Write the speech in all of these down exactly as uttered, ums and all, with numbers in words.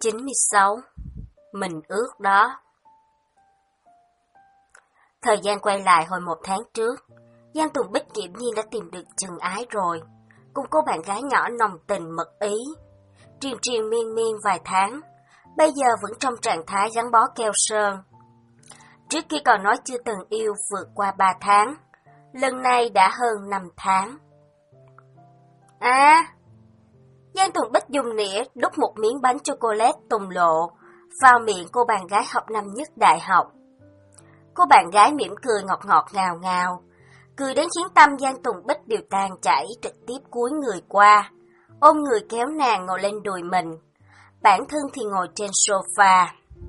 chín mươi sáu. Mình ước đó. Thời gian quay lại hồi một tháng trước, Giang Tùng Bích nghiễm nhiên đã tìm được chân ái rồi, cùng cô bạn gái nhỏ nồng tình mật ý. Triền triền miên miên vài tháng, bây giờ vẫn trong trạng thái gắn bó keo sơn. Trước kia còn nói chưa từng yêu vượt qua ba tháng, lần này đã hơn năm tháng. À, Giang Tùng Bích dùng nĩa đút một miếng bánh chocolate tùng lộ vào miệng cô bạn gái học năm nhất đại học. Cô bạn gái mỉm cười ngọt ngọt ngào ngào, cười đến khiến tâm Giang Tùng Bích đều tan chảy, trực tiếp cúi người qua, ôm người kéo nàng ngồi lên đùi mình, bản thân thì ngồi trên sofa.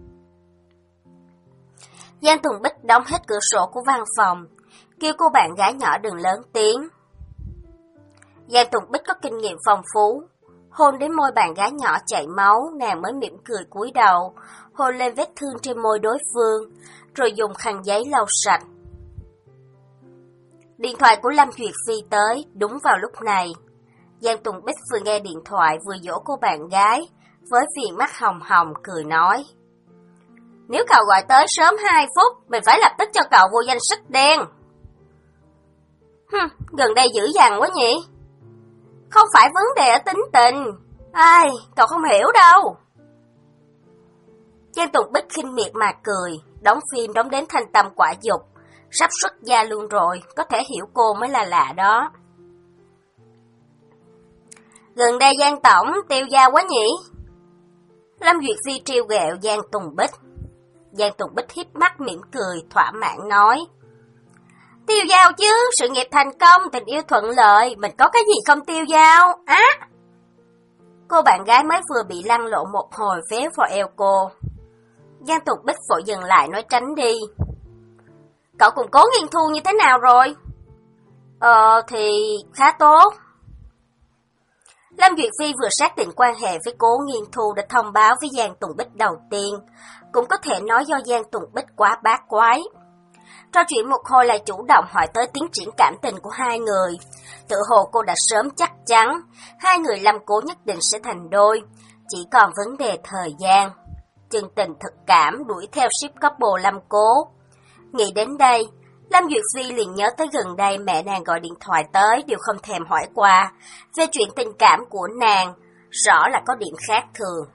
Giang Tùng Bích đóng hết cửa sổ của văn phòng, kêu cô bạn gái nhỏ đừng lớn tiếng. Giang Tùng Bích có kinh nghiệm phong phú, hôn đến môi bạn gái nhỏ chảy máu, nàng mới mỉm cười cúi đầu, hôn lên vết thương trên môi đối phương, rồi dùng khăn giấy lau sạch. Điện thoại của Lâm Duyệt Phi tới, đúng vào lúc này. Giang Tùng Bích vừa nghe điện thoại vừa dỗ cô bạn gái, với viền mắt hồng hồng cười nói. Nếu cậu gọi tới sớm hai phút, mình phải lập tức cho cậu vô danh sách đen. Hừm, gần đây dữ dằn quá nhỉ? Không phải vấn đề ở tính tình. Ai, cậu không hiểu đâu. Giang Tùng Bích khinh miệt mà cười, đóng phim đóng đến thanh tâm quả dục, sắp xuất gia luôn rồi, có thể hiểu cô mới là lạ đó. Gần đây Giang Tổng tiêu dao quá nhỉ? Lâm Duyệt Phi trêu ghẹo Giang Tùng Bích. Giang Tùng Bích híp mắt mỉm cười, thỏa mãn nói. Tiêu dao chứ, sự nghiệp thành công, tình yêu thuận lợi, mình có cái gì không tiêu dao, á? À, cô bạn gái mới vừa bị lăn lộn một hồi véo vào eo cô. Giang Tùng Bích vội dừng lại nói tránh đi. Cậu cùng Cố Nghiên Thu như thế nào rồi? Ờ, thì khá tốt. Lâm Duyệt Phi vừa xác định quan hệ với Cố Nghiên Thu đã thông báo với Giang Tùng Bích đầu tiên, cũng có thể nói do Giang Tùng Bích quá bát quái. Trò chuyện một hồi lại chủ động hỏi tới tiến triển cảm tình của hai người. Tự hồ cô đã sớm chắc chắn, hai người Lâm Cố nhất định sẽ thành đôi, chỉ còn vấn đề thời gian. Chân tình thực cảm đuổi theo ship couple Lâm Cố. Nghĩ đến đây, Lâm Duyệt Phi liền nhớ tới gần đây mẹ nàng gọi điện thoại tới đều không thèm hỏi qua về chuyện tình cảm của nàng, rõ là có điểm khác thường.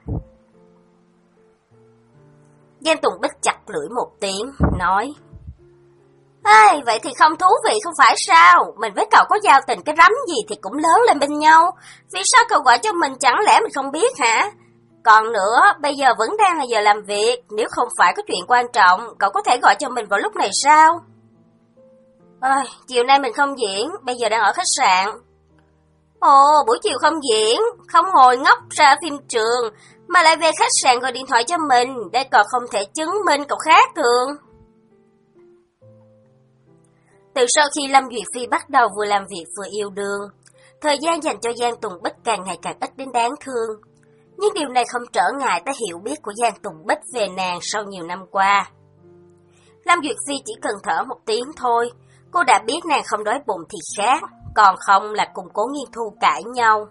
Giang Tùng Bích chặt lưỡi một tiếng, nói. Ê, vậy thì không thú vị không phải sao, mình với cậu có giao tình cái rắm gì thì cũng lớn lên bên nhau, vì sao cậu gọi cho mình chẳng lẽ mình không biết hả? Còn nữa, bây giờ vẫn đang là giờ làm việc, nếu không phải có chuyện quan trọng, cậu có thể gọi cho mình vào lúc này sao? Ôi, chiều nay mình không diễn, bây giờ đang ở khách sạn. Ồ, buổi chiều không diễn, không ngồi ngốc ra phim trường, mà lại về khách sạn gọi điện thoại cho mình, đây còn không thể chứng minh cậu khác thường. Từ sau khi Lâm Duyệt Phi bắt đầu vừa làm việc vừa yêu đương, thời gian dành cho Giang Tùng Bích càng ngày càng ít đến đáng thương. Nhưng điều này không trở ngại tới hiểu biết của Giang Tùng Bích về nàng sau nhiều năm qua. Lâm Duyệt Phi chỉ cần thở một tiếng thôi, cô đã biết nàng không đói bụng thì khác, còn không là cùng Cố Nghiên Thu cãi nhau.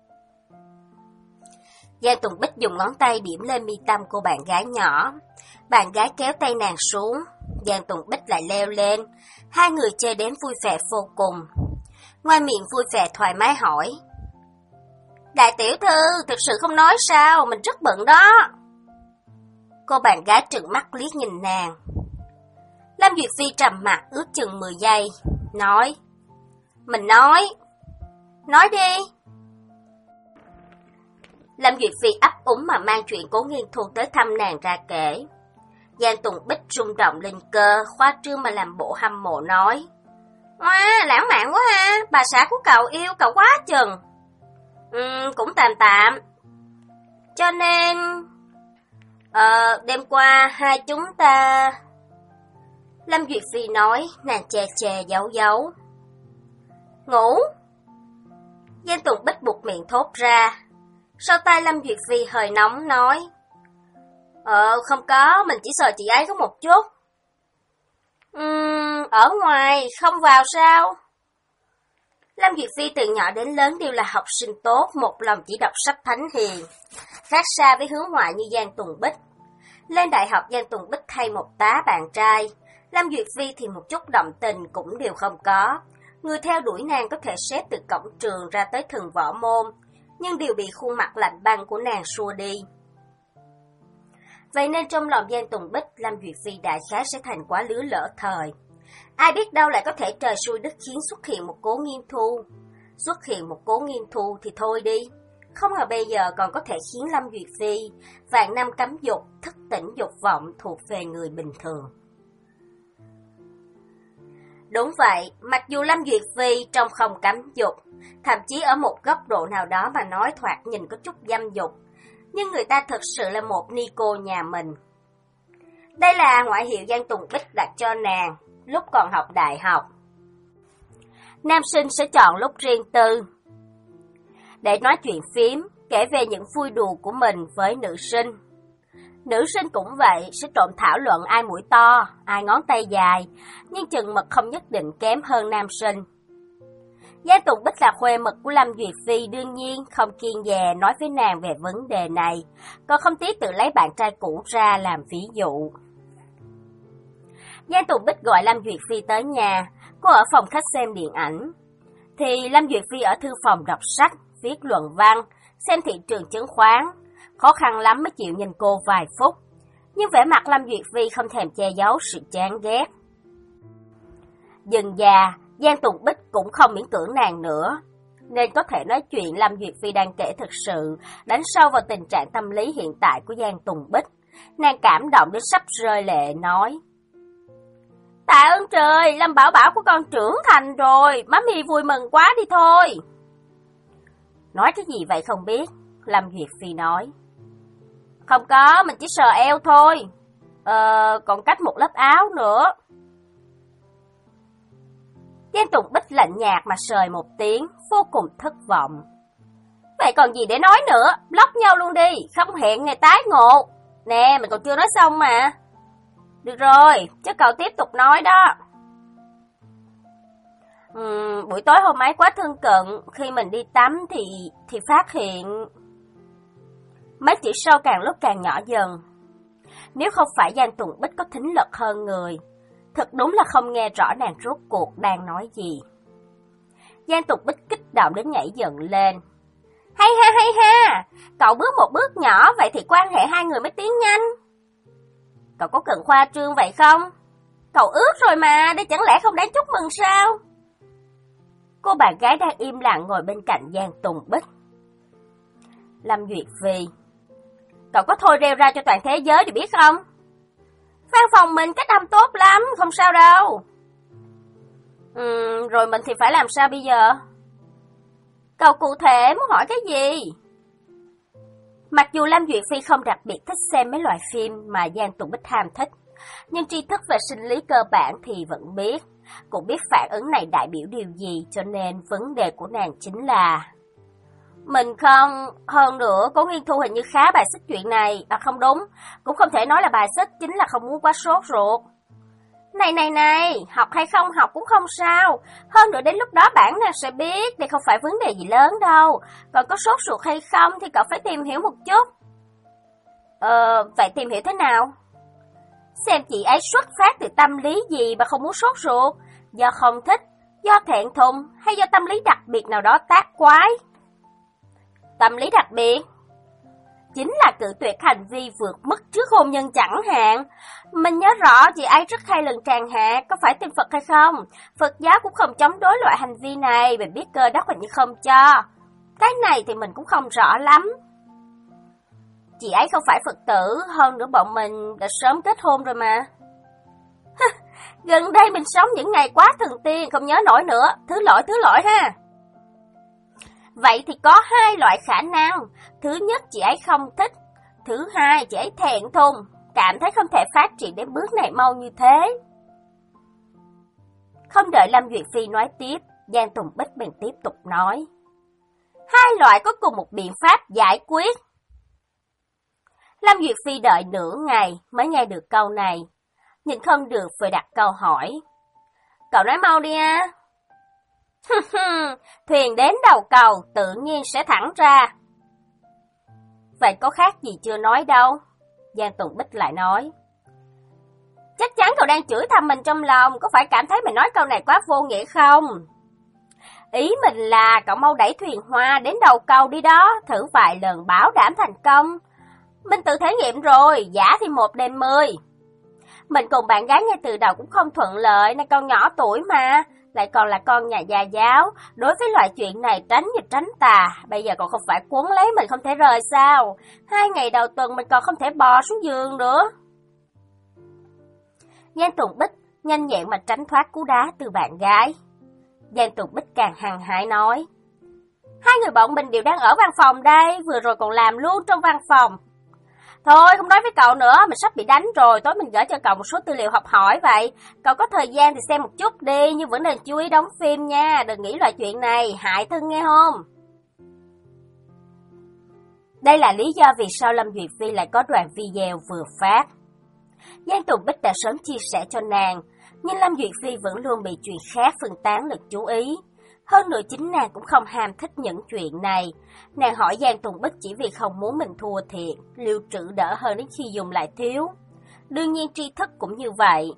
Giang Tùng Bích dùng ngón tay điểm lên mi tâm cô bạn gái nhỏ. Bạn gái kéo tay nàng xuống, Giang Tùng Bích lại leo lên, hai người chơi đến vui vẻ vô cùng. Ngoài miệng vui vẻ thoải mái hỏi. Đại tiểu thư, thực sự không nói sao, mình rất bận đó. Cô bạn gái trừng mắt liếc nhìn nàng. Lâm Duyệt Phi trầm mặt ước chừng mười giây, nói. Mình nói. Nói đi. Lâm Duyệt Phi ấp úng mà mang chuyện Cố Nghiên Thu tới thăm nàng ra kể. Giang Tùng Bích rung động lên cơ, khoa trương mà làm bộ hâm mộ nói. Wow, lãng mạn quá ha, bà xã của cậu yêu cậu quá chừng. Ừ, cũng tạm tạm. Cho nên... Ờ, đêm qua hai chúng ta... Lâm Duyệt Phi nói, nàng chè chè giấu giấu. Ngủ? Giang Tùng Bích buộc miệng thốt ra. Sau tay Lâm Duyệt Phi hơi nóng nói. Ờ, không có, mình chỉ sợ chị ấy có một chút. Ừm, ở ngoài, không vào sao? Lâm Duyệt Phi từ nhỏ đến lớn đều là học sinh tốt, một lòng chỉ đọc sách thánh hiền, khác xa với hướng ngoại như Giang Tùng Bích. Lên đại học, Giang Tùng Bích thay một tá bạn trai, Lâm Duyệt Phi thì một chút động tình cũng đều không có. Người theo đuổi nàng có thể xếp từ cổng trường ra tới thần võ môn, nhưng đều bị khuôn mặt lạnh băng của nàng xua đi. Vậy nên trong lòng Giang Tùng Bích, Lâm Duyệt Phi đại khái sẽ thành quá lứa lỡ thời. Ai biết đâu lại có thể trời xui đất khiến xuất hiện một Cố Nghiên Thu. Xuất hiện một Cố Nghiên Thu thì thôi đi, không ngờ bây giờ còn có thể khiến Lâm Duyệt Phi vạn năm cấm dục, thức tỉnh dục vọng thuộc về người bình thường. Đúng vậy, mặc dù Lâm Duyệt Phi trong không cấm dục, thậm chí ở một góc độ nào đó mà nói thoạt nhìn có chút dâm dục, nhưng người ta thực sự là một ni cô nhà mình. Đây là ngoại hiệu Giang Tùng Bích đặt cho nàng lúc còn học đại học. Nam sinh sẽ chọn lúc riêng tư để nói chuyện phím, kể về những vui đùa của mình với nữ sinh. Nữ sinh cũng vậy, sẽ trộn thảo luận ai mũi to, ai ngón tay dài, nhưng chừng mực không nhất định kém hơn nam sinh. Giang Tùng Bích là khuê mật của Lâm Duyệt Phi, đương nhiên không kiêng dè nói với nàng về vấn đề này, còn không tiếc tự lấy bạn trai cũ ra làm ví dụ. Giang Tùng Bích gọi Lâm Duyệt Phi tới nhà, cô ở phòng khách xem điện ảnh, thì Lâm Duyệt Phi ở thư phòng đọc sách, viết luận văn, xem thị trường chứng khoán. Khó khăn lắm mới chịu nhìn cô vài phút, nhưng vẻ mặt Lâm Duyệt Phi không thèm che giấu sự chán ghét. Dần già, Giang Tùng Bích cũng không miễn cưỡng nàng nữa, nên có thể nói chuyện Lâm Duyệt Phi đang kể thực sự, đánh sâu vào tình trạng tâm lý hiện tại của Giang Tùng Bích. Nàng cảm động đến sắp rơi lệ nói: Tạ ơn trời, Lâm Bảo Bảo của con trưởng thành rồi, má mi vui mừng quá đi thôi. Nói cái gì vậy không biết, Lâm Duyệt Phi nói. Không có, mình chỉ sờ eo thôi. Ờ, còn cách một lớp áo nữa. Giang Tùng Bích lạnh nhạt mà sời một tiếng, vô cùng thất vọng. Vậy còn gì để nói nữa, block nhau luôn đi, không hẹn ngày tái ngộ. Nè, mình còn chưa nói xong mà. Được rồi, chứ cậu tiếp tục nói đó. Uhm, buổi tối hôm ấy quá thân cận, khi mình đi tắm thì thì phát hiện... Mấy chữ sau càng lúc càng nhỏ dần. Nếu không phải Giang Tùng Bích có thính lực hơn người, thật đúng là không nghe rõ nàng rốt cuộc đang nói gì. Giang Tùng Bích kích động đến nhảy dựng lên. Hay ha hay ha, cậu bước một bước nhỏ vậy thì quan hệ hai người mới tiến nhanh. Cậu có cần khoa trương vậy không? Cậu ước rồi mà, đây chẳng lẽ không đáng chúc mừng sao? Cô bạn gái đang im lặng ngồi bên cạnh Giang Tùng Bích. Lâm Duyệt Phi: Cậu có thôi rêu ra cho toàn thế giới thì biết không? Văn phòng mình cách âm tốt lắm, không sao đâu. Ừ, rồi mình thì phải làm sao bây giờ? Cậu cụ thể muốn hỏi cái gì? Mặc dù Lâm Duyệt Phi không đặc biệt thích xem mấy loại phim mà Giang Tùng Bích ham thích, nhưng tri thức về sinh lý cơ bản thì vẫn biết. Cũng biết phản ứng này đại biểu điều gì, cho nên vấn đề của nàng chính là... Mình không, hơn nữa, Cố Nghiên Thu hình như khá bài xích chuyện này. À không đúng, cũng không thể nói là bài xích, chính là không muốn quá sốt ruột. Này này này, học hay không học cũng không sao. Hơn nữa đến lúc đó bản nàng sẽ biết, đây không phải vấn đề gì lớn đâu. Còn có sốt ruột hay không thì cậu phải tìm hiểu một chút. Ờ, vậy tìm hiểu thế nào? Xem chị ấy xuất phát từ tâm lý gì mà không muốn sốt ruột. Do không thích, do thẹn thùng hay do tâm lý đặc biệt nào đó tác quái? Tâm lý đặc biệt chính là cự tuyệt hành vi vượt mức trước hôn nhân chẳng hạn. Mình nhớ rõ chị ấy rất hay lần tràn hạ, có phải tin Phật hay không? Phật giáo cũng không chống đối loại hành vi này, mình biết Cơ Đốc hình như không cho. Cái này thì mình cũng không rõ lắm. Chị ấy không phải Phật tử, hơn nữa bọn mình đã sớm kết hôn rồi mà. Gần đây mình sống những ngày quá thần tiên, không nhớ nổi nữa, thứ lỗi thứ lỗi ha. Vậy thì có hai loại khả năng. Thứ nhất, chị ấy không thích. Thứ hai, chị ấy thẹn thùng, cảm thấy không thể phát triển đến bước này mau như thế. Không đợi Lâm Duyệt Phi nói tiếp, Giang Tùng Bích bèn tiếp tục nói. Hai loại có cùng một biện pháp giải quyết. Lâm Duyệt Phi đợi nửa ngày mới nghe được câu này. Nhìn không được phải đặt câu hỏi. Cậu nói mau đi à. Thuyền đến đầu cầu tự nhiên sẽ thẳng ra. Vậy có khác gì chưa nói đâu, Giang Tùng Bích lại nói. Chắc chắn cậu đang chửi thầm mình trong lòng, có phải cảm thấy mình nói câu này quá vô nghĩa không? Ý mình là cậu mau đẩy thuyền hoa đến đầu cầu đi đó, thử vài lần bảo đảm thành công. Mình tự thể nghiệm rồi, giả thì một đêm mười. Mình cùng bạn gái ngay từ đầu cũng không thuận lợi, nên con nhỏ tuổi mà, lại còn là con nhà gia giáo. Đối với loại chuyện này tránh như tránh tà, bây giờ còn không phải cuốn lấy mình không thể rời sao. Hai ngày đầu tuần mình còn không thể bò xuống giường nữa. Giang Tùng Bích nhanh nhẹn mà tránh thoát cú đá từ bạn gái. Giang Tùng Bích càng hăng hái nói. Hai người bọn mình đều đang ở văn phòng đây, vừa rồi còn làm luôn trong văn phòng. Thôi không nói với cậu nữa, mình sắp bị đánh rồi, tối mình gửi cho cậu một số tư liệu học hỏi vậy. Cậu có thời gian thì xem một chút đi, nhưng vẫn nên chú ý đóng phim nha, đừng nghĩ loại chuyện này, hại thân nghe không? Đây là lý do vì sao Lâm Duyệt Phi lại có đoạn video vừa phát. Giang Tùng Bích đã sớm chia sẻ cho nàng, nhưng Lâm Duyệt Phi vẫn luôn bị chuyện khác phân tán lực chú ý. Hơn nữa chính nàng cũng không ham thích những chuyện này. Nàng hỏi Giang Tùng Bích chỉ vì không muốn mình thua thiệt, lưu trữ đỡ hơn đến khi dùng lại thiếu. Đương nhiên tri thức cũng như vậy.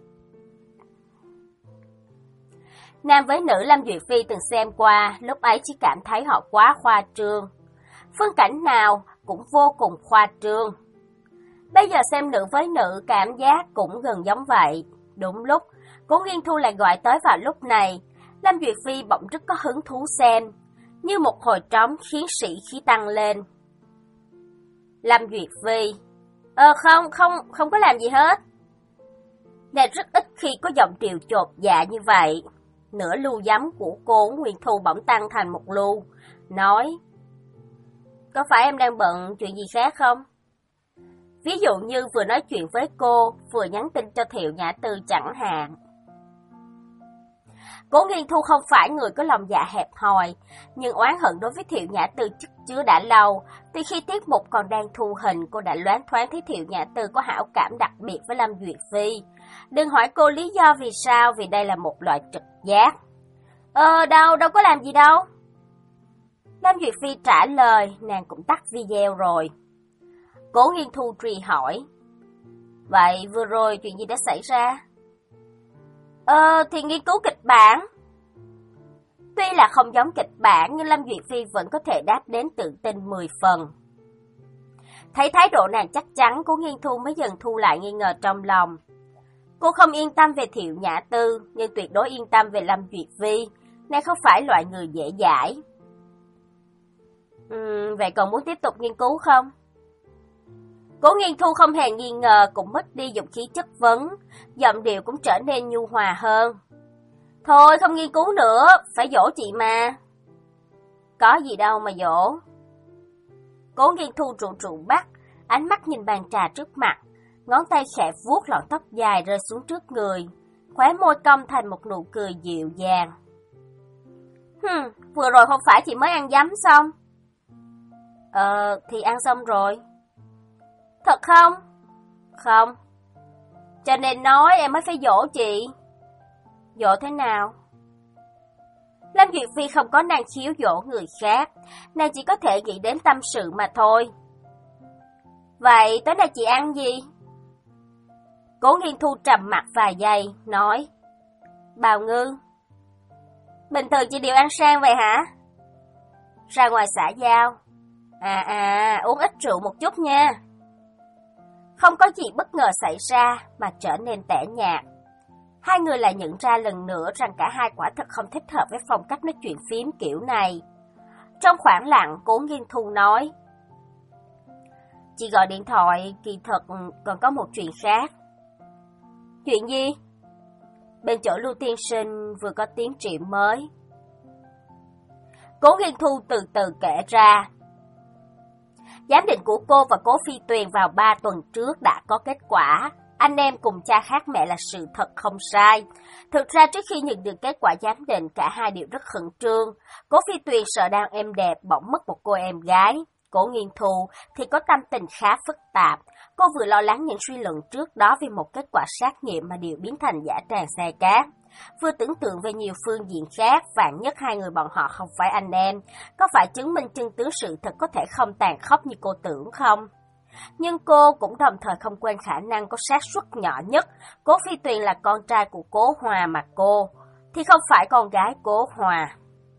Nam với nữ Lâm Duyệt Phi từng xem qua, lúc ấy chỉ cảm thấy họ quá khoa trương. Phân cảnh nào cũng vô cùng khoa trương. Bây giờ xem nữ với nữ cảm giác cũng gần giống vậy. Đúng lúc, Cố Nghiên Thu lại gọi tới vào lúc này. Lâm Duyệt Phi bỗng rất có hứng thú xem, như một hồi trống khiến sĩ khí tăng lên. Lâm Duyệt Phi, Ờ không, không, không có làm gì hết. Nàng rất ít khi có giọng triều chột dạ như vậy. Nửa lu giấm của Cố Nguyên Thu bỗng tăng thành một lu, nói, có phải em đang bận chuyện gì khác không? Ví dụ như vừa nói chuyện với cô, vừa nhắn tin cho Thiệu Nhã Tư chẳng hạn. Cố Nghiên Thu không phải người có lòng dạ hẹp hòi, nhưng oán hận đối với Thiệu Nhã Tư chất chứa đã lâu. Từ khi tiết mục còn đang thu hình, cô đã loáng thoáng thấy Thiệu Nhã Tư có hảo cảm đặc biệt với Lâm Duyệt Phi. Đừng hỏi cô lý do vì sao, vì đây là một loại trực giác. Ờ, đâu, đâu có làm gì đâu. Lâm Duyệt Phi trả lời, nàng cũng tắt video rồi. Cố Nghiên Thu truy hỏi, vậy vừa rồi chuyện gì đã xảy ra? Ờ, thì nghiên cứu kịch bản. Tuy là không giống kịch bản, nhưng Lâm Duyệt Phi vẫn có thể đáp đến tự tin mười phần. Thấy thái độ nàng chắc chắn, Cố Nghiên Thu mới dần thu lại nghi ngờ trong lòng. Cô không yên tâm về Thiệu Nhã Tư, nhưng tuyệt đối yên tâm về Lâm Duyệt Phi. Nàng không phải loại người dễ dãi. Uhm, vậy còn muốn tiếp tục nghiên cứu không? Cố Nghiên Thu không hề nghi ngờ, cũng mất đi dụng khí chất vấn, giọng điệu cũng trở nên nhu hòa hơn. Thôi không nghiên cứu nữa, phải dỗ chị mà. Có gì đâu mà dỗ. Cố Nghiên Thu trụ trụ bắt, ánh mắt nhìn bàn trà trước mặt, ngón tay khẽ vuốt lọn tóc dài rơi xuống trước người, khóe môi cong thành một nụ cười dịu dàng. Hừm, vừa rồi không phải chị mới ăn giấm xong? Ờ, thì ăn xong rồi. Thật không? Không. Cho nên nói em mới phải dỗ chị. Dỗ thế nào? Lâm Duyệt Phi không có năng khiếu dỗ người khác, nàng chỉ có thể nghĩ đến tâm sự mà thôi. Vậy tối nay chị ăn gì? Cố Nghiên Thu trầm mặt vài giây, nói, bào ngư. Bình thường chị đều ăn sang vậy hả? Ra ngoài xã giao. À à, uống ít rượu một chút nha. Không có gì bất ngờ xảy ra mà trở nên tẻ nhạt. Hai người lại nhận ra lần nữa rằng cả hai quả thật không thích hợp với phong cách nói chuyện phím kiểu này. Trong khoảng lặng, Cố Nghiên Thu nói, chị gọi điện thoại kỳ thật còn có một chuyện khác. Chuyện gì? Bên chỗ Lưu tiên sinh vừa có tiến triển mới. Cố Nghiên Thu từ từ kể ra. Giám định của cô và Cố Phi Tuyền vào ba tuần trước đã có kết quả. Anh em cùng cha khác mẹ là sự thật không sai. Thực ra trước khi nhận được kết quả giám định, cả hai đều rất khẩn trương. Cố Phi Tuyền sợ đang êm đẹp bỗng mất một cô em gái. Cố Nghiên Thu thì có tâm tình khá phức tạp. Cô vừa lo lắng những suy luận trước đó vì một kết quả xét nghiệm mà đều biến thành giả tràng xe cát. Vừa tưởng tượng về nhiều phương diện khác, vạn nhất hai người bọn họ không phải anh em, có phải chứng minh chân tướng sự thật có thể không tàn khốc như cô tưởng không? Nhưng cô cũng đồng thời không quên khả năng có xác suất nhỏ nhất, Cố Phi Tuyền là con trai của Cố Hòa mà cô, thì không phải con gái Cố Hòa.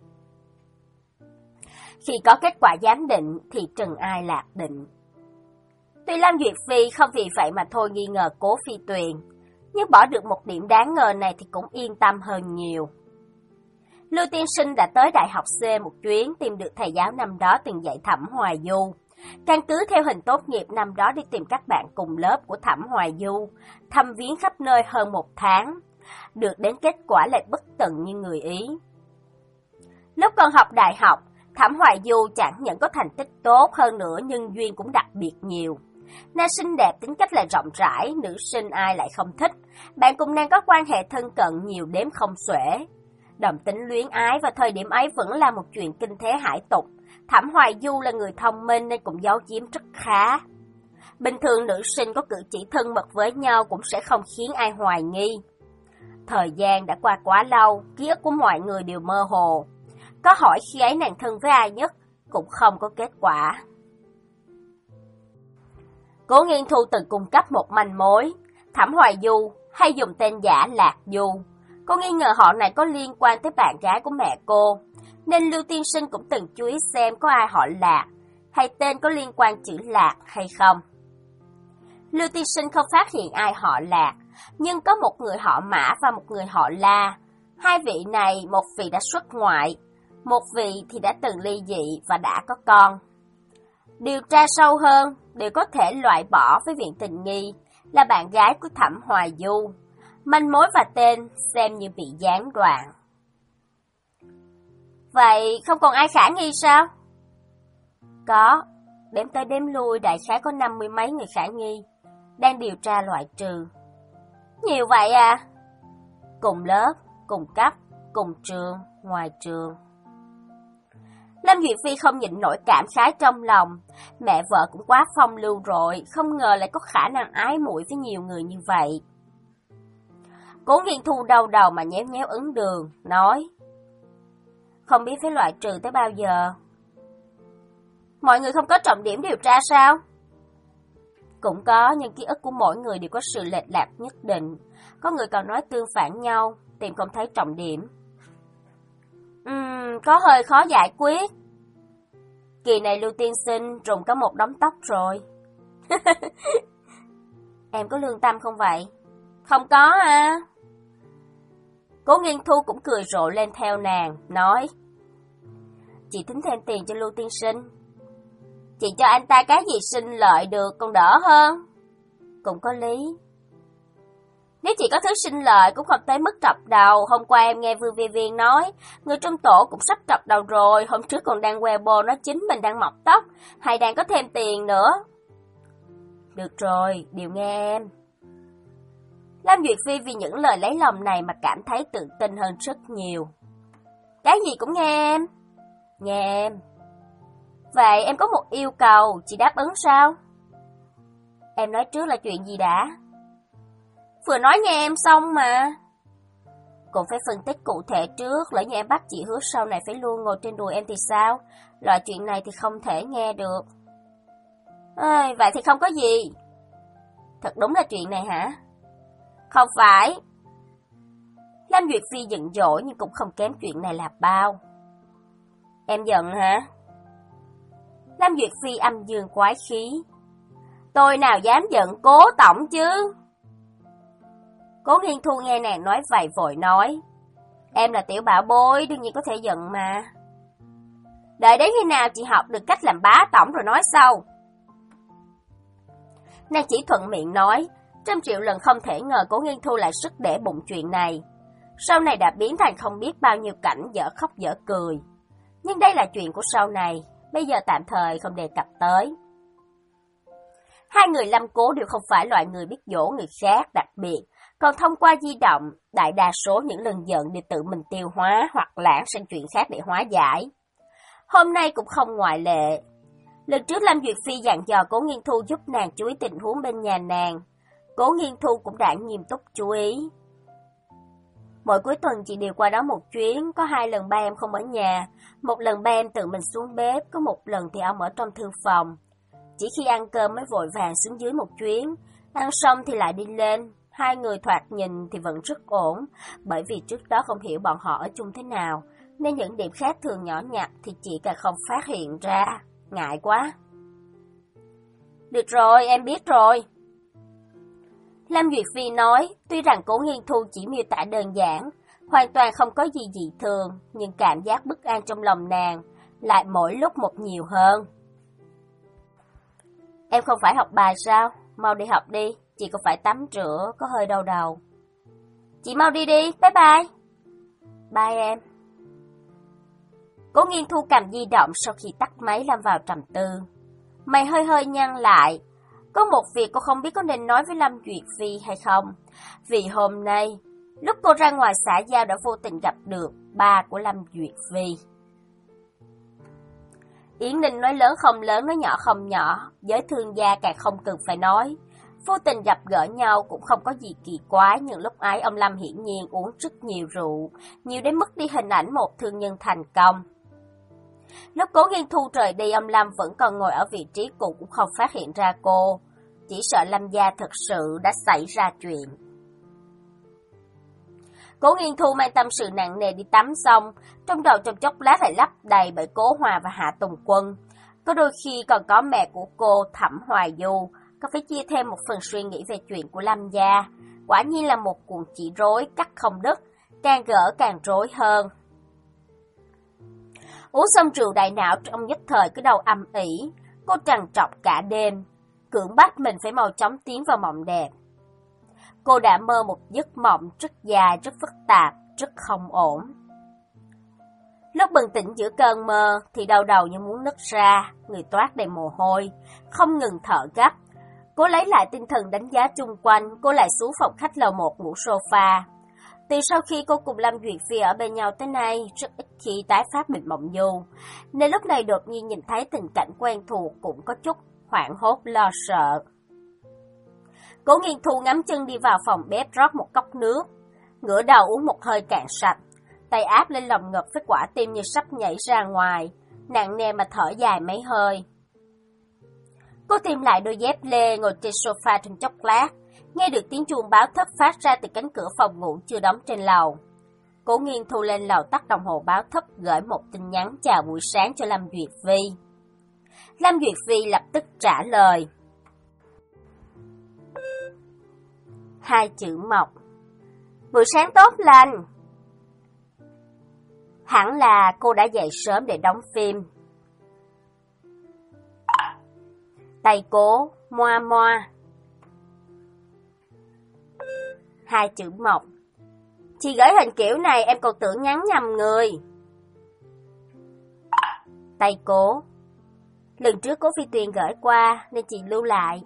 Khi có kết quả giám định thì trần ai lạc định. Tuy Lâm Duyệt Phi không vì vậy mà thôi nghi ngờ Cố Phi Tuyền, nhưng bỏ được một điểm đáng ngờ này thì cũng yên tâm hơn nhiều. Lưu Tiên Sinh đã tới Đại học C một chuyến tìm được thầy giáo năm đó từng dạy Thẩm Hoài Du. Căn cứ theo hình tốt nghiệp năm đó đi tìm các bạn cùng lớp của Thẩm Hoài Du, thăm viếng khắp nơi hơn một tháng, được đến kết quả lại bất tận như người ý. Lúc còn học đại học, Thẩm Hoài Du chẳng những có thành tích tốt hơn nữa nhưng duyên cũng đặc biệt nhiều. Nàng xinh đẹp, tính cách lại rộng rãi, nữ sinh ai lại không thích. Bạn cùng nàng có quan hệ thân cận nhiều đếm không xuể. Đồng tính luyến ái vào thời điểm ấy vẫn là một chuyện kinh thế hải tục. Thẩm Hoài Du là người thông minh nên cũng giấu giếm rất khá. Bình thường nữ sinh có cử chỉ thân mật với nhau cũng sẽ không khiến ai hoài nghi. Thời gian đã qua quá lâu, ký ức của mọi người đều mơ hồ. Có hỏi khi ấy nàng thân với ai nhất, cũng không có kết quả. Cố Nghiên Thu từng cung cấp một manh mối, Thẩm Hoài Du hay dùng tên giả Lạc Du. Cô nghi ngờ họ này có liên quan tới bạn gái của mẹ cô, nên Lưu Tiên Sinh cũng từng chú ý xem có ai họ Lạc, hay tên có liên quan chữ Lạc hay không. Lưu Tiên Sinh không phát hiện ai họ Lạc, nhưng có một người họ Mã và một người họ La. Hai vị này, một vị đã xuất ngoại, một vị thì đã từng ly dị và đã có con. Điều tra sâu hơn, đều có thể loại bỏ với viện tình nghi là bạn gái của Thẩm Hoài Du. Manh mối và tên xem như bị gián đoạn. Vậy không còn ai khả nghi sao? Có, đếm tới đếm lui đại khái có năm mươi mấy người khả nghi, đang điều tra loại trừ. Nhiều vậy à? Cùng lớp, cùng cấp, cùng trường, ngoài trường. Lâm Duyệt Phi không nhịn nổi cảm khái trong lòng, mẹ vợ cũng quá phong lưu rồi, không ngờ lại có khả năng ái muội với nhiều người như vậy. Cố Nghiên Thu đau đầu mà nhéo nhéo ấn đường, nói: Không biết phải loại trừ tới bao giờ? Mọi người không có trọng điểm điều tra sao? Cũng có, nhưng ký ức của mỗi người đều có sự lệch lạc nhất định. Có người còn nói tương phản nhau, tìm không thấy trọng điểm. Ừm, có hơi khó giải quyết. Kỳ này Lưu Tiên Sinh rụng có một đống tóc rồi. Em có lương tâm không vậy? Không có à. Cố Nghiên Thu cũng cười rộ lên theo nàng, nói: Chị tính thêm tiền cho Lưu Tiên Sinh. Chị cho anh ta cái gì sinh lợi được còn đỡ hơn. Cũng có lý. Nếu chị có thứ sinh lợi cũng không tới mức trọc đầu. Hôm qua em nghe Vương Viên Viên nói, người trong tổ cũng sắp trọc đầu rồi. Hôm trước còn đang Weibo nói chính mình đang mọc tóc, hay đang có thêm tiền nữa. Được rồi, đều nghe em. Lâm Duyệt Phi vì những lời lấy lòng này mà cảm thấy tự tin hơn rất nhiều. Cái gì cũng nghe em. Nghe em. Vậy em có một yêu cầu, chị đáp ứng sao? Em nói trước là chuyện gì đã? Vừa nói nghe em xong mà. Cũng phải phân tích cụ thể trước, lỡ như em bắt chị hứa sau này phải luôn ngồi trên đùi em thì sao? Loại chuyện này thì không thể nghe được. À, vậy thì không có gì. Thật đúng là chuyện này hả? Không phải. Lâm Duyệt Phi giận dỗi nhưng cũng không kém chuyện này là bao. Em giận hả? Lâm Duyệt Phi âm dương quái khí. Tôi nào dám giận Cố tổng chứ? Cố Nghiên Thu nghe nàng nói vậy vội nói: Em là tiểu bảo bối, đương nhiên có thể giận mà. Đợi đến khi nào chị học được cách làm bá tổng rồi nói sau. Nàng chỉ thuận miệng nói, trăm triệu lần không thể ngờ Cố Nghiên Thu lại sức để bụng chuyện này. Sau này đã biến thành không biết bao nhiêu cảnh dở khóc dở cười. Nhưng đây là chuyện của sau này, bây giờ tạm thời không đề cập tới. Hai người Lâm Cố đều không phải loại người biết dỗ người khác, đặc biệt còn thông qua di động, đại đa số những lần giận đều tự mình tiêu hóa hoặc lãng sang chuyện khác để hóa giải. Hôm nay cũng không ngoại lệ. Lần trước Lâm Duyệt Phi dặn dò Cố Nghiên Thu giúp nàng chú ý tình huống bên nhà nàng. Cố Nghiên Thu cũng đã nghiêm túc chú ý. Mỗi cuối tuần chị đều qua đó một chuyến, có hai lần ba em không ở nhà, một lần ba em tự mình xuống bếp, có một lần thì ông ở trong thư phòng. Chỉ khi ăn cơm mới vội vàng xuống dưới một chuyến, ăn xong thì lại đi lên. Hai người thoạt nhìn thì vẫn rất ổn, bởi vì trước đó không hiểu bọn họ ở chung thế nào, nên những điểm khác thường nhỏ nhặt thì chị càng không phát hiện ra. Ngại quá. Được rồi, em biết rồi. Lâm Duyệt Phi nói, tuy rằng Cố Nghiên Thu chỉ miêu tả đơn giản, hoàn toàn không có gì dị thường, nhưng cảm giác bất an trong lòng nàng lại mỗi lúc một nhiều hơn. Em không phải học bài sao? Mau đi học đi, chị còn phải tắm rửa, có hơi đau đầu. Chị mau đi đi, bye bye. Bye em. Cố Nghiên Thu cầm di động sau khi tắt máy lâm vào trầm tư. Mày hơi hơi nhăn lại. Có một việc cô không biết có nên nói với Lâm Duyệt Phi hay không. Vì hôm nay, lúc cô ra ngoài xã giao đã vô tình gặp được ba của Lâm Duyệt Phi. Yến Ninh nói lớn không lớn, nói nhỏ không nhỏ, giới thương gia càng không cần phải nói. Vô tình gặp gỡ nhau cũng không có gì kỳ quái, nhưng lúc ấy ông Lâm hiển nhiên uống rất nhiều rượu, nhiều đến mất đi hình ảnh một thương nhân thành công. Lúc Cố Nghiên Thu rời đi, ông Lâm vẫn còn ngồi ở vị trí cũ cũng không phát hiện ra cô, chỉ sợ Lâm gia thật sự đã xảy ra chuyện. Cố Nghiên Thu mang tâm sự nặng nề đi tắm xong, trong đầu trong chốc lát lại lấp đầy bởi Cố Hòa và Hạ Tùng Quân. Có đôi khi còn có mẹ của cô Thẩm Hoài Du, có phải chia thêm một phần suy nghĩ về chuyện của Lâm gia. Quả nhiên là một cuộn chỉ rối cắt không đứt, càng gỡ càng rối hơn. Uống xong rượu đại não trong nhất thời cứ đầu âm ỉ, cô trằn trọc cả đêm, cưỡng bắt mình phải mau chóng tiến vào mộng đẹp. Cô đã mơ một giấc mộng rất dài, rất phức tạp, rất không ổn. Lúc bừng tỉnh giữa cơn mơ thì đau đầu như muốn nứt ra, người toát đầy mồ hôi, không ngừng thở gấp. Cô lấy lại tinh thần đánh giá chung quanh, cô lại xuống phòng khách lầu một ngủ sofa. Từ sau khi cô cùng Lâm Duyệt Phi ở bên nhau tới nay, rất ít khi tái phát bệnh mộng du, nên lúc này đột nhiên nhìn thấy tình cảnh quen thuộc cũng có chút hoảng hốt lo sợ. Cố Nghiên Thu ngắm chân đi vào phòng bếp rót một cốc nước, ngửa đầu uống một hơi cạn sạch, tay áp lên lồng ngực với quả tim như sắp nhảy ra ngoài, nặng nề mà thở dài mấy hơi. Cô tìm lại đôi dép lê ngồi trên sofa trong chốc lát, nghe được tiếng chuông báo thức phát ra từ cánh cửa phòng ngủ chưa đóng trên lầu. Cố Nghiên Thu lên lầu tắt đồng hồ báo thức, gửi một tin nhắn chào buổi sáng cho Lâm Duyệt Phi. Lâm Duyệt Phi lập tức trả lời. Hai chữ mộc. Buổi sáng tốt lành. Hẳn là cô đã dậy sớm để đóng phim. Tay cố, moa moa. Hai chữ mộc. Chị gửi hình kiểu này em còn tưởng nhắn nhầm người. Tay cố. Lần trước Cố Phi Tuyền gửi qua nên chị lưu lại.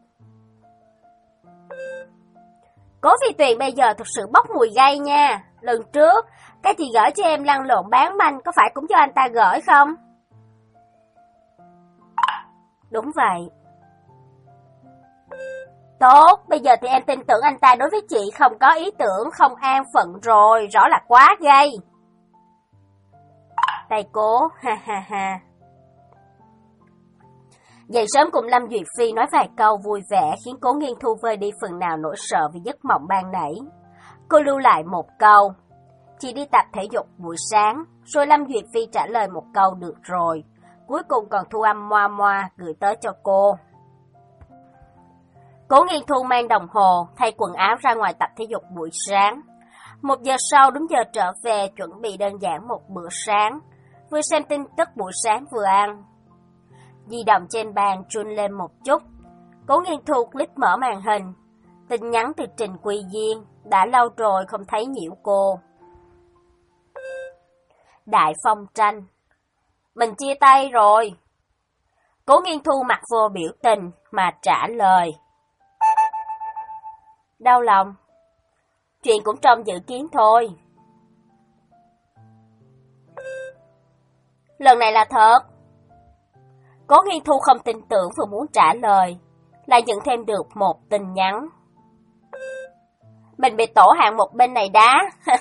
Cố Phi Tuyền bây giờ thực sự bốc mùi gay nha. Lần trước, cái chị gửi cho em lăn lộn bán manh có phải cũng cho anh ta gửi không? Đúng vậy. Tốt, bây giờ thì em tin tưởng anh ta đối với chị không có ý tưởng không an phận rồi, rõ là quá gay. Tay cố, ha ha ha. Dậy sớm cùng Lâm Duyệt Phi nói vài câu vui vẻ khiến Cố Nghiên Thu vơi đi phần nào nỗi sợ vì giấc mộng ban nãy. Cô lưu lại một câu, chị đi tập thể dục buổi sáng, rồi Lâm Duyệt Phi trả lời một câu được rồi, cuối cùng còn thu âm moa moa gửi tới cho cô. Cố Nghiên Thu mang đồng hồ, thay quần áo ra ngoài tập thể dục buổi sáng. Một giờ sau đúng giờ trở về chuẩn bị đơn giản một bữa sáng, vừa xem tin tức buổi sáng vừa ăn. Di động trên bàn run lên một chút. Cố Nghiên Thu click mở màn hình. Tin nhắn từ Trình Quy Diên, đã lâu rồi không thấy nhiễu cô. Đại Phong Tranh. Mình chia tay rồi. Cố Nghiên Thu mặt vô biểu tình mà trả lời. Đau lòng. Chuyện cũng trong dự kiến thôi. Lần này là thật. Cố Nghiên Thu không tin tưởng vừa muốn trả lời, lại nhận thêm được một tin nhắn. Mình bị tổ hạng một bên này đá.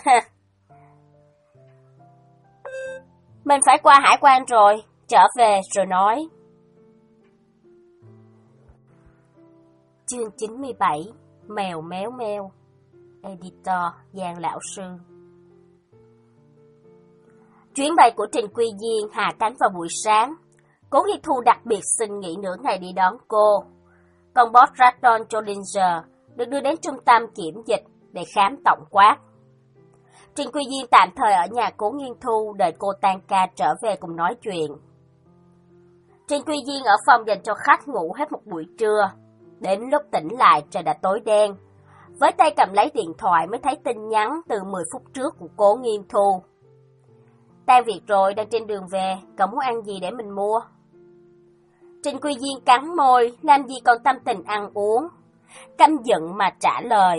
Mình phải qua hải quan rồi, trở về rồi nói. Chương chín mươi bảy. Mèo méo meo. Editor Giang Lão Sư. Chuyến bay của Trình Quy Diên hạ cánh vào buổi sáng. Cố Nghi Thu đặc biệt xin nghỉ nửa ngày đi đón cô. Còn boss Radon Jolinger được đưa đến trung tâm kiểm dịch để khám tổng quát. Trình Quy Diên tạm thời ở nhà Cố Nghiên Thu đợi cô tan ca trở về cùng nói chuyện. Trình Quy Diên ở phòng dành cho khách ngủ hết một buổi trưa. Đến lúc tỉnh lại trời đã tối đen. Với tay cầm lấy điện thoại mới thấy tin nhắn từ mười phút trước của Cố Nghiên Thu. Tan việc rồi, đang trên đường về, cậu muốn ăn gì để mình mua? Trình Quy Diên cắn môi, làm gì còn tâm tình ăn uống. Căm giận mà trả lời.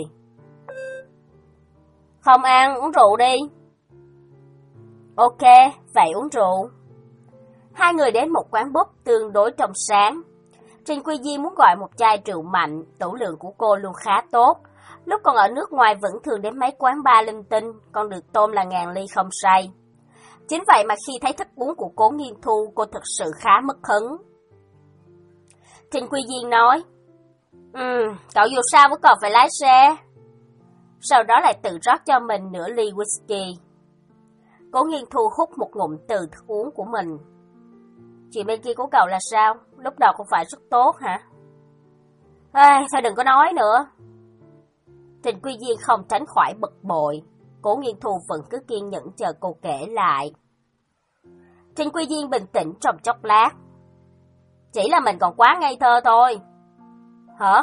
Không ăn, uống rượu đi. Ok, vậy uống rượu. Hai người đến một quán búp tương đối trong sáng. Trình Quy Diên muốn gọi một chai rượu mạnh, tửu lượng của cô luôn khá tốt. Lúc còn ở nước ngoài vẫn thường đến mấy quán bar linh tinh, còn được tôm là ngàn ly không say. Chính vậy mà khi thấy thức uống của Cố Nghiên Thu, cô thực sự khá mất hứng. Trình Quy Diên nói, Ừ, cậu dù sao vẫn còn phải lái xe. Sau đó lại tự rót cho mình nửa ly whisky. Cố Nghiên Thu hút một ngụm từ thức uống của mình. Chuyện bên kia của cậu là sao? Lúc đầu không phải rất tốt hả? Ê, thôi đừng có nói nữa. Trình Quy Diên không tránh khỏi bực bội. Cố Nghiên Thu vẫn cứ kiên nhẫn chờ cô kể lại. Trình Quy Diên bình tĩnh trong chốc lát. Chỉ là mình còn quá ngây thơ thôi. Hả?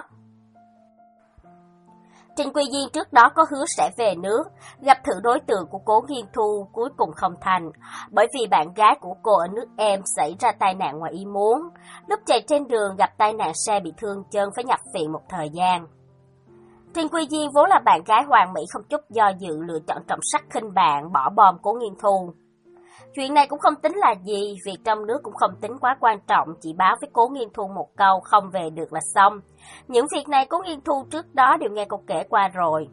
Trình Quy Diên trước đó có hứa sẽ về nước, gặp thử đối tượng của Cố Nghiên Thu cuối cùng không thành, bởi vì bạn gái của cô ở nước em xảy ra tai nạn ngoài ý muốn. Lúc chạy trên đường gặp tai nạn xe bị thương chân phải nhập viện một thời gian. Trình Quy Diên vốn là bạn gái hoàn mỹ không chút do dự lựa chọn trọng sắc khinh bạn bỏ bom Cố Nghiên Thu. Chuyện này cũng không tính là gì, việc trong nước cũng không tính quá quan trọng, chỉ báo với Cố Nghiên Thu một câu không về được là xong. Những việc này Cố Nghiên Thu trước đó đều nghe cô kể qua rồi.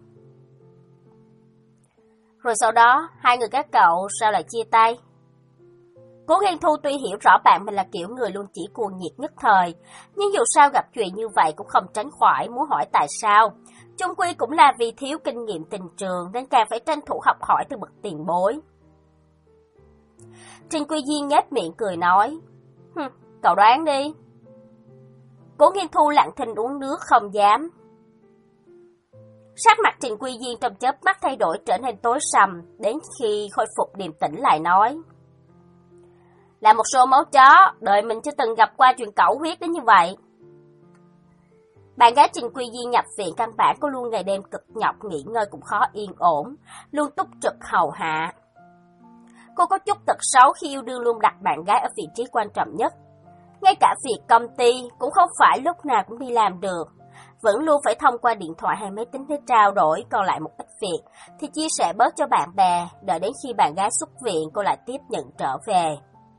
Rồi sau đó, hai người các cậu sao lại chia tay? Cố Nghiên Thu tuy hiểu rõ bạn mình là kiểu người luôn chỉ cuồng nhiệt nhất thời, nhưng dù sao gặp chuyện như vậy cũng không tránh khỏi muốn hỏi tại sao. Chung quy cũng là vì thiếu kinh nghiệm tình trường nên càng phải tranh thủ học hỏi từ bậc tiền bối. Trình Quy Diên nhếch miệng cười nói, Hừm, cậu đoán đi. Cố Nghiên Thu lặng thinh uống nước không dám. Sắc mặt Trình Quy Diên trong chớp mắt thay đổi trở nên tối sầm, đến khi khôi phục điềm tĩnh lại nói. Là một số máu chó, đợi mình chưa từng gặp qua chuyện cẩu huyết đến như vậy. Bạn gái Trình Quy Diên nhập viện căn bản có luôn ngày đêm cực nhọc, nghỉ ngơi cũng khó yên ổn, luôn túc trực hầu hạ. Cô có chút tật xấu khi yêu đương luôn đặt bạn gái ở vị trí quan trọng nhất. Ngay cả việc công ty cũng không phải lúc nào cũng đi làm được. Vẫn luôn phải thông qua điện thoại hay máy tính để trao đổi, còn lại một ít việc thì chia sẻ bớt cho bạn bè, đợi đến khi bạn gái xuất viện cô lại tiếp nhận trở về.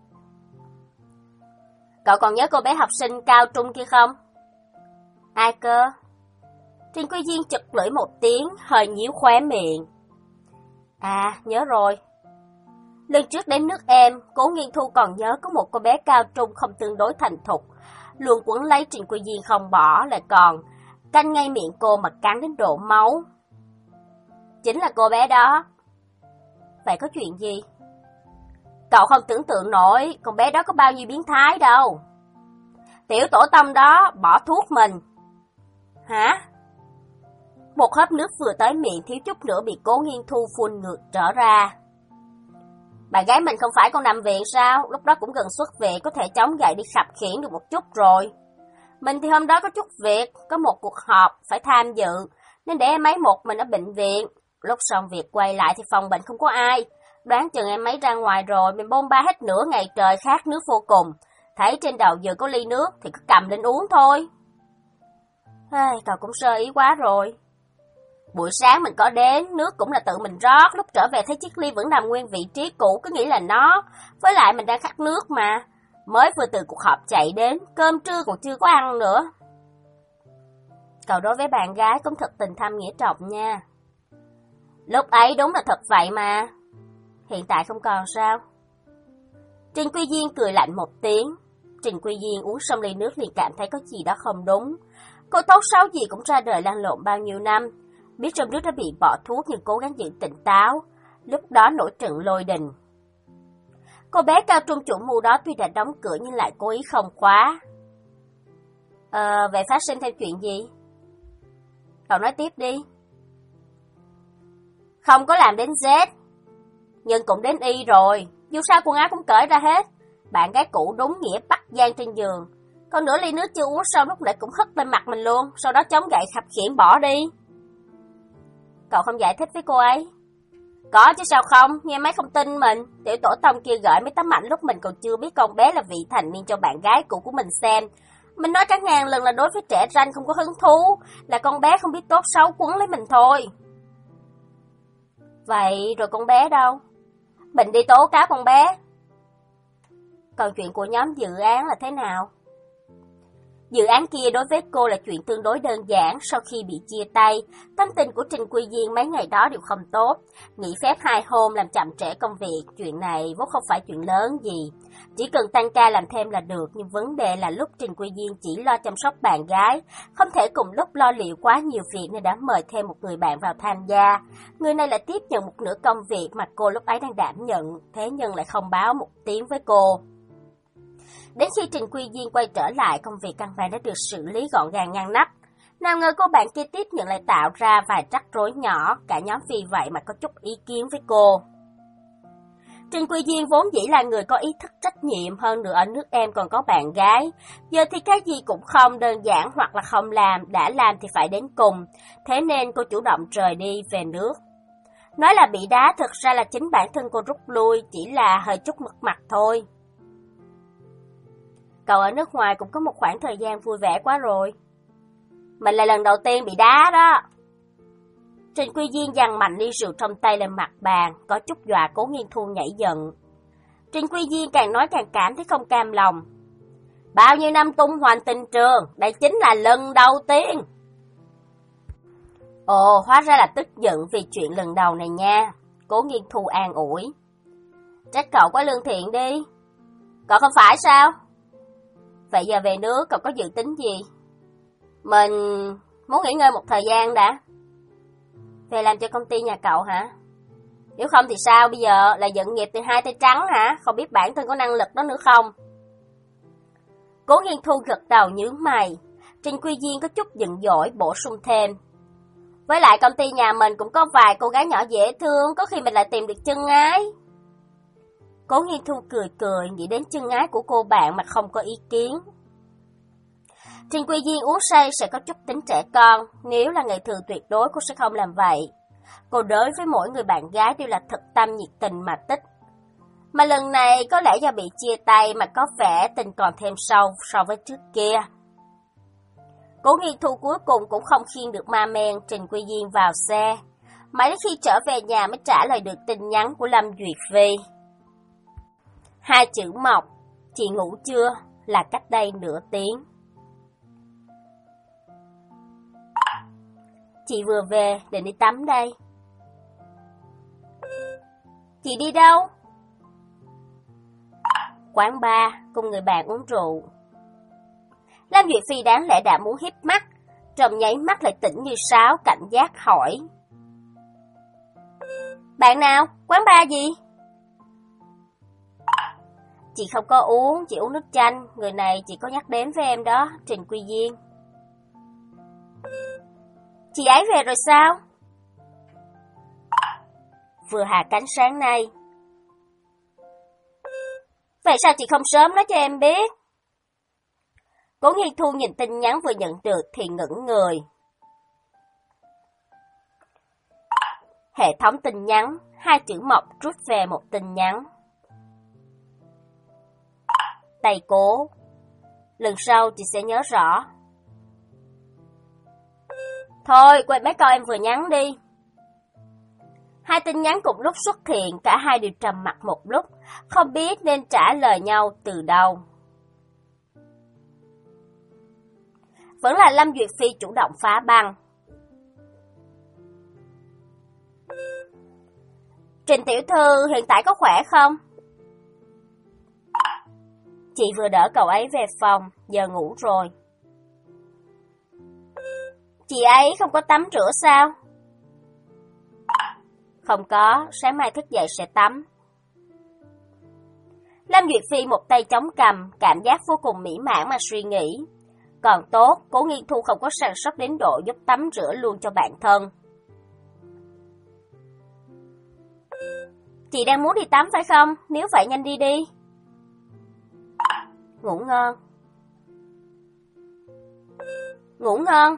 Cậu còn nhớ cô bé học sinh cao trung kia không? Ai cơ? Trình Quy Diên chật lưỡi một tiếng, hơi nhíu khóe miệng. À, nhớ rồi. Lần trước đến nước em, Cố Nghiên Thu còn nhớ có một cô bé cao trung không tương đối thành thục, luôn quấn lấy Trình Quy Diên không bỏ, lại còn canh ngay miệng cô mà cắn đến đổ máu. Chính là cô bé đó. Vậy có chuyện gì? Cậu không tưởng tượng nổi con bé đó có bao nhiêu biến thái đâu. Tiểu tổ tông đó bỏ thuốc mình. Hả? Một hớp nước vừa tới miệng thiếu chút nữa bị Cố Nghiên Thu phun ngược trở ra. Bạn gái mình không phải còn nằm viện sao? Lúc đó cũng gần xuất viện, có thể chống gậy đi khập khiễng được một chút rồi. Mình thì hôm đó có chút việc, có một cuộc họp phải tham dự, nên để em ấy một mình ở bệnh viện. Lúc xong việc quay lại thì phòng bệnh không có ai. Đoán chừng em ấy ra ngoài rồi, mình bôn ba hết nửa ngày trời khát nước vô cùng. Thấy trên đầu giường có ly nước thì cứ cầm lên uống thôi. Ai, cậu cũng sơ ý quá rồi. Buổi sáng mình có đến, nước cũng là tự mình rót, lúc trở về thấy chiếc ly vẫn nằm nguyên vị trí cũ, cứ nghĩ là nó. Với lại mình đang khát nước mà, mới vừa từ cuộc họp chạy đến, cơm trưa còn chưa có ăn nữa. Cậu đối với bạn gái cũng thật tình thâm nghĩa trọng nha. Lúc ấy đúng là thật vậy mà. Hiện tại không còn sao? Trình Quy Diên cười lạnh một tiếng. Trình Quy Diên uống xong ly nước liền cảm thấy có gì đó không đúng. Cô tốt xấu gì cũng ra đời lăn lộn bao nhiêu năm, biết trong nước đã bị bỏ thuốc nhưng cố gắng giữ tỉnh táo. Lúc đó nổi trận lôi đình. Cô bé cao trung chủ mưu đó tuy đã đóng cửa nhưng lại cố ý không khóa. Ờ, vậy phát sinh thêm chuyện gì? Cậu nói tiếp đi. Không có làm đến Z, nhưng cũng đến Y rồi. Dù sao quần áo cũng cởi ra hết. Bạn gái cũ đúng nghĩa bắt gian trên giường. Còn nửa ly nước chưa uống xong lúc nãy cũng hất lên mặt mình luôn. Sau đó chống gậy khập khiễng bỏ đi. Cậu không giải thích với cô ấy? Có chứ sao không, nghe mấy không tin mình. Tiểu tổ tông kia gửi mấy tấm ảnh lúc mình còn chưa biết con bé là vị thành niên cho bạn gái cũ của mình xem. Mình nói cả ngàn lần là đối với trẻ ranh không có hứng thú, là con bé không biết tốt xấu quấn lấy mình thôi. Vậy rồi con bé đâu? Mình đi tố cáo con bé. Còn chuyện của nhóm dự án là thế nào? Dự án kia đối với cô là chuyện tương đối đơn giản. Sau khi bị chia tay, tâm tình của Trình Quy Diên mấy ngày đó đều không tốt. Nghỉ phép hai hôm làm chậm trễ công việc. Chuyện này vốn không phải chuyện lớn gì, chỉ cần tăng ca làm thêm là được. Nhưng vấn đề là lúc Trình Quy Diên chỉ lo chăm sóc bạn gái, không thể cùng lúc lo liệu quá nhiều việc nên đã mời thêm một người bạn vào tham gia. Người này lại tiếp nhận một nửa công việc mà cô lúc ấy đang đảm nhận, thế nhưng lại không báo một tiếng với cô. Đến khi Trình Quy Diên quay trở lại, công việc căn bản đã được xử lý gọn gàng ngăn nắp. Nào ngờ cô bạn kia tiếp nhận lại tạo ra vài rắc rối nhỏ, cả nhóm vì vậy mà có chút ý kiến với cô. Trình Quy Diên vốn dĩ là người có ý thức trách nhiệm, hơn nữa ở nước em còn có bạn gái. Giờ thì cái gì cũng không đơn giản hoặc là không làm, đã làm thì phải đến cùng. Thế nên cô chủ động rời đi về nước. Nói là bị đá, thực ra là chính bản thân cô rút lui, chỉ là hơi chút mất mặt thôi. Cậu ở nước ngoài cũng có một khoảng thời gian vui vẻ quá rồi. Mình là lần đầu tiên bị đá đó. Trình Quy Diên giằng mạnh ly rượu trong tay lên mặt bàn, có chút dọa Cố Nghiên Thu nhảy giận. Trình Quy Diên càng nói càng cảm thấy không cam lòng. Bao nhiêu năm tung hoành tình trường, đây chính là lần đầu tiên. Ồ, hóa ra là tức giận vì chuyện lần đầu này nha. Cố Nghiên Thu an ủi. Trách cậu quá lương thiện đi. Cậu không phải sao? Vậy giờ về nước cậu có dự tính gì? Mình muốn nghỉ ngơi một thời gian đã. Về làm cho công ty nhà cậu hả? Nếu không thì sao bây giờ, là dựng nghiệp từ hai tay trắng hả? Không biết bản thân có năng lực đó nữa không? Cố Nghiên Thu gật đầu nhướng mày. Trình Quy Diên có chút giận dỗi bổ sung thêm. Với lại công ty nhà mình cũng có vài cô gái nhỏ dễ thương, có khi mình lại tìm được chân ái. Cố Nghiên Thu cười cười, nghĩ đến chân ái của cô bạn mà không có ý kiến. Trình Quy Diên uống say sẽ có chút tính trẻ con, nếu là ngày thường tuyệt đối cô sẽ không làm vậy. Cô đối với mỗi người bạn gái đều là thật tâm nhiệt tình mà tích. Mà lần này có lẽ do bị chia tay mà có vẻ tình còn thêm sâu so với trước kia. Cố Nghiên Thu cuối cùng cũng không khiêng được ma men Trình Quy Diên vào xe. Mãi đến khi trở về nhà mới trả lời được tin nhắn của Lâm Duyệt Phi. Hai chữ Mộc, chị ngủ chưa, là cách đây nửa tiếng. Chị vừa về, định đi tắm đây. Chị đi đâu? Quán bar, cùng người bạn uống rượu. Lam Duyệt Phi đáng lẽ đã muốn híp mắt, trong nháy mắt lại tỉnh như sáo, cảnh giác hỏi. Bạn nào? Quán bar gì? Chị không có uống, chị uống nước chanh, người này chị có nhắc đến với em đó, Trình Quy Diên. Chị ấy về rồi sao? Vừa hạ cánh sáng nay. Vậy sao chị không sớm nói cho em biết? Cố Nghiên Thu nhìn tin nhắn vừa nhận được thì ngẩn người. Hệ thống tin nhắn, hai chữ Mộc rút về một tin nhắn. Tay Cố, lần sau chị sẽ nhớ rõ. Thôi, quên mấy câu em vừa nhắn đi. Hai tin nhắn cùng lúc xuất hiện, cả hai đều trầm mặc một lúc, không biết nên trả lời nhau từ đâu. Vẫn là Lâm Duyệt Phi chủ động phá băng. Trình tiểu thư hiện tại có khỏe không? Chị vừa đỡ cậu ấy về phòng, giờ ngủ rồi. Chị ấy không có tắm rửa sao? Không có, sáng mai thức dậy sẽ tắm. Lâm Duyệt Phi một tay chống cằm, cảm giác vô cùng mỹ mãn mà suy nghĩ. Còn tốt, Cố Nghiên Thu không có săn sóc đến độ giúp tắm rửa luôn cho bản thân. Chị đang muốn đi tắm phải không? Nếu vậy nhanh đi đi. Ngủ ngon. Ngủ ngon.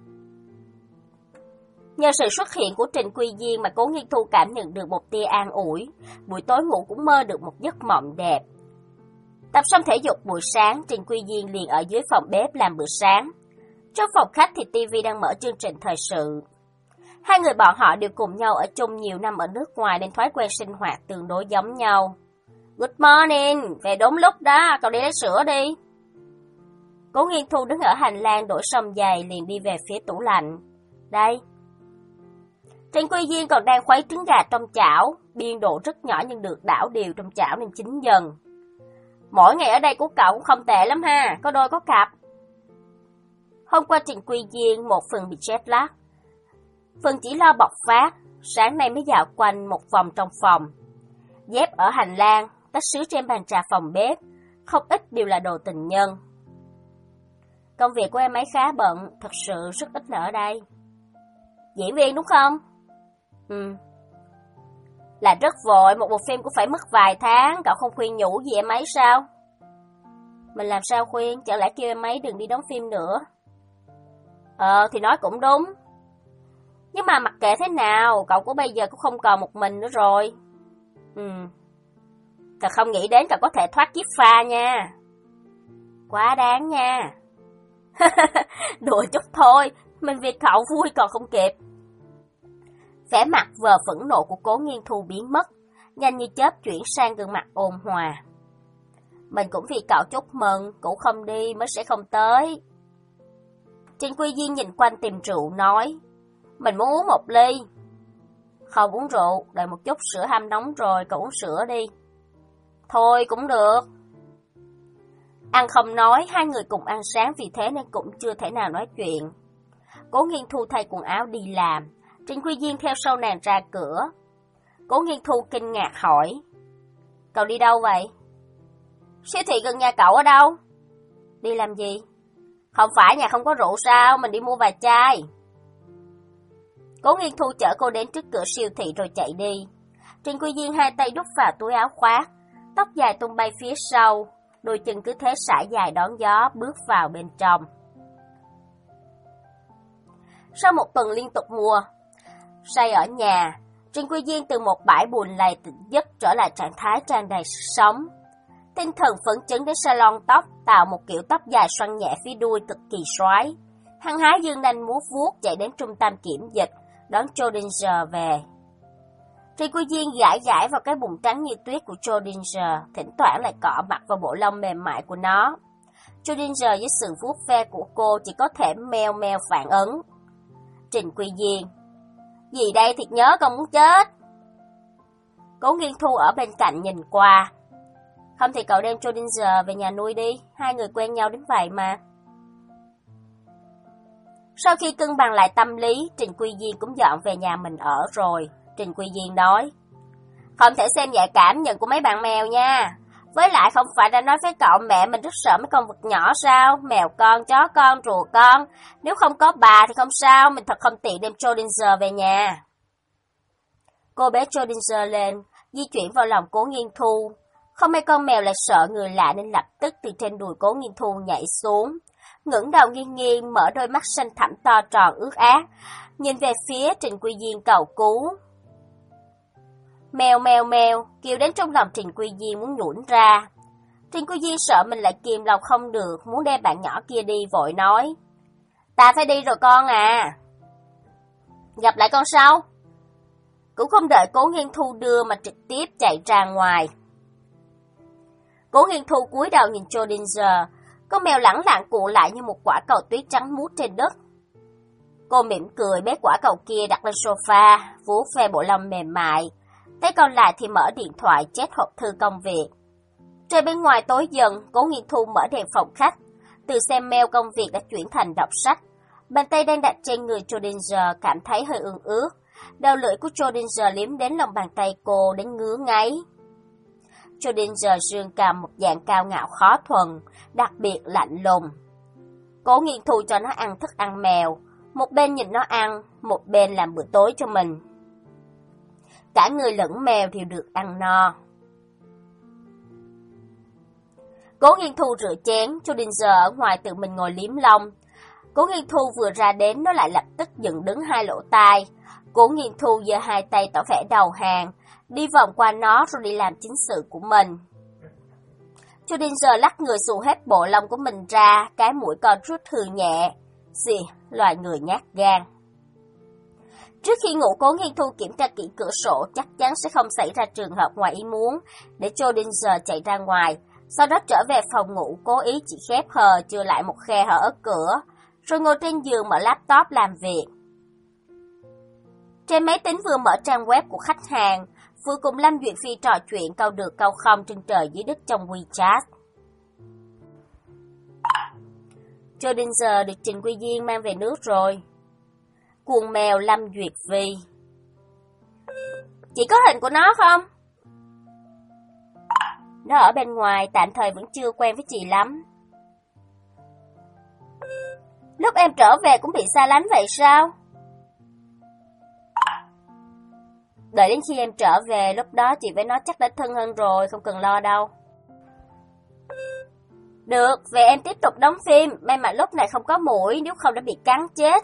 Nhờ sự xuất hiện của Trình Quy Diên mà Cố Nghiên Thu cảm nhận được một tia an ủi. Buổi tối ngủ cũng mơ được một giấc mộng đẹp. Tập xong thể dục buổi sáng, Trình Quy Diên liền ở dưới phòng bếp làm bữa sáng. Trong phòng khách thì ti vi đang mở chương trình thời sự. Hai người bọn họ đều cùng nhau ở chung nhiều năm ở nước ngoài nên thói quen sinh hoạt tương đối giống nhau. Good morning, về đúng lúc đó, cậu đi lấy sữa đi. Cố Nghiên Thu đứng ở hành lang đổi xong giày liền đi về phía tủ lạnh. Đây. Trình Quy Diên còn đang khuấy trứng gà trong chảo, biên độ rất nhỏ nhưng được đảo đều trong chảo nên chín dần. Mỗi ngày ở đây của cậu cũng không tệ lắm ha, có đôi có cặp. Hôm qua Trình Quy Diên một phần bị jet lag, phần chỉ lo bộc phát, sáng nay mới dạo quanh một vòng trong phòng. Dép ở hành lang, tách sứ trên bàn trà phòng bếp, không ít đều là đồ tình nhân. Công việc của em ấy khá bận, thật sự rất ít ở đây. Diễn viên đúng không? Ừ. Là rất vội, một bộ phim cũng phải mất vài tháng, cậu không khuyên nhủ gì em ấy sao? Mình làm sao khuyên, chẳng lẽ kêu em ấy đừng đi đóng phim nữa? Ờ, thì nói cũng đúng. Nhưng mà mặc kệ thế nào, cậu của bây giờ cũng không còn một mình nữa rồi. Ừ. Thật không nghĩ đến cậu có thể thoát kiếp pha nha. Quá đáng nha. Đùa chút thôi, mình vì cậu vui còn không kịp. Vẻ mặt vờ phẫn nộ của Cố Nghiên Thu biến mất, nhanh như chớp chuyển sang gương mặt ôn hòa. Mình cũng vì cậu chúc mừng, cũng không đi mới sẽ không tới. Trình Quy Diên nhìn quanh tìm rượu nói, mình muốn uống một ly. Không uống rượu, đợi một chút sữa hâm nóng rồi, cậu uống sữa đi. Thôi cũng được. Ăn không nói, hai người cùng ăn sáng vì thế nên cũng chưa thể nào nói chuyện. Cố Nghiên Thu thay quần áo đi làm, Trình Quy Diên theo sau nàng ra cửa. Cố Nghiên Thu kinh ngạc hỏi, cậu đi đâu vậy? Siêu thị gần nhà cậu ở đâu? Đi làm gì? Không phải nhà không có rượu sao, mình đi mua vài chai. Cố Nghiên Thu chở cô đến trước cửa siêu thị rồi chạy đi. Trình Quy Diên hai tay đút vào túi áo khoác, tóc dài tung bay phía sau, đôi chân cứ thế sải dài đón gió bước vào bên trong. Sau một tuần liên tục mua, say ở nhà, Trình Quy Diên từ một bãi buồn lầy tỉnh giấc trở lại trạng thái tràn đầy sức sống. Tinh thần phấn chấn đến salon tóc tạo một kiểu tóc dài xoăn nhẹ phía đuôi cực kỳ xoái. Hăng hái dương nanh múa vuốt chạy đến trung tâm kiểm dịch đón Schrödinger về. Trình Quy Diên gãi gãi vào cái bụng trắng như tuyết của Schrödinger, thỉnh thoảng lại cọ mặt vào bộ lông mềm mại của nó. Schrödinger với sự vuốt ve của cô chỉ có thể meo meo phản ứng. Trình Quy Diên, gì đây thiệt nhớ con muốn chết. Cố Nghiên Thu ở bên cạnh nhìn qua. Không thì cậu đem Schrödinger về nhà nuôi đi, hai người quen nhau đến vậy mà. Sau khi cân bằng lại tâm lý, Trình Quy Diên cũng dọn về nhà mình ở rồi. Trình Quy Diên nói, không thể xem nhẹ cảm nhận của mấy bạn mèo nha. Với lại không phải đã nói với cậu mẹ mình rất sợ mấy con vật nhỏ sao? Mèo con, chó con, rùa con. Nếu không có bà thì không sao, mình thật không tiện đem Schrödinger về nhà. Cô bé Schrödinger lên, di chuyển vào lòng Cố Nghiên Thu. Không mấy con mèo lại sợ người lạ nên lập tức từ trên đùi Cố Nghiên Thu nhảy xuống. Ngẩng đầu nghiêng nghiêng, mở đôi mắt xanh thẳm to tròn ướt át, nhìn về phía Trình Quy Diên cầu cứu. Mèo mèo mèo, kêu đến trong lòng Trình Quy Diên muốn nhũn ra. Trình Quy Diên sợ mình lại kìm lòng không được, muốn đem bạn nhỏ kia đi vội nói. Ta phải đi rồi con à. Gặp lại con sau. Cũng không đợi Cố Nghiên Thu đưa mà trực tiếp chạy ra ngoài. Cố Nghiên Thu cúi đầu nhìn Schrödinger, con mèo lẳng lặng cuộn lại như một quả cầu tuyết trắng muốt trên đất. Cô mỉm cười bế quả cầu kia đặt lên sofa, vuốt ve bộ lông mềm mại, tay còn lại thì mở điện thoại check hộp thư công việc. Trời bên ngoài tối dần, Cố Nghiên Thu mở đèn phòng khách, từ xem mail công việc đã chuyển thành đọc sách. Bàn tay đang đặt trên người Schrödinger cảm thấy hơi ương ướt, đầu lưỡi của Schrödinger liếm đến lòng bàn tay cô đến ngứa ngáy. Schrödinger dương cầm một dạng cao ngạo khó thuần, đặc biệt lạnh lùng. Cố Nghiên Thu cho nó ăn thức ăn mèo, một bên nhìn nó ăn, một bên làm bữa tối cho mình. Cả người lẫn mèo đều được ăn no. Cố Nghiên Thu rửa chén, Schrödinger ở ngoài tự mình ngồi liếm lông. Cố Nghiên Thu vừa ra đến, nó lại lập tức dựng đứng hai lỗ tai. Cố Nghiên Thu giơ hai tay tỏ vẻ đầu hàng, đi vòng qua nó rồi đi làm chính sự của mình. Schrödinger lắc người xù hết bộ lông của mình ra, cái mũi còn rút hừ nhẹ. Gì, loài người nhát gan. Trước khi ngủ, Cố Nghiên Thu kiểm tra kỹ cửa sổ, chắc chắn sẽ không xảy ra trường hợp ngoài ý muốn, để Schrödinger chạy ra ngoài. Sau đó trở về phòng ngủ, cố ý chỉ khép hờ chừa lại một khe hở ở cửa, rồi ngồi trên giường mở laptop làm việc. Trên máy tính vừa mở trang web của khách hàng, vừa cùng Lâm Duyệt Phi trò chuyện câu được câu không trên trời dưới đất trong WeChat. Schrödinger được Trình Quy Diên mang về nước rồi. Cuồng mèo Lâm Duyệt Phi. Chỉ có hình của nó không? Nó ở bên ngoài, tạm thời vẫn chưa quen với chị lắm. Lúc em trở về cũng bị xa lánh vậy sao? Đợi đến khi em trở về, lúc đó chị với nó chắc đã thân hơn rồi, không cần lo đâu. Được, về em tiếp tục đóng phim, may mà lúc này không có muỗi, nếu không đã bị cắn chết.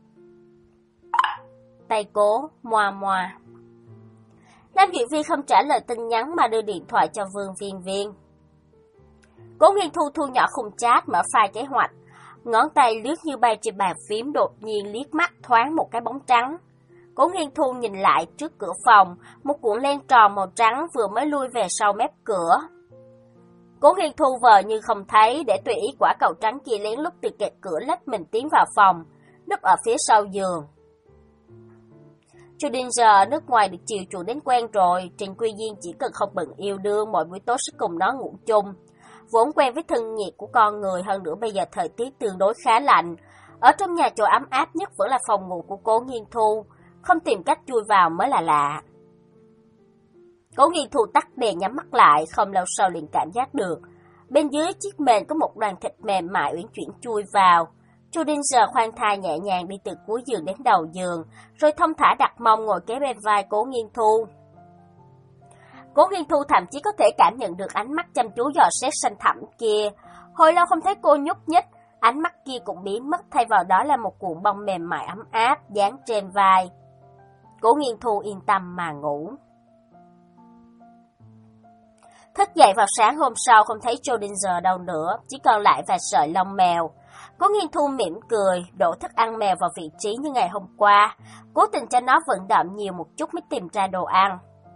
Tay Cố moa moa. Lâm Duyệt Phi không trả lời tin nhắn mà đưa điện thoại cho Vương Viên Viên. Cố Nghiên Thu thu nhỏ khung chat, mở file kế hoạch, ngón tay lướt như bay trên bàn phím, đột nhiên liếc mắt thoáng một cái bóng trắng. Cố Nghiên Thu nhìn lại trước cửa phòng, một cuộn len tròn màu trắng vừa mới lui về sau mép cửa. Cố Nghiên Thu vờ như không thấy, để tùy ý quả cầu trắng kia lén lút từ kẹt cửa lách mình tiến vào phòng, núp ở phía sau giường. Schrödinger nước ngoài được chiều chuộng đến quen rồi, Trình Quy Diên chỉ cần không bận yêu đương, mỗi buổi tối sẽ cùng nó ngủ chung. Vốn quen với thân nhiệt của con người, hơn nữa bây giờ thời tiết tương đối khá lạnh. Ở trong nhà chỗ ấm áp nhất vẫn là phòng ngủ của Cố Nghiên Thu, không tìm cách chui vào mới là lạ. Cố Nghiên Thu tắt đèn nhắm mắt lại, không lâu sau liền cảm giác được. Bên dưới chiếc mền có một đoàn thịt mềm mại uyển chuyển chui vào. Schrödinger khoan thai nhẹ nhàng đi từ cuối giường đến đầu giường, rồi thông thả đặt mông ngồi kế bên vai Cố Nghiên Thu. Cố Nghiên Thu thậm chí có thể cảm nhận được ánh mắt chăm chú dò xét xanh thẳm kia. Hồi lâu không thấy cô nhúc nhích, ánh mắt kia cũng biến mất, thay vào đó là một cuộn bông mềm mại ấm áp dán trên vai. Cố Nghiên Thu yên tâm mà ngủ. Thức dậy vào sáng hôm sau không thấy Schrödinger đâu nữa, chỉ còn lại vài sợi lông mèo. Cố Nghiên Thu mỉm cười, đổ thức ăn mèo vào vị trí như ngày hôm qua, cố tình cho nó vận động nhiều một chút mới tìm ra đồ ăn.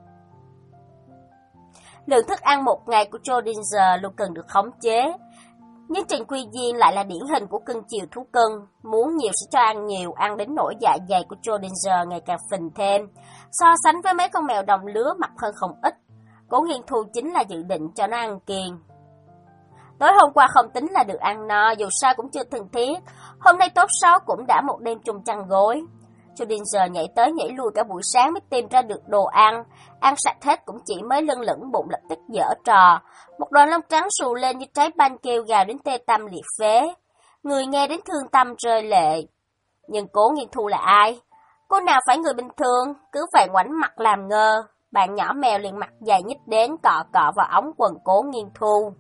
Lượng thức ăn một ngày của Schrödinger luôn cần được khống chế, nhưng Trình Quy Diên lại là điển hình của cưng chiều thú cưng, muốn nhiều sẽ cho ăn nhiều, ăn đến nỗi dạ dày của Schrödinger ngày càng phình thêm. So sánh với mấy con mèo đồng lứa mập hơn không ít, Cố Nghiên Thu chính là dự định cho nó ăn kiêng. Tối hôm qua không tính là được ăn no, dù sao cũng chưa thân thiết, hôm nay tốt xấu cũng đã một đêm chung chăn gối. Schrödinger nhảy tới nhảy lui cả buổi sáng mới tìm ra được đồ ăn, ăn sạch hết cũng chỉ mới lưng lửng bụng lập tức dở trò. Một đoàn lông trắng xù lên như trái banh kêu gào đến tê tâm liệt phế. Người nghe đến thương tâm rơi lệ. Nhưng Cố Nghiên Thu là ai? Cô nào phải người bình thường, cứ vậy ngoảnh mặt làm ngơ. Bạn nhỏ mèo liền mặt dày nhích đến cọ cọ vào ống quần Cố Nghiên Thu.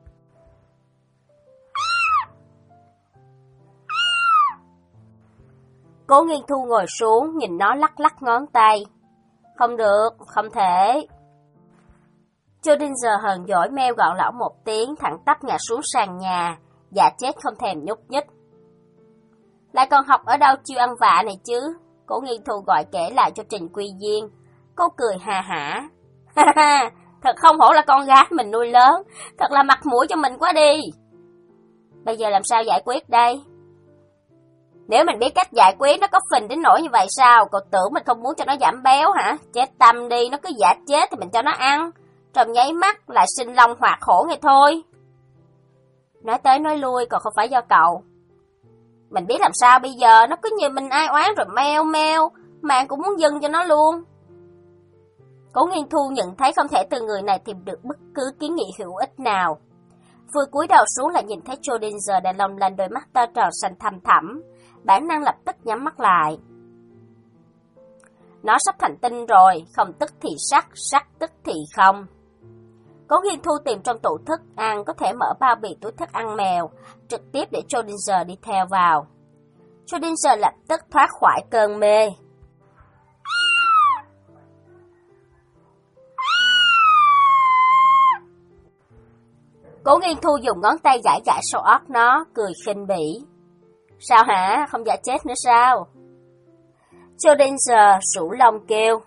Cố Nghiên Thu ngồi xuống, nhìn nó lắc lắc ngón tay. Không được, không thể. Schrödinger hờn dỗi meo gọn lỏng một tiếng, thẳng tắp ngã xuống sàn nhà, dạ chết không thèm nhúc nhích. Lại còn học ở đâu chiêu ăn vạ này chứ? Cố Nghiên Thu gọi kể lại cho Trình Quy Diên. Cô cười hà hả. Ha ha, thật không hổ là con gái mình nuôi lớn, thật là mặt mũi cho mình quá đi. Bây giờ làm sao giải quyết đây? Nếu mình biết cách giải quyết nó có phình đến nỗi như vậy sao? Cậu tưởng mình không muốn cho nó giảm béo hả? Chết tâm đi, nó cứ giả chết thì mình cho nó ăn. Trong nháy mắt lại sinh long hoạt hổ ngay thôi. Nói tới nói lui còn không phải do cậu. Mình biết làm sao bây giờ, nó cứ như mình ai oán rồi meo meo, mạng cũng muốn dâng cho nó luôn. Cố Nghiên Thu nhận thấy không thể từ người này tìm được bất cứ kiến nghị hữu ích nào. Vừa cúi đầu xuống là nhìn thấy Schrödinger đang long lanh đôi mắt to tròn xanh thăm thẳm, bản năng lập tức nhắm mắt lại. Nó sắp thành tinh rồi, không tức thì sắc, sắc tức thì không. Cố Nghiên Thu tìm trong tủ thức ăn có thể mở bao bì túi thức ăn mèo, trực tiếp để Schrödinger đi theo vào. Schrödinger lập tức thoát khỏi cơn mê. Cố Nghiên Thu dùng ngón tay gãi gãi sau óc nó, cười khinh bỉ. Sao hả, không giả chết nữa sao? Schrödinger sủ lông kêu.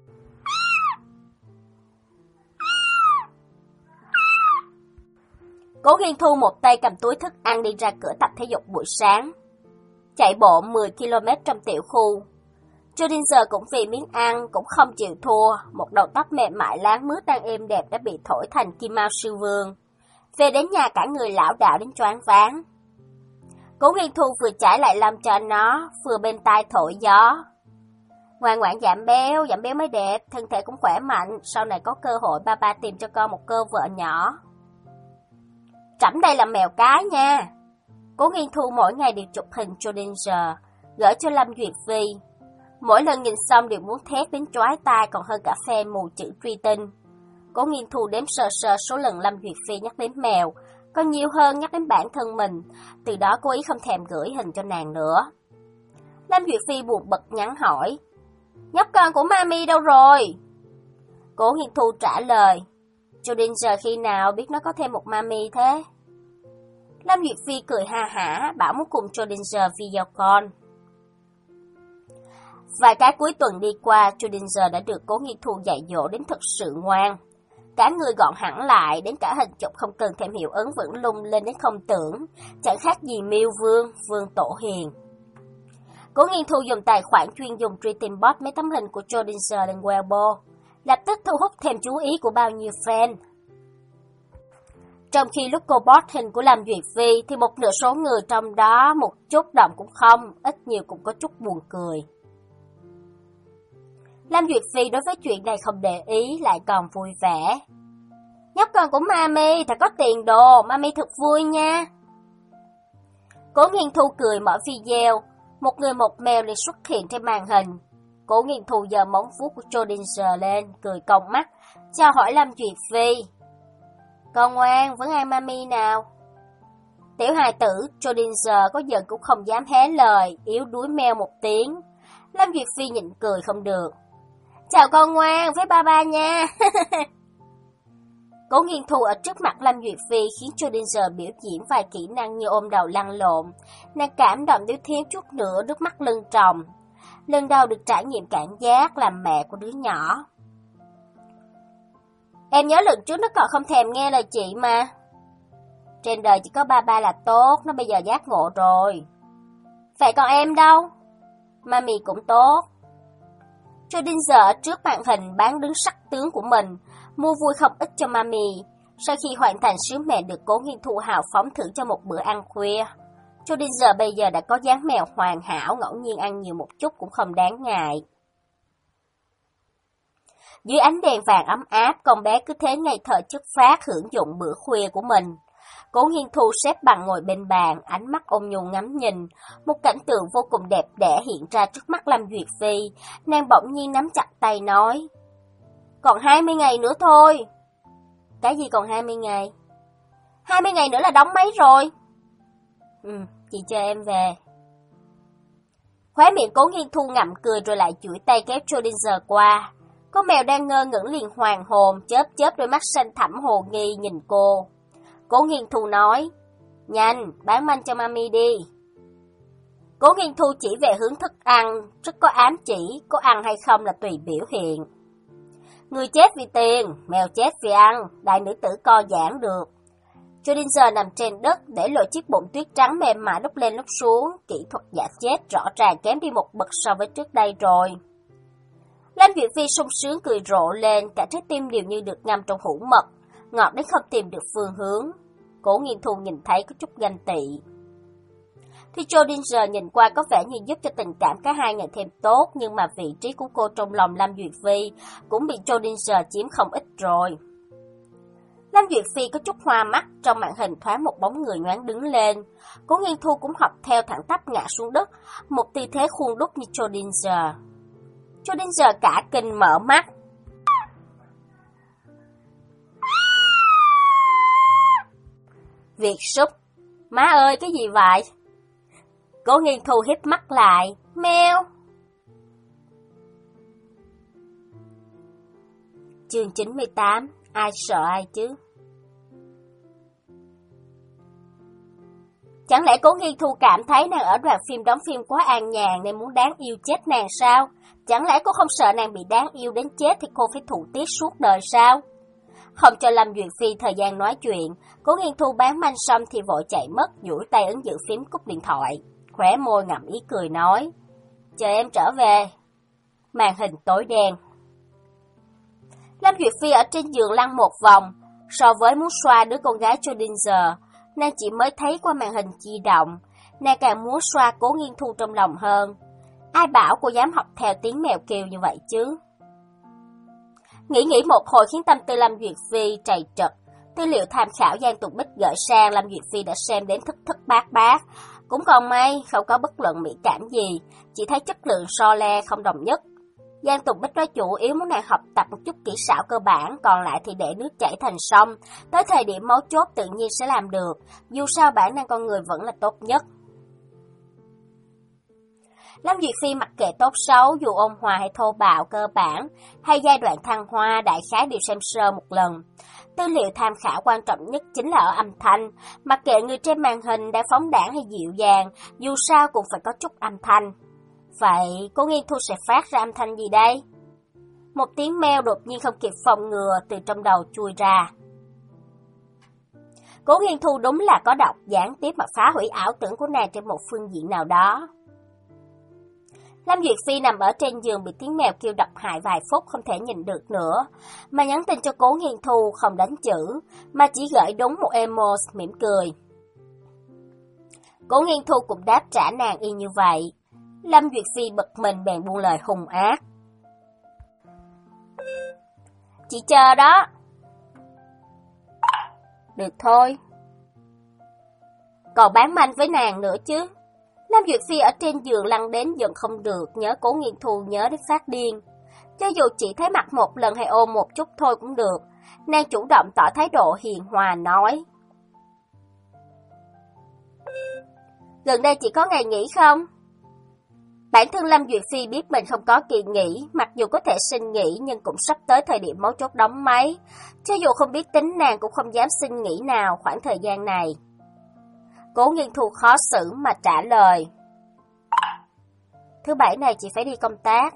Cố Nghiên Thu một tay cầm túi thức ăn đi ra cửa tập thể dục buổi sáng. Chạy bộ mười ki lô mét trong tiểu khu. Schrödinger cũng vì miếng ăn cũng không chịu thua, một đầu tóc mềm mại láng mướt đang êm đẹp đã bị thổi thành kim mao sư vương. Về đến nhà cả người lão đạo đến choáng váng. Cố Nghiên Thu vừa trải lại lông cho nó, vừa bên tai thổi gió. Ngoan ngoãn giảm béo, giảm béo mới đẹp, thân thể cũng khỏe mạnh, sau này có cơ hội ba ba tìm cho con một cơ vợ nhỏ. Trẫm đây là mèo cái nha. Cố Nghiên Thu mỗi ngày đều chụp hình Schrödinger, gửi cho Lâm Duyệt Vi. Mỗi lần nhìn xong đều muốn thét đến chói tai còn hơn cả fan mù chữ truy tinh. Cố Nghiên Thu đếm sơ sơ số lần Lâm Duyệt Phi nhắc đến mèo, còn nhiều hơn nhắc đến bản thân mình, từ đó cô ý không thèm gửi hình cho nàng nữa. Lâm Duyệt Phi buồn bực nhắn hỏi, nhóc con của Mami đâu rồi? Cố Nghiên Thu trả lời, Schrödinger khi nào biết nó có thêm một Mami thế? Lâm Duyệt Phi cười ha hả, bảo muốn cùng Schrödinger video call. Vài cái cuối tuần đi qua, Schrödinger đã được Cố Nghiên Thu dạy dỗ đến thực sự ngoan. Cả người gọn hẳn lại, đến cả hình chụp không cần thêm hiệu ứng vẫn lung lên đến không tưởng, chẳng khác gì Miêu Vương, Vương Tổ Hiền. Cố Nghiên Thu dùng tài khoản chuyên dùng truy tìm bot mấy tấm hình của Schrödinger lên Weibo, lập tức thu hút thêm chú ý của bao nhiêu fan. Trong khi lúc cô bot hình của Lâm Duyệt Vi thì một nửa số người trong đó một chút động cũng không, ít nhiều cũng có chút buồn cười. Lâm Duyệt Phi đối với chuyện này không để ý, lại còn vui vẻ. Nhóc con của Mami, thật có tiền đồ, Mami thật vui nha. Cố Nghiên Thu cười mở video, một người một mèo liền xuất hiện trên màn hình. Cố Nghiên Thu giơ móng vuốt của Schrödinger lên, cười cong mắt, chào hỏi Lâm Duyệt Phi. Con ngoan, vẫn ăn Mami nào? Tiểu hài tử, Schrödinger có giận cũng không dám hé lời, yếu đuối meo một tiếng. Lâm Duyệt Phi nhịn cười không được. Chào con ngoan với ba ba nha. Cố Nghiên Thu ở trước mặt Lâm Duyệt Phi khiến Schrödinger biểu diễn vài kỹ năng như ôm đầu lăn lộn. Nàng cảm động đến thiếu chút nữa nước mắt lưng tròng. Lần đầu được trải nghiệm cảm giác làm mẹ của đứa nhỏ. Em nhớ lần trước nó còn không thèm nghe lời chị mà. Trên đời chỉ có ba ba là tốt, nó bây giờ giác ngộ rồi. Vậy còn em đâu? Mami cũng tốt. Schrödinger ở trước màn hình bán đứng sắc tướng của mình, mua vui không ít cho Mami. Sau khi hoàn thành sứ mệnh được Cố Nghiên Thu hào phóng thưởng cho một bữa ăn khuya, Schrödinger bây giờ đã có dáng mèo hoàn hảo, ngẫu nhiên ăn nhiều một chút cũng không đáng ngại. Dưới ánh đèn vàng ấm áp, con bé cứ thế ngày thở chất phát hưởng dụng bữa khuya của mình. Cố Nghiên Thu xếp bằng ngồi bên bàn, ánh mắt ôn nhu ngắm nhìn. Một cảnh tượng vô cùng đẹp đẽ hiện ra trước mắt Lâm Duyệt Phi. Nàng bỗng nhiên nắm chặt tay nói. Còn hai mươi ngày nữa thôi. Cái gì còn hai mươi ngày? hai mươi ngày nữa là đóng mấy rồi? Ừ, chị chờ em về. Khóe miệng Cố Nghiên Thu ngậm cười rồi lại duỗi tay kéo Schrödinger qua. Con mèo đang ngơ ngẩn liền hoàng hồn, chớp chớp đôi mắt xanh thẳm hồ nghi nhìn cô. Cố Nghiên Thu nói, nhanh, bán manh cho Mami đi. Cố Nghiên Thu chỉ về hướng thức ăn, rất có ám chỉ, có ăn hay không là tùy biểu hiện. Người chết vì tiền, mèo chết vì ăn, đại nữ tử co giãn được. Schrödinger nằm trên đất để lộ chiếc bụng tuyết trắng mềm mại lúc lên lúc xuống, kỹ thuật giả chết rõ ràng kém đi một bậc so với trước đây rồi. Lâm Duyệt Phi sung sướng cười rộ lên, cả trái tim đều như được ngâm trong hũ mật, ngọt đến không tìm được phương hướng. Cố Nghiên Thu nhìn thấy có chút ganh tị. Thì Schrödinger nhìn qua có vẻ như giúp cho tình cảm cả hai ngày thêm tốt, nhưng mà vị trí của cô trong lòng Lâm Duyệt Phi cũng bị Schrödinger chiếm không ít rồi. Lâm Duyệt Phi có chút hoa mắt, trong màn hình thoáng một bóng người nhoáng đứng lên. Cố Nghiên Thu cũng học theo thẳng tắp ngã xuống đất, một tư thế khuôn đúc như Schrödinger. Schrödinger cả kinh mở mắt. Việt Súc, má ơi cái gì vậy? Cố Nghiên Thu híp mắt lại, meo. Chương chín mươi tám, ai sợ ai chứ? Chẳng lẽ Cố Nghiên Thu cảm thấy nàng ở đoàn phim đóng phim quá an nhàn nên muốn đáng yêu chết nàng sao? Chẳng lẽ cô không sợ nàng bị đáng yêu đến chết thì cô phải thụ tiếc suốt đời sao? Không cho Lâm Duyệt Phi thời gian nói chuyện, Cố Nghiên Thu bán manh xong thì vội chạy mất, duỗi tay ấn giữ phím cúp điện thoại. Khóe môi ngậm ý cười nói, chờ em trở về. Màn hình tối đen. Lâm Duyệt Phi ở trên giường lăn một vòng, so với muốn xoa đứa con gái Schrödinger, nàng chỉ mới thấy qua màn hình di động, nàng càng muốn xoa Cố Nghiên Thu trong lòng hơn. Ai bảo cô dám học theo tiếng mèo kêu như vậy chứ? Nghĩ nghĩ một hồi khiến tâm tư Lâm Duyệt Phi trầy trật. Tư liệu tham khảo Giang Tùng Bích gửi sang, Lâm Duyệt Phi đã xem đến thất thất bát bát. Cũng còn may, không có bất luận mỹ cảm gì, chỉ thấy chất lượng so le không đồng nhất. Giang Tùng Bích nói chủ yếu muốn nàng học tập một chút kỹ xảo cơ bản, còn lại thì để nước chảy thành sông, tới thời điểm mấu chốt tự nhiên sẽ làm được, dù sao bản năng con người vẫn là tốt nhất. Lâm Duyệt Phi mặc kệ tốt xấu, dù ôn hòa hay thô bạo cơ bản, hay giai đoạn thăng hoa đại khái đều xem sơ một lần. Tư liệu tham khảo quan trọng nhất chính là ở âm thanh, mặc kệ người trên màn hình đã phóng đãng hay dịu dàng, dù sao cũng phải có chút âm thanh. Vậy Cố Nghiên Thu sẽ phát ra âm thanh gì đây? Một tiếng meo đột nhiên không kịp phòng ngừa từ trong đầu chui ra. Cố Nghiên Thu đúng là có độc, gián tiếp mà phá hủy ảo tưởng của nàng trên một phương diện nào đó. Lâm Duyệt Phi nằm ở trên giường bị tiếng mèo kêu độc hại vài phút không thể nhìn được nữa, mà nhắn tin cho Cố Nghiên Thu không đánh chữ, mà chỉ gửi đúng một emoji mỉm cười. Cố Nghiên Thu cũng đáp trả nàng y như vậy. Lâm Duyệt Phi bực mình bèn buông lời hung ác. Chị chờ đó. Được thôi. Còn bán manh với nàng nữa chứ. Lâm Duyệt Phi ở trên giường lăn đến giận không được, nhớ Cố Nghiên Thu nhớ đến phát điên. Cho dù chỉ thấy mặt một lần hay ôm một chút thôi cũng được, nàng chủ động tỏ thái độ hiền hòa nói. Gần đây chị có ngày nghỉ không? Bản thân Lâm Duyệt Phi biết mình không có kỳ nghỉ, mặc dù có thể xin nghỉ nhưng cũng sắp tới thời điểm mấu chốt đóng máy. Cho dù không biết tính nàng cũng không dám xin nghỉ nào khoảng thời gian này. Cố Nghiên Thu khó xử mà trả lời. Thứ bảy này chị phải đi công tác.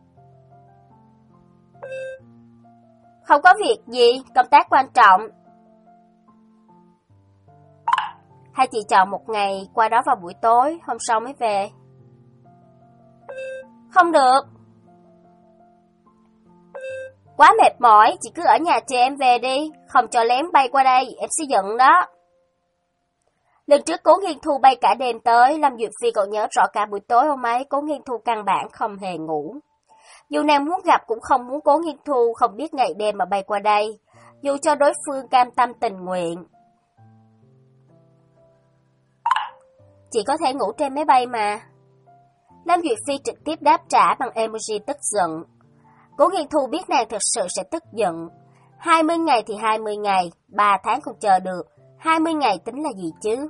Không có việc gì, công tác quan trọng. Hay chị chọn một ngày qua đó vào buổi tối, hôm sau mới về. Không được. Quá mệt mỏi, chị cứ ở nhà chờ em về đi, không cho lén bay qua đây, em sẽ giận đó. Lần trước Cố Nghiên Thu bay cả đêm tới, Lâm Duyệt Phi còn nhớ rõ cả buổi tối hôm ấy, Cố Nghiên Thu căn bản không hề ngủ. Dù nàng muốn gặp cũng không muốn Cố Nghiên Thu không biết ngày đêm mà bay qua đây, dù cho đối phương cam tâm tình nguyện. Chị có thể ngủ trên máy bay mà. Lâm Duyệt Phi trực tiếp đáp trả bằng emoji tức giận. Cố Nghiên Thu biết nàng thật sự sẽ tức giận. hai mươi ngày thì hai mươi ngày, ba tháng không chờ được, hai mươi ngày tính là gì chứ?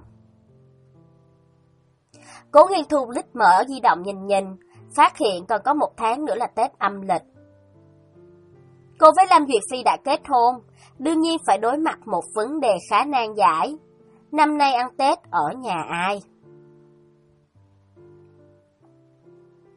Cố Nghiên Thu lít mở di động nhìn nhìn, phát hiện còn có một tháng nữa là Tết âm lịch. Cô với Lâm Duyệt Phi đã kết hôn, đương nhiên phải đối mặt một vấn đề khá nan giải. Năm nay ăn Tết ở nhà ai?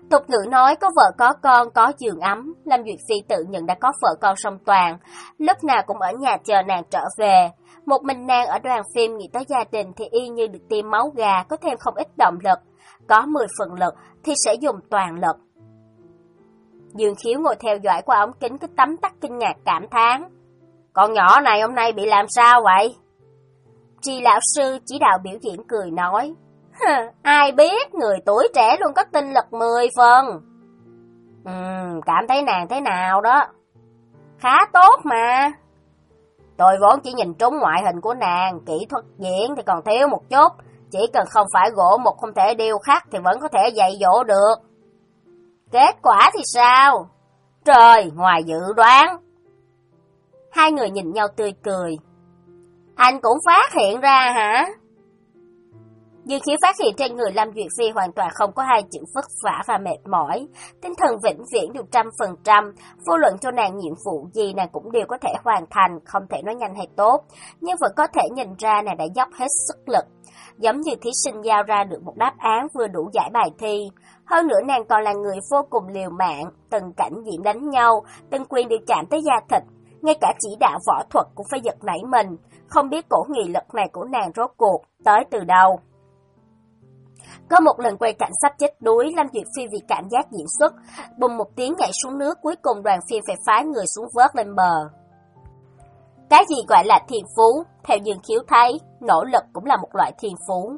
Tục ngữ nói có vợ có con có giường ấm, Lâm Duyệt Phi tự nhận đã có vợ con song toàn, lúc nào cũng ở nhà chờ nàng trở về. Một mình nàng ở đoàn phim nghĩ tới gia đình thì y như được tiêm máu gà, có thêm không ít động lực, có mười phần lực thì sẽ dùng toàn lực. Dương Khiếu ngồi theo dõi qua ống kính, cứ tấm tắc kinh ngạc cảm thán. Con nhỏ này hôm nay bị làm sao vậy? Tri lão sư chỉ đạo biểu diễn cười nói. Ai biết, người tuổi trẻ luôn có tinh lực mười phần. Ừm, cảm thấy nàng thế nào đó? Khá tốt mà. Tôi vốn chỉ nhìn trúng ngoại hình của nàng, kỹ thuật diễn thì còn thiếu một chút. Chỉ cần không phải gỗ mục không thể điêu khắc thì vẫn có thể dạy dỗ được. Kết quả thì sao? Trời, ngoài dự đoán. Hai người nhìn nhau tươi cười. Anh cũng phát hiện ra hả? Dương Khiếu phát hiện trên người Lâm Duyệt Phi hoàn toàn không có hai chữ vất vả và mệt mỏi. Tinh thần vĩnh viễn được trăm phần trăm, vô luận cho nàng nhiệm vụ gì nàng cũng đều có thể hoàn thành, không thể nói nhanh hay tốt, nhưng vẫn có thể nhìn ra nàng đã dốc hết sức lực. Giống như thí sinh giao ra được một đáp án vừa đủ giải bài thi. Hơn nữa nàng còn là người vô cùng liều mạng, từng cảnh diễn đánh nhau, từng quyền đều chạm tới da thịt. Ngay cả chỉ đạo võ thuật cũng phải giật nảy mình, không biết cổ nghị lực này của nàng rốt cuộc tới từ đâu. Có một lần quay cảnh sắp chết đuối, Lâm Duyệt Phi vì cảm giác diễn xuất, bùng một tiếng nhảy xuống nước, cuối cùng đoàn phim phải phái người xuống vớt lên bờ. Cái gì gọi là thiên phú? Theo Dương Khiếu thấy, nỗ lực cũng là một loại thiên phú.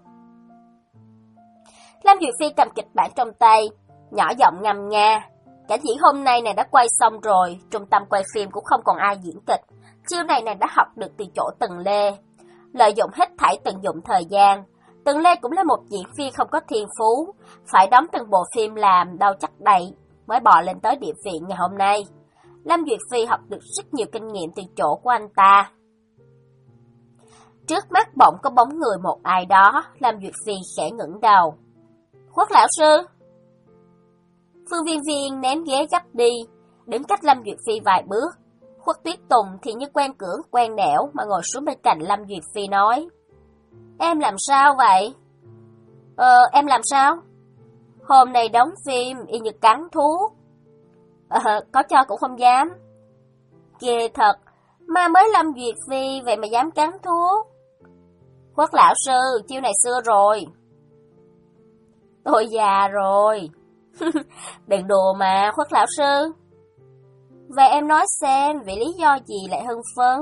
Lâm Duyệt Phi cầm kịch bản trong tay, nhỏ giọng ngâm nga. Cảnh diễn hôm nay nàng đã quay xong rồi, trung tâm quay phim cũng không còn ai diễn kịch. Chiêu này nàng đã học được từ chỗ Tần Lê. Lợi dụng hết thảy tận dụng thời gian. Tần Lê cũng là một diễn viên không có thiên phú, phải đóng từng bộ phim làm đâu chắc đầy mới bò lên tới địa vị ngày hôm nay. Lâm Duyệt Phi học được rất nhiều kinh nghiệm từ chỗ của anh ta. Trước mắt bỗng có bóng người một ai đó, Lâm Duyệt Phi khẽ ngẩng đầu. Khuất lão sư. Phương Viên Viên ném ghế gấp đi, đứng cách Lâm Duyệt Phi vài bước. Khuất Tuyết Tùng thì như quen cửa quen nẻo mà ngồi xuống bên cạnh Lâm Duyệt Phi nói. Em làm sao vậy? Ờ, em làm sao? Hôm nay đóng phim, y như cắn thuốc. Ờ, có cho cũng không dám. Ghê thật, mà mới Lâm Duyệt Phi, vậy mà dám cắn thuốc. Khuất lão sư, chiêu này xưa rồi. Tôi già rồi. Đừng đùa mà, Khuất lão sư. Vậy em nói xem, vì lý do gì lại hưng phấn?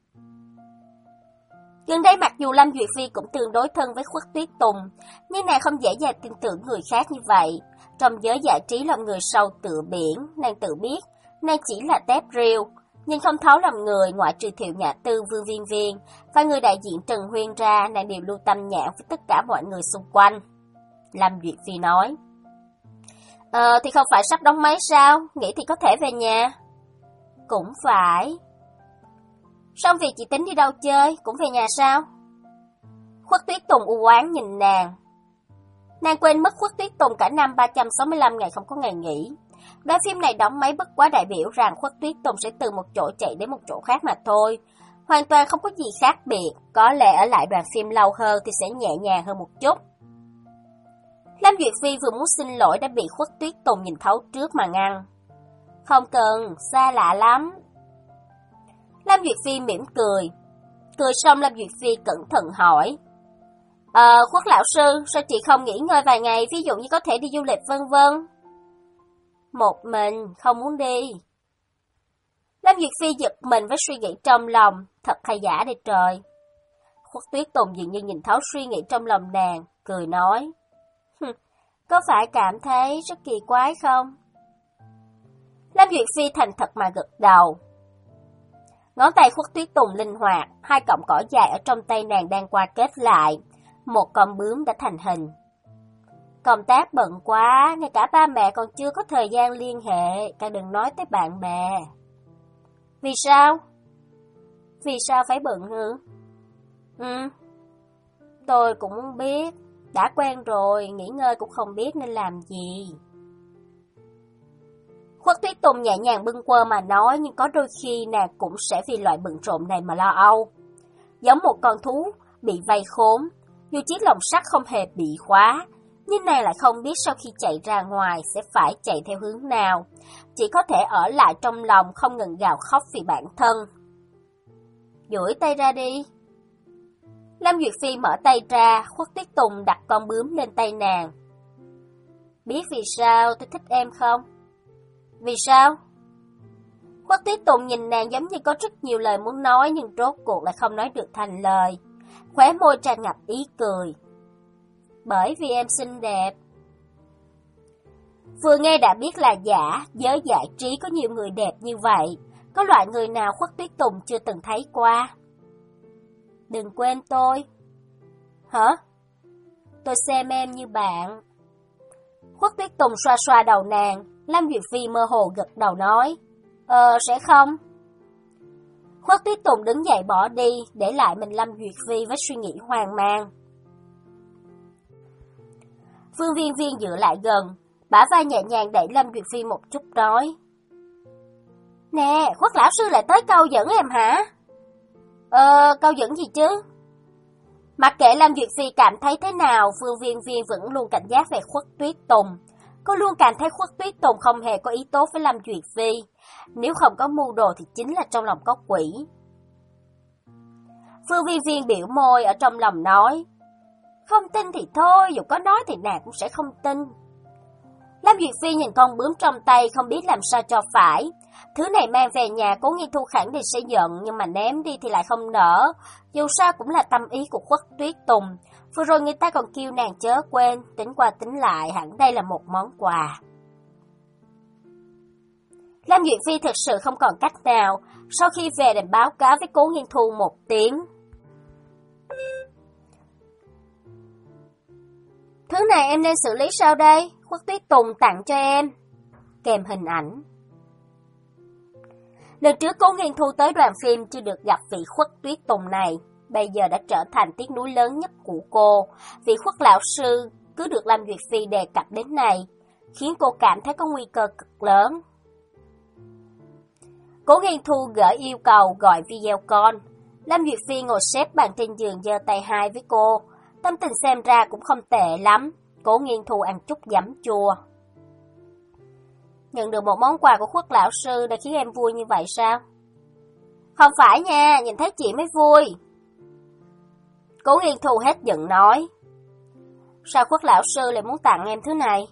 Gần đây mặc dù Lâm Duyệt Phi cũng tương đối thân với Khuất Tuyết Tùng, nhưng nàng không dễ dàng tin tưởng người khác như vậy. Trong giới giải trí lòng người sâu tựa biển, nàng tự biết, nàng chỉ là tép riêu, nhưng không thấu lòng người ngoại trừ Thiệu Nhã Tư, Vương Viên Viên và người đại diện Trần Huyên ra, nàng đều lưu tâm nhãn với tất cả mọi người xung quanh. Lâm Duyệt Phi nói, Ờ thì không phải sắp đóng máy sao, nghĩ thì có thể về nhà. Cũng phải. Xong việc chị tính đi đâu chơi, cũng về nhà sao? Khuất Tuyết Tùng u oán nhìn nàng. Nàng quên mất Khuất Tuyết Tùng cả năm ba trăm sáu mươi lăm ngày không có ngày nghỉ. Đoàn phim này đóng máy bất quá đại biểu rằng Khuất Tuyết Tùng sẽ từ một chỗ chạy đến một chỗ khác mà thôi. Hoàn toàn không có gì khác biệt, có lẽ ở lại đoàn phim lâu hơn thì sẽ nhẹ nhàng hơn một chút. Lâm Duyệt Phi vừa muốn xin lỗi đã bị Khuất Tuyết Tùng nhìn thấu trước mà ngăn. Không cần, xa lạ lắm. Lâm Duyệt Phi mỉm cười. Cười xong Lâm Duyệt Phi cẩn thận hỏi. Ờ, Khuất lão sư, sao chị không nghỉ ngơi vài ngày, ví dụ như có thể đi du lịch vân vân? Một mình, không muốn đi. Lâm Duyệt Phi giật mình với suy nghĩ trong lòng, thật hay giả đây trời. Khuất Tuyết Tùng dường như nhìn thấu suy nghĩ trong lòng nàng, cười nói. Có phải cảm thấy rất kỳ quái không? Lâm Duyệt Phi thành thật mà gật đầu. Ngón tay Khuất Tuyết Tùng linh hoạt, hai cọng cỏ dài ở trong tay nàng đang qua kết lại, một con bướm đã thành hình. Công tác bận quá, ngay cả ba mẹ còn chưa có thời gian liên hệ, càng đừng nói tới bạn bè. Vì sao? Vì sao phải bận hả? Ừ, tôi cũng không biết, đã quen rồi, nghỉ ngơi cũng không biết nên làm gì. Khuất Tuyết Tùng nhẹ nhàng bâng quơ mà nói, nhưng có đôi khi nàng cũng sẽ vì loại bận rộn này mà lo âu. Giống một con thú bị vây khốn, dù chiếc lồng sắt không hề bị khóa, Nhưng nàng lại không biết sau khi chạy ra ngoài sẽ phải chạy theo hướng nào. Chỉ có thể ở lại trong lòng không ngừng gào khóc vì bản thân. Duỗi tay ra đi. Lâm Duyệt Phi mở tay ra, Khuất Tuyết Tùng đặt con bướm lên tay nàng. Biết vì sao tôi thích em không? Vì sao? Khuất Tuyết Tùng nhìn nàng giống như có rất nhiều lời muốn nói nhưng rốt cuộc lại không nói được thành lời. Khóe môi tràn ngập ý cười. Bởi vì em xinh đẹp. Vừa nghe đã biết là giả, giới giải trí có nhiều người đẹp như vậy. Có loại người nào Khuất Tuyết Tùng chưa từng thấy qua? Đừng quên tôi. Hả? Tôi xem em như bạn. Khuất Tuyết Tùng xoa xoa đầu nàng. Lâm Duyệt Phi mơ hồ gật đầu nói. Ờ, sẽ không. Khuất Tuyết Tùng đứng dậy bỏ đi, để lại mình Lâm Duyệt Phi với suy nghĩ hoang mang. Phương Viên Viên dựa lại gần, bả vai nhẹ nhàng đẩy Lâm Duyệt Phi một chút nói. Nè, Khuất lão sư lại tới câu dẫn em hả? Ờ, câu dẫn gì chứ? Mặc kệ Lâm Duyệt Phi cảm thấy thế nào, Phương Viên Viên vẫn luôn cảnh giác về Khuất Tuyết Tùng. Cô luôn cảm thấy Khuất Tuyết Tùng không hề có ý tốt với Lâm Duyệt Phi. Nếu không có mưu đồ thì chính là trong lòng có quỷ. Phương Viên Viên biểu môi ở trong lòng nói. Không tin thì thôi, dù có nói thì nàng cũng sẽ không tin. Lâm Duyệt Phi nhìn con bướm trong tay không biết làm sao cho phải. Thứ này mang về nhà Cố Nghiên Thu khẳng định sẽ giận, nhưng mà ném đi thì lại không nỡ. Dù sao cũng là tâm ý của Khuất Tuyết Tùng. Vừa rồi người ta còn kêu nàng chớ quên, tính qua tính lại hẳn đây là một món quà. Lâm Duyệt Phi thực sự không còn cách nào, sau khi về đành báo cáo với Cố Nghiên Thu một tiếng. Thứ này em nên xử lý sao đây? Khuất Tuyết Tùng tặng cho em. Kèm hình ảnh. Lần trước Cố Nghiên Thu tới đoàn phim chưa được gặp vị Khuất Tuyết Tùng này, bây giờ đã trở thành tiếc nuối lớn nhất của cô. Vị Khuất lão sư cứ được Lâm Duyệt Phi đề cập đến này, khiến cô cảm thấy có nguy cơ cực lớn. Cố Nghiên Thu gửi yêu cầu gọi video call. Lâm Duyệt Phi ngồi xếp bằng trên giường giơ tay hai với cô. Tâm tình xem ra cũng không tệ lắm. Cố Nghiên Thu ăn chút giấm chua. Nhận được một món quà của Khuất lão sư đã khiến em vui như vậy sao? Không phải nha, nhìn thấy chị mới vui. Cố Nghiên Thu hết giận nói. Sao Khuất lão sư lại muốn tặng em thứ này?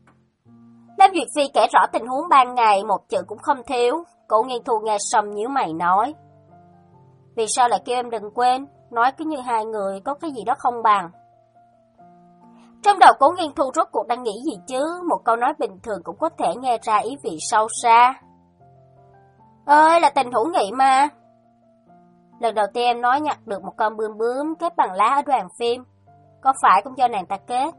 Lâm Duyệt Phi kể rõ tình huống ban ngày, một chữ cũng không thiếu. Cố Nghiên Thu nghe xong nhíu mày nói. Vì sao lại kêu em đừng quên? Nói cứ như hai người có cái gì đó không bằng. Trong đầu Cố Nghiên Thu rốt cuộc đang nghĩ gì chứ? Một câu nói bình thường cũng có thể nghe ra ý vị sâu xa. Ơi, là tình hữu nghị mà. Lần đầu tiên em nói nhặt được một con bướm bướm kết bằng lá ở đoàn phim. Có phải cũng do nàng ta kết?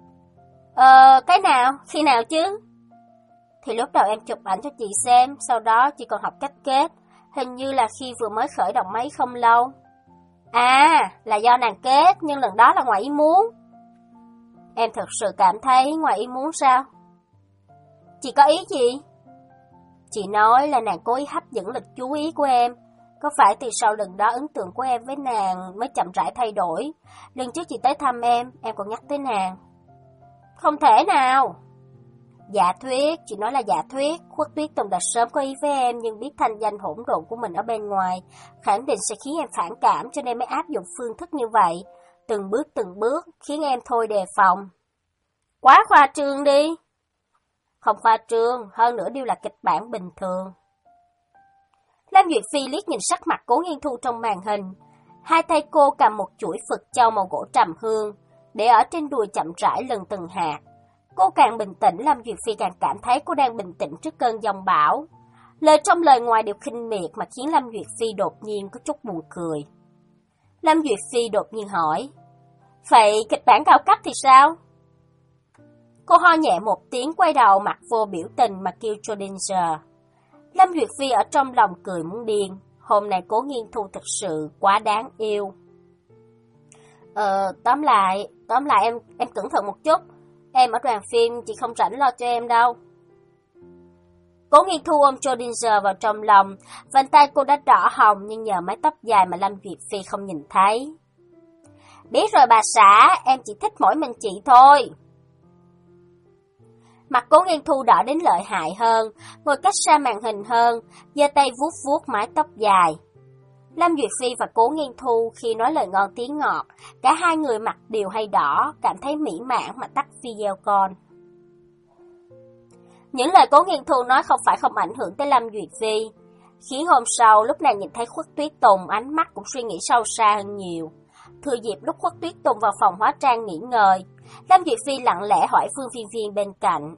Ờ, cái nào? Khi nào chứ? Thì lúc đầu em chụp ảnh cho chị xem, sau đó chị còn học cách kết. Hình như là khi vừa mới khởi động máy không lâu. À, là do nàng kết, nhưng lần đó là ngoài ý muốn. Em thật sự cảm thấy ngoài ý muốn sao? Chị có ý gì? Chị nói là nàng cố ý hấp dẫn lực chú ý của em. Có phải từ sau lần đó ấn tượng của em với nàng mới chậm rãi thay đổi? Lần trước chị tới thăm em, em còn nhắc tới nàng. Không thể nào. Giả thuyết, chị nói là giả thuyết. Khuất Tuyết Tùng đã sớm có ý với em, nhưng biết thanh danh hỗn độn của mình ở bên ngoài khẳng định sẽ khiến em phản cảm, cho nên mới áp dụng phương thức như vậy. Từng bước từng bước khiến em thôi đề phòng. Quá khoa trương đi. Không khoa trương, hơn nữa đều là kịch bản bình thường. Lâm Duyệt Phi liếc nhìn sắc mặt Cố Nghiên Thu trong màn hình. Hai tay cô cầm một chuỗi Phật châu màu gỗ trầm hương, để ở trên đùi chậm rãi lần từng hạt. Cô càng bình tĩnh, Lâm Duyệt Phi càng cảm thấy cô đang bình tĩnh trước cơn giông bão. Lời trong lời ngoài đều khinh miệt mà khiến Lâm Duyệt Phi đột nhiên có chút buồn cười. Lâm Duyệt Phi đột nhiên hỏi, vậy kịch bản cao cấp thì sao? Cô ho nhẹ một tiếng, quay đầu mặt vô biểu tình mà kêu cho Danger. Lâm Duyệt Phi ở trong lòng cười muốn điên. Hôm nay Cố Nghiên Thu thực sự quá đáng yêu. Ờ, tóm lại, tóm lại em em cẩn thận một chút. Em ở đoàn phim, chị không rảnh lo cho em đâu. Cố Nghiên Thu ôm Schrödinger vào trong lòng. Vành tay cô đã đỏ hồng, nhưng nhờ mái tóc dài mà Lâm Duyệt Phi không nhìn thấy. Biết rồi bà xã, em chỉ thích mỗi mình chị thôi. Mặt Cố Nghiên Thu đỏ đến lợi hại hơn, ngồi cách xa màn hình hơn, giơ tay vuốt vuốt mái tóc dài. Lâm Duyệt Phi và Cố Nghiên Thu khi nói lời ngon tiếng ngọt, cả hai người mặt đều hay đỏ, cảm thấy mỹ mãn mà tắt video con. Những lời Cố Nghiên Thu nói không phải không ảnh hưởng tới Lâm Duyệt Phi, khiến hôm sau lúc nàng nhìn thấy Khuất Tuyết Tùng, ánh mắt cũng suy nghĩ sâu xa hơn nhiều. Thừa dịp lúc Khuất Tuyết Tùng vào phòng hóa trang nghỉ ngơi, Lâm Duyệt Phi lặng lẽ hỏi Phương Viên Viên bên cạnh.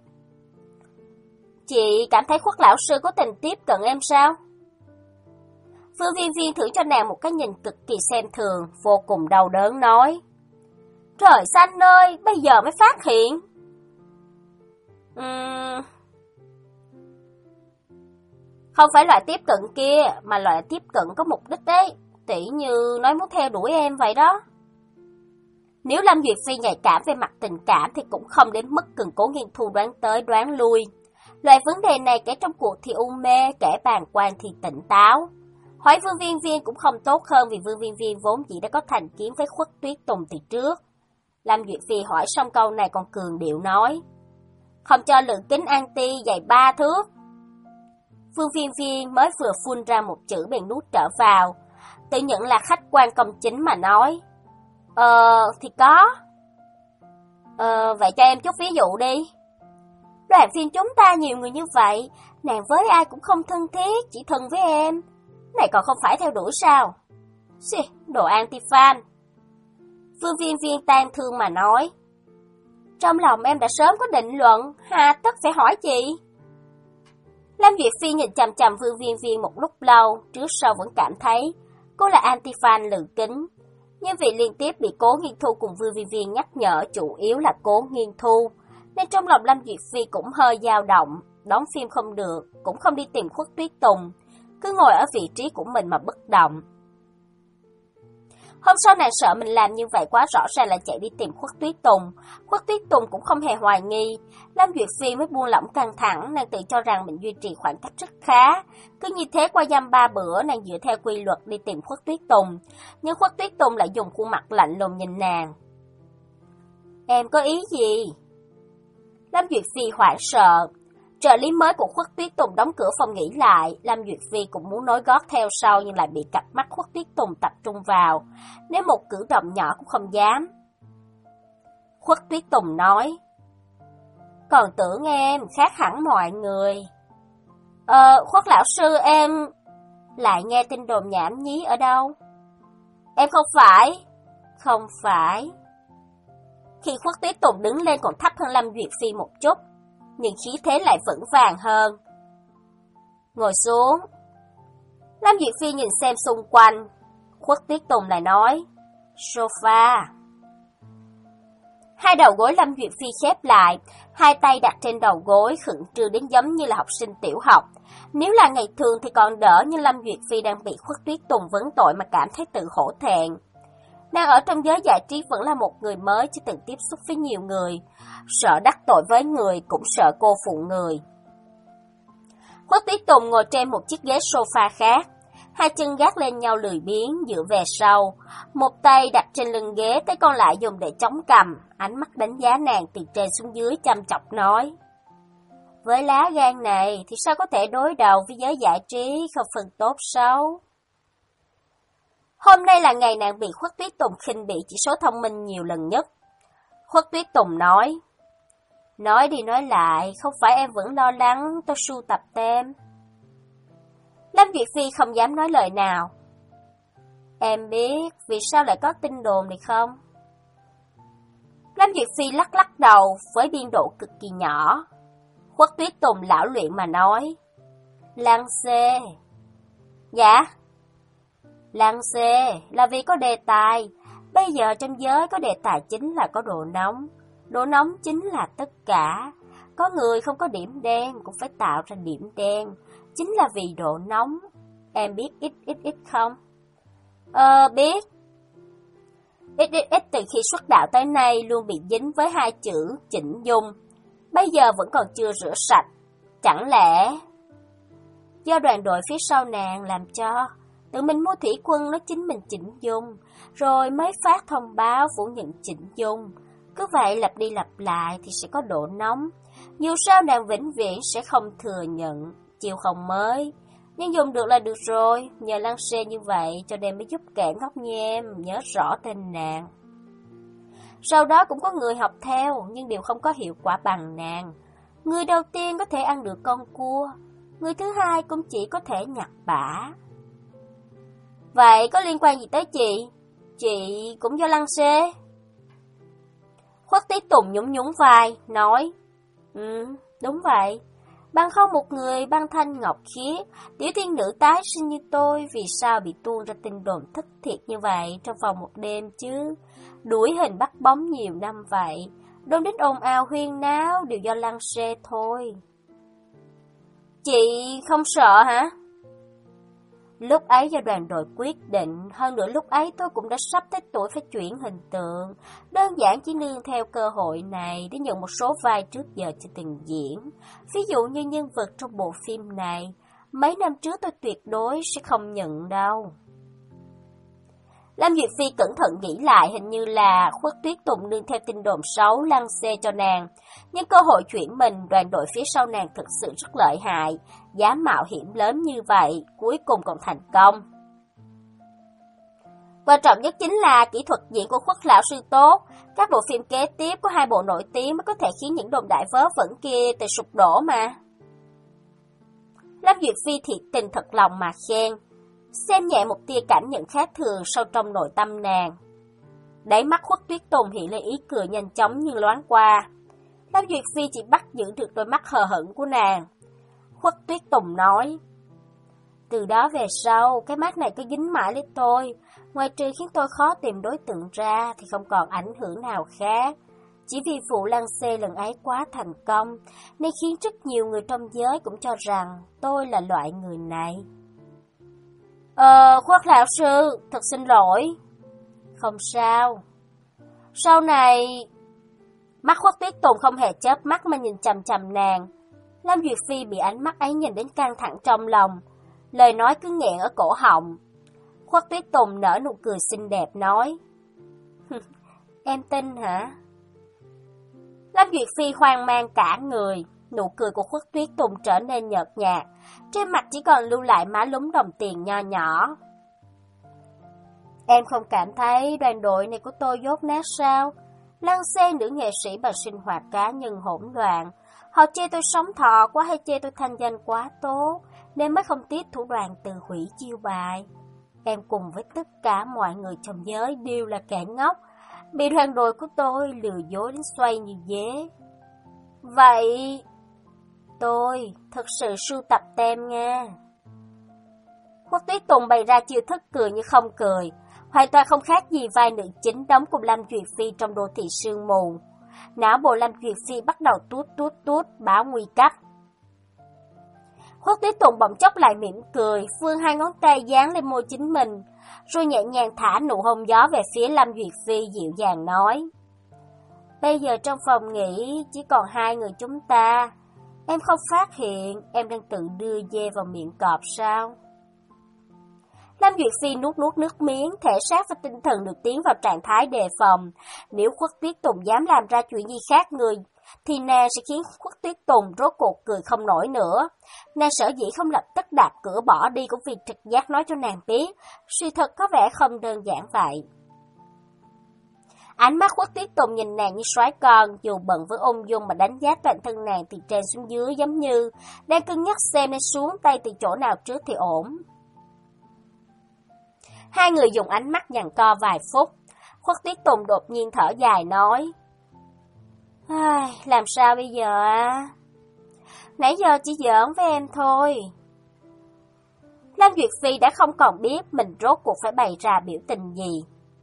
Chị cảm thấy Khuất lão sư có tình tiếp cận em sao? Phương Viên Viên thử cho nàng một cái nhìn cực kỳ xem thường, vô cùng đau đớn nói. Trời xanh ơi, bây giờ mới phát hiện. Uhm... Không phải loại tiếp cận kia, mà loại tiếp cận có mục đích đấy, tỉ như nói muốn theo đuổi em vậy đó. Nếu Lâm Duyệt Phi nhạy cảm về mặt tình cảm thì cũng không đến mức cần Cố Nghiên Thu đoán tới đoán lui. Loại vấn đề này kẻ trong cuộc thì u mê, kẻ bàng quan thì tỉnh táo. Hỏi Vương Viên Viên cũng không tốt hơn vì Vương Viên Viên vốn chỉ đã có thành kiến với Khuất Tuyết Tùng từ trước. Lâm Duyệt Phi hỏi xong câu này còn cường điệu nói. Không cho lượng kính anti dày ba thước. Vương Viên Viên mới vừa phun ra một chữ bèn nuốt trở vào, tự nhận là khách quan công chính mà nói. Ờ, thì có. Ờ, vậy cho em chút ví dụ đi. Đoàn phim chúng ta nhiều người như vậy, nàng với ai cũng không thân thiết, chỉ thân với em. Này còn không phải theo đuổi sao? Xì, đồ anti-fan. Vương Viên Viên tan thương mà nói. Trong lòng em đã sớm có định luận, hà tất phải hỏi chị. Lâm Duyệt Phi nhìn chằm chằm Vương Viên Viên một lúc lâu, trước sau vẫn cảm thấy cô là anti-fan lừ kính. Nhưng vì liên tiếp bị Cố Nghiên Thu cùng Vương Viên Viên nhắc nhở chủ yếu là Cố Nghiên Thu, nên trong lòng Lâm Duyệt Phi cũng hơi dao động, đóng phim không được, cũng không đi tìm Khuất Tuyết Tùng, cứ ngồi ở vị trí của mình mà bất động. Hôm sau nàng sợ mình làm như vậy quá rõ ràng là chạy đi tìm Khuất Tuyết Tùng. Khuất Tuyết Tùng cũng không hề hoài nghi. Lâm Duyệt Phi mới buông lỏng căng thẳng, nàng tự cho rằng mình duy trì khoảng cách rất khá. Cứ như thế qua dăm ba bữa, nàng dựa theo quy luật đi tìm Khuất Tuyết Tùng. Nhưng Khuất Tuyết Tùng lại dùng khuôn mặt lạnh lùng nhìn nàng. Em có ý gì? Lâm Duyệt Phi hoảng sợ. Trợ lý mới của Khuất Tuyết Tùng đóng cửa phòng nghỉ lại, Lâm Duyệt Phi cũng muốn nối gót theo sau nhưng lại bị cặp mắt Khuất Tuyết Tùng tập trung vào, nếu một cử động nhỏ cũng không dám. Khuất Tuyết Tùng nói, còn tưởng em khác hẳn mọi người. Ờ, Khuất lão sư em lại nghe tin đồn nhảm nhí ở đâu? Em không phải, không phải. Khi Khuất Tuyết Tùng đứng lên còn thấp hơn Lâm Duyệt Phi một chút, nhưng khí thế lại vững vàng hơn. Ngồi xuống. Lâm Duyệt Phi nhìn xem xung quanh. Khuất Tuyết Tùng lại nói, sofa. Hai đầu gối Lâm Duyệt Phi khép lại, hai tay đặt trên đầu gối khựng trừ đến giống như là học sinh tiểu học. Nếu là ngày thường thì còn đỡ, nhưng Lâm Duyệt Phi đang bị Khuất Tuyết Tùng vấn tội mà cảm thấy tự hổ thẹn. Nàng ở trong giới giải trí vẫn là một người mới, chưa từng tiếp xúc với nhiều người, sợ đắc tội với người, cũng sợ cô phụ người. Khuất Tuyết Tùng ngồi trên một chiếc ghế sofa khác, hai chân gác lên nhau lười biếng dựa về sau, một tay đặt trên lưng ghế, cái còn lại dùng để chống cằm, ánh mắt đánh giá nàng từ trên xuống dưới chăm chọc nói. Với lá gan này thì sao có thể đối đầu với giới giải trí không phân tốt xấu. Hôm nay là ngày nàng bị Khuất Tuyết Tùng khinh bỉ chỉ số thông minh nhiều lần nhất. Khuất Tuyết Tùng nói, nói đi nói lại, không phải em vẫn lo lắng tôi sưu tập tem. Lâm Duyệt Phi không dám nói lời nào. Em biết vì sao lại có tin đồn này không? Lâm Duyệt Phi lắc lắc đầu với biên độ cực kỳ nhỏ. Khuất Tuyết Tùng lão luyện mà nói, Lăng xê. Dạ? Lăng xê là vì có đề tài. Bây giờ trong giới có đề tài chính là có độ nóng. Độ nóng chính là tất cả. Có người không có điểm đen cũng phải tạo ra điểm đen. Chính là vì độ nóng. Em biết ít ít ít không? Ờ, biết. Ít ít ít từ khi xuất đạo tới nay luôn bị dính với hai chữ chỉnh dung. Bây giờ vẫn còn chưa rửa sạch. Chẳng lẽ do đoàn đội phía sau nàng làm cho? Tự mình mua thủy quân nói chính mình chỉnh dung, rồi mới phát thông báo phủ nhận chỉnh dung. Cứ vậy lặp đi lặp lại thì sẽ có độ nóng. Dù sao nàng vĩnh viễn sẽ không thừa nhận, chiêu không mới. Nhưng dùng được là được rồi, nhờ lăng xê như vậy cho nên mới giúp kẻ ngốc như em nhớ rõ tên nàng. Sau đó cũng có người học theo, nhưng đều không có hiệu quả bằng nàng. Người đầu tiên có thể ăn được con cua, người thứ hai cũng chỉ có thể nhặt bã. Vậy có liên quan gì tới chị? Chị cũng do lăng xê? Khuất Tí Tùng nhún nhún vai, nói, Ừ, đúng vậy. Bằng không một người băng thanh ngọc khiết, tiểu tiên nữ tái sinh như tôi, vì sao bị tuôn ra tin đồn thất thiệt như vậy trong vòng một đêm chứ? Đuổi hình bắt bóng nhiều năm vậy, đồn đến ồn ào huyên náo đều do lăng xê thôi. Chị không sợ hả? Lúc ấy do đoàn đội quyết định, hơn nữa lúc ấy tôi cũng đã sắp tới tuổi phải chuyển hình tượng, đơn giản chỉ nương theo cơ hội này để nhận một số vai trước giờ chưa từng diễn. Ví dụ như nhân vật trong bộ phim này, mấy năm trước tôi tuyệt đối sẽ không nhận đâu. Lam Duyệt Phi cẩn thận nghĩ lại, hình như là Khuất Tuyết Tùng nương theo tin đồn xấu lăng xê cho nàng. Nhưng cơ hội chuyển mình, đoàn đội phía sau nàng thực sự rất lợi hại, dám mạo hiểm lớn như vậy, cuối cùng còn thành công. Quan trọng nhất chính là kỹ thuật diễn của Khuất lão sư tốt, các bộ phim kế tiếp có hai bộ nổi tiếng mới có thể khiến những đồn đại vớ vẩn kia tự sụp đổ mà. Lam Duyệt Phi thiệt tình thật lòng mà khen, xem nhẹ một tia cảm nhận khác thường sâu trong nội tâm nàng. Đáy mắt Khuất Tuyết Tùng hiện lên ý cười nhanh chóng như loáng qua. Lam Duyệt Phi chỉ bắt giữ được đôi mắt hờ hững của nàng. Khuất Tuyết Tùng nói, từ đó về sau, cái mắt này cứ dính mãi lấy tôi, ngoài trừ khiến tôi khó tìm đối tượng ra thì không còn ảnh hưởng nào khác. Chỉ vì vụ lăng xê lần ấy quá thành công, nên khiến rất nhiều người trong giới cũng cho rằng tôi là loại người này. Ờ, Khuất lão sư, thật xin lỗi. Không sao. Sau này... Mắt Khuất Tuyết Tùng không hề chớp mắt mà nhìn chằm chằm nàng. Lam Duyệt Phi bị ánh mắt ấy nhìn đến căng thẳng trong lòng, lời nói cứ nghẹn ở cổ họng. Khuất Tuyết Tùng nở nụ cười xinh đẹp nói, Em tin hả? Lam Duyệt Phi hoang mang cả người, nụ cười của Khuất Tuyết Tùng trở nên nhợt nhạt, trên mặt chỉ còn lưu lại má lúm đồng tiền nho nhỏ. Em không cảm thấy đoàn đội này của tôi dốt nát sao? Lăng xê nữ nghệ sĩ bằng sinh hoạt cá nhân hỗn loạn, họ chê tôi sống thọ quá hay chê tôi thanh danh quá tốt, nên mới không tiếc thủ đoạn từ hủy chiêu bài. Em cùng với tất cả mọi người trong giới đều là kẻ ngốc, bị đoàn đội của tôi lừa dối đến xoay như dế. Vậy, tôi thật sự sưu tập tem nha. Khuất Tuyết Tùng bày ra chiêu thức cười như không cười, hoàn toàn không khác gì vai nữ chính đóng cùng Lam Duyệt Phi trong Đô thị sương mù. Não bộ Lam Duyệt Phi bắt đầu tuốt tuốt tuốt báo nguy cấp. Khuất Tuyết Tùng bỗng chốc lại mỉm cười, vươn hai ngón tay dán lên môi chính mình, rồi nhẹ nhàng thả nụ hôn gió về phía Lam Duyệt Phi, dịu dàng nói, Bây giờ trong phòng nghỉ chỉ còn hai người chúng ta, em không phát hiện em đang tự đưa dê vào miệng cọp sao? Lam Duyệt Phi nuốt nuốt nước miếng, thể xác và tinh thần được tiến vào trạng thái đề phòng. Nếu Khuất Tuyết Tùng dám làm ra chuyện gì khác người, thì nàng sẽ khiến Khuất Tuyết Tùng rốt cuộc cười không nổi nữa. Nàng sở dĩ không lập tức đạp cửa bỏ đi cũng vì trực giác nói cho nàng biết, sự thật có vẻ không đơn giản vậy. Ánh mắt Khuất Tuyết Tùng nhìn nàng như soái con, dù bận với ung dung mà đánh giá toàn thân nàng từ trên xuống dưới, giống như đang cân nhắc xem nên xuống tay từ chỗ nào trước thì ổn. Hai người dùng ánh mắt giằng co vài phút. Khuất Tuyết Tùng đột nhiên thở dài nói, làm sao bây giờ à? Nãy giờ chỉ giỡn với em thôi. Lam Duyệt Phi đã không còn biết mình rốt cuộc phải bày ra biểu tình gì.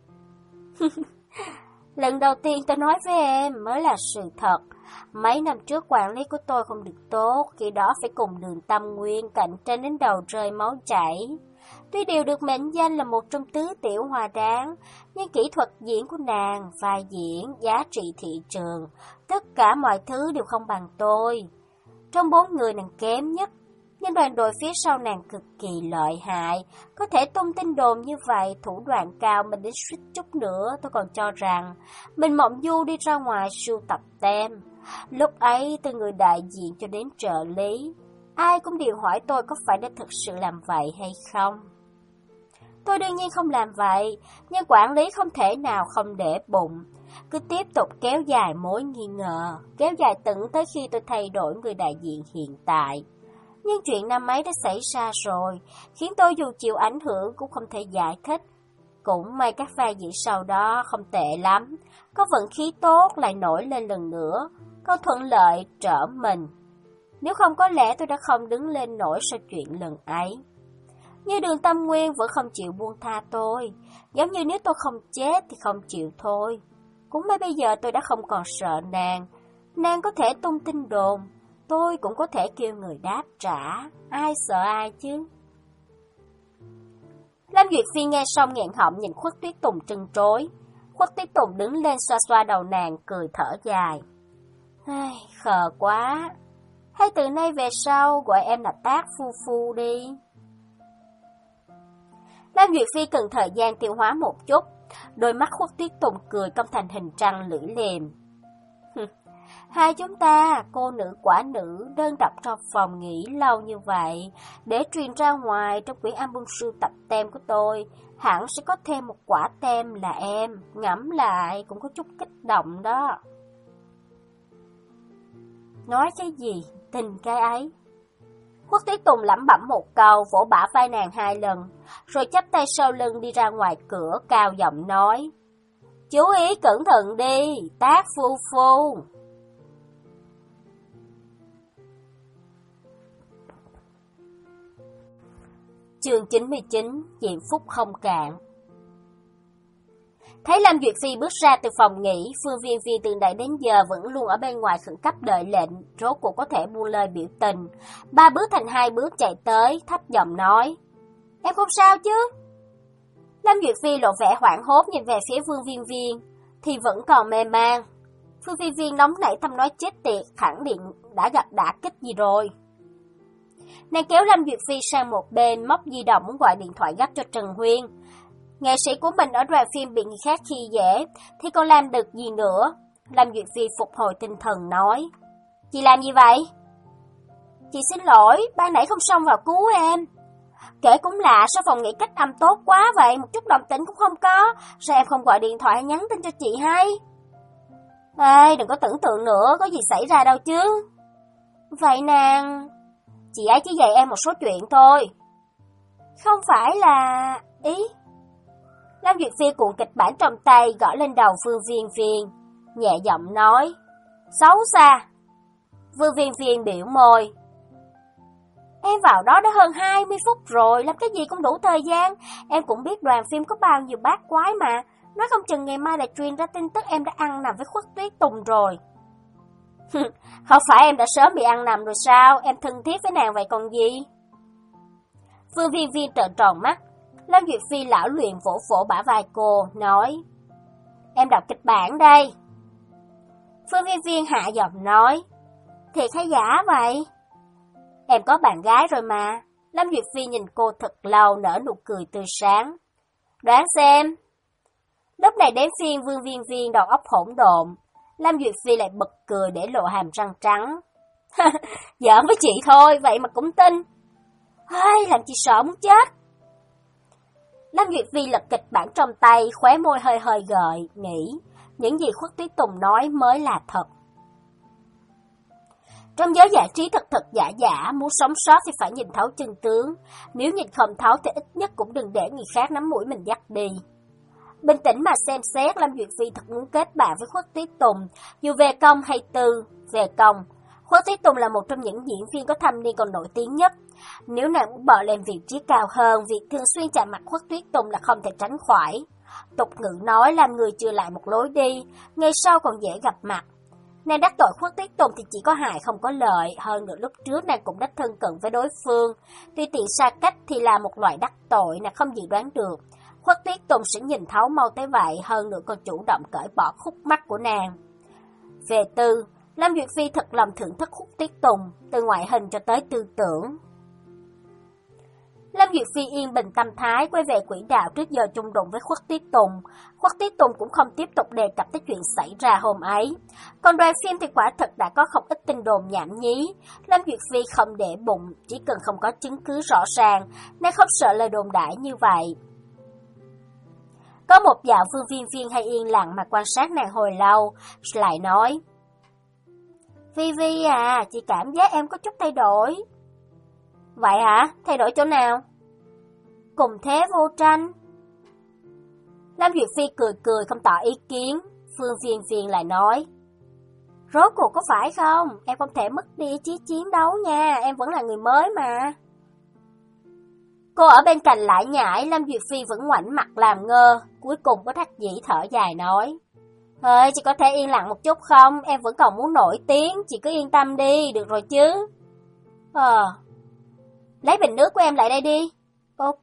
Lần đầu tiên tôi nói với em mới là sự thật. Mấy năm trước quản lý của tôi không được tốt, khi đó phải cùng Đường Tâm Nguyên cạnh tranh đến đầu rơi máu chảy. Tuy đều được mệnh danh là một trong tứ tiểu hoa đáng, nhưng kỹ thuật diễn của nàng, vai diễn, giá trị thị trường, tất cả mọi thứ đều không bằng tôi. Trong bốn người nàng kém nhất, Nhưng đoàn đội phía sau nàng cực kỳ lợi hại, có thể tung tin đồn như vậy, thủ đoạn cao mình đến suýt chút nữa tôi còn cho rằng mình mộng du đi ra ngoài sưu tập tem. Lúc ấy từ người đại diện cho đến trợ lý, ai cũng đều hỏi tôi có phải đã thực sự làm vậy hay không. Tôi đương nhiên không làm vậy, nhưng quản lý không thể nào không để bụng, cứ tiếp tục kéo dài mối nghi ngờ, kéo dài tận tới khi tôi thay đổi người đại diện hiện tại. Nhưng chuyện năm ấy đã xảy ra rồi, khiến tôi dù chịu ảnh hưởng cũng không thể giải thích. Cũng may các pha diễn sau đó không tệ lắm, có vận khí tốt lại nổi lên lần nữa, có thuận lợi trở mình. Nếu không có lẽ tôi đã không đứng lên nổi sau chuyện lần ấy. Như Đường Tâm Nguyên vẫn không chịu buông tha tôi, giống như nếu tôi không chết thì không chịu thôi. Cũng may bây giờ tôi đã không còn sợ nàng, nàng có thể tung tin đồn, tôi cũng có thể kêu người đáp trả, ai sợ ai chứ. Lâm Duyệt Phi nghe xong nghẹn họng nhìn Khuất Tuyết Tùng trân trối. Khuất Tuyết Tùng đứng lên xoa xoa đầu nàng, cười thở dài. Ai, khờ quá, hay từ nay về sau gọi em là Tác Phu Phu đi. Lâm Duyệt Phi cần thời gian tiêu hóa một chút, đôi mắt Khuất Tuyết Tùng cười cong thành hình trăng lưỡi liềm. Hai chúng ta, cô nữ quả nữ, đơn độc trong phòng nghỉ lâu như vậy, để truyền ra ngoài trong quyển album sưu tập tem của tôi, hẳn sẽ có thêm một quả tem là em, ngẫm lại cũng có chút kích động đó. Nói cái gì, tình cái ấy. Khuất Tuyết Tùng lẩm bẩm một câu, vỗ bả vai nàng hai lần, rồi chắp tay sau lưng đi ra ngoài cửa, cao giọng nói. Chú ý cẩn thận đi, Tác Phu Phu. Chương chín mươi chín, diễm phúc không cạn. Thấy Lâm Duyệt Phi bước ra từ phòng nghỉ, Phương Viên Viên từ nãy đến giờ vẫn luôn ở bên ngoài khẩn cấp đợi lệnh, rốt cuộc có thể buông lời biểu tình. Ba bước thành hai bước chạy tới, thấp giọng nói. Em không sao chứ? Lâm Duyệt Phi lộ vẻ hoảng hốt nhìn về phía Phương Viên Viên, thì vẫn còn mê man. Phương Viên Viên nóng nảy thầm nói chết tiệt, khẳng định đã gặp đả kích gì rồi. Nàng kéo Lâm Duyệt Phi sang một bên, móc di động muốn gọi điện thoại gấp cho Trần Huyên. Nghệ sĩ của mình ở đoàn phim bị người khác khi dễ, thì còn làm được gì nữa? Lâm Duyệt Phi phục hồi tinh thần nói. Chị làm gì vậy? Chị xin lỗi, ban nãy không xông vào cứu em. Kể cũng lạ, sao phòng nghỉ cách âm tốt quá vậy, một chút động tĩnh cũng không có. Sao em không gọi điện thoại hay nhắn tin cho chị hay? Ê, đừng có tưởng tượng nữa, có gì xảy ra đâu chứ. Vậy nàng... Chị ấy chỉ dạy em một số chuyện thôi. Không phải là... ý... Lâm Duyệt Phi cuộn kịch bản trong tay gõ lên đầu Phương Viên Viên, nhẹ giọng nói. Xấu xa. Phương Viên Viên biểu môi. Em vào đó đã hơn hai mươi phút rồi, làm cái gì cũng đủ thời gian. Em cũng biết đoàn phim có bao nhiêu bát quái mà. Nói không chừng ngày mai lại truyền ra tin tức em đã ăn nằm với Khuất Tuyết Tùng rồi. Không phải em đã sớm bị ăn nằm rồi sao? Em thân thiết với nàng vậy còn gì? Phương Viên Viên trợn tròn mắt. Lâm Duyệt Phi lão luyện vỗ vỗ bả vai cô, nói. Em đọc kịch bản đây. Phương Viên Viên hạ giọng nói. Thiệt hay giả vậy? Em có bạn gái rồi mà. Lâm Duyệt Phi nhìn cô thật lâu nở nụ cười tươi sáng. Đoán xem. Lúc này đến phiên Vương Viên Viên đầu óc hỗn độn. Lâm Duyệt Phi lại bật cười để lộ hàm răng trắng. Giỡn với chị thôi, vậy mà cũng tin. Ai, làm chị sợ muốn chết. Lâm Duyệt Phi lật kịch bản trong tay, khóe môi hơi hơi gợi, nghĩ, những gì Khuất Tuyết Tùng nói mới là thật. Trong giới giải trí thật thật giả giả, muốn sống sót thì phải nhìn thấu chân tướng, nếu nhìn không thấu thì ít nhất cũng đừng để người khác nắm mũi mình dắt đi. Bình tĩnh mà xem xét, Lâm Duyệt Phi thật muốn kết bạn với Khuất Tuyết Tùng, dù về công hay tư. Về công, Khuất Tuyết Tùng là một trong những diễn viên có thâm niên còn nổi tiếng nhất. Nếu nàng muốn bò lên vị trí cao hơn, việc thường xuyên chạm mặt Khuất Tuyết Tùng là không thể tránh khỏi. Tục ngữ nói làm người chưa lại một lối đi, ngày sau còn dễ gặp mặt. Nàng đắc tội Khuất Tuyết Tùng thì chỉ có hại không có lợi, hơn nữa lúc trước nàng cũng đã thân cận với đối phương. Tuy tiện xa cách thì là một loại đắc tội nàng không dự đoán được. Khuất Tuyết Tùng sẽ nhìn thấu mau tới vậy, hơn nữa còn chủ động cởi bỏ khúc mắc của nàng. Về tư, Lâm Duyệt Phi thật lòng thưởng thức Khuất Tuyết Tùng, từ ngoại hình cho tới tư tưởng. Lâm Duyệt Phi yên bình tâm thái quay về quỹ đạo trước giờ chung đụng với Khuất Tuyết Tùng. Khuất Tuyết Tùng cũng không tiếp tục đề cập tới chuyện xảy ra hôm ấy. Còn đoàn phim thì quả thật đã có không ít tin đồn nhảm nhí. Lâm Duyệt Phi không để bụng, chỉ cần không có chứng cứ rõ ràng, nên không sợ lời đồn đại như vậy. Có một dạo Vương Viên Viên hay yên lặng mà quan sát nàng hồi lâu, lại nói: Vi Vi à, chị cảm giác em có chút thay đổi. Vậy hả? Thay đổi chỗ nào? Cùng thế vô tranh. Lâm Duyệt Phi cười cười không tỏ ý kiến. Phương Viên Viên lại nói: Rốt cuộc có phải không? Em không thể mất đi ý chí chiến đấu nha, em vẫn là người mới mà. Cô ở bên cạnh lại nhảy, Lâm Duyệt Phi vẫn ngoảnh mặt làm ngơ, cuối cùng có đắc dĩ thở dài nói: Thôi, chị có thể yên lặng một chút không? Em vẫn còn muốn nổi tiếng, chị cứ yên tâm đi, được rồi chứ. Ờ, lấy bình nước của em lại đây đi. Ok.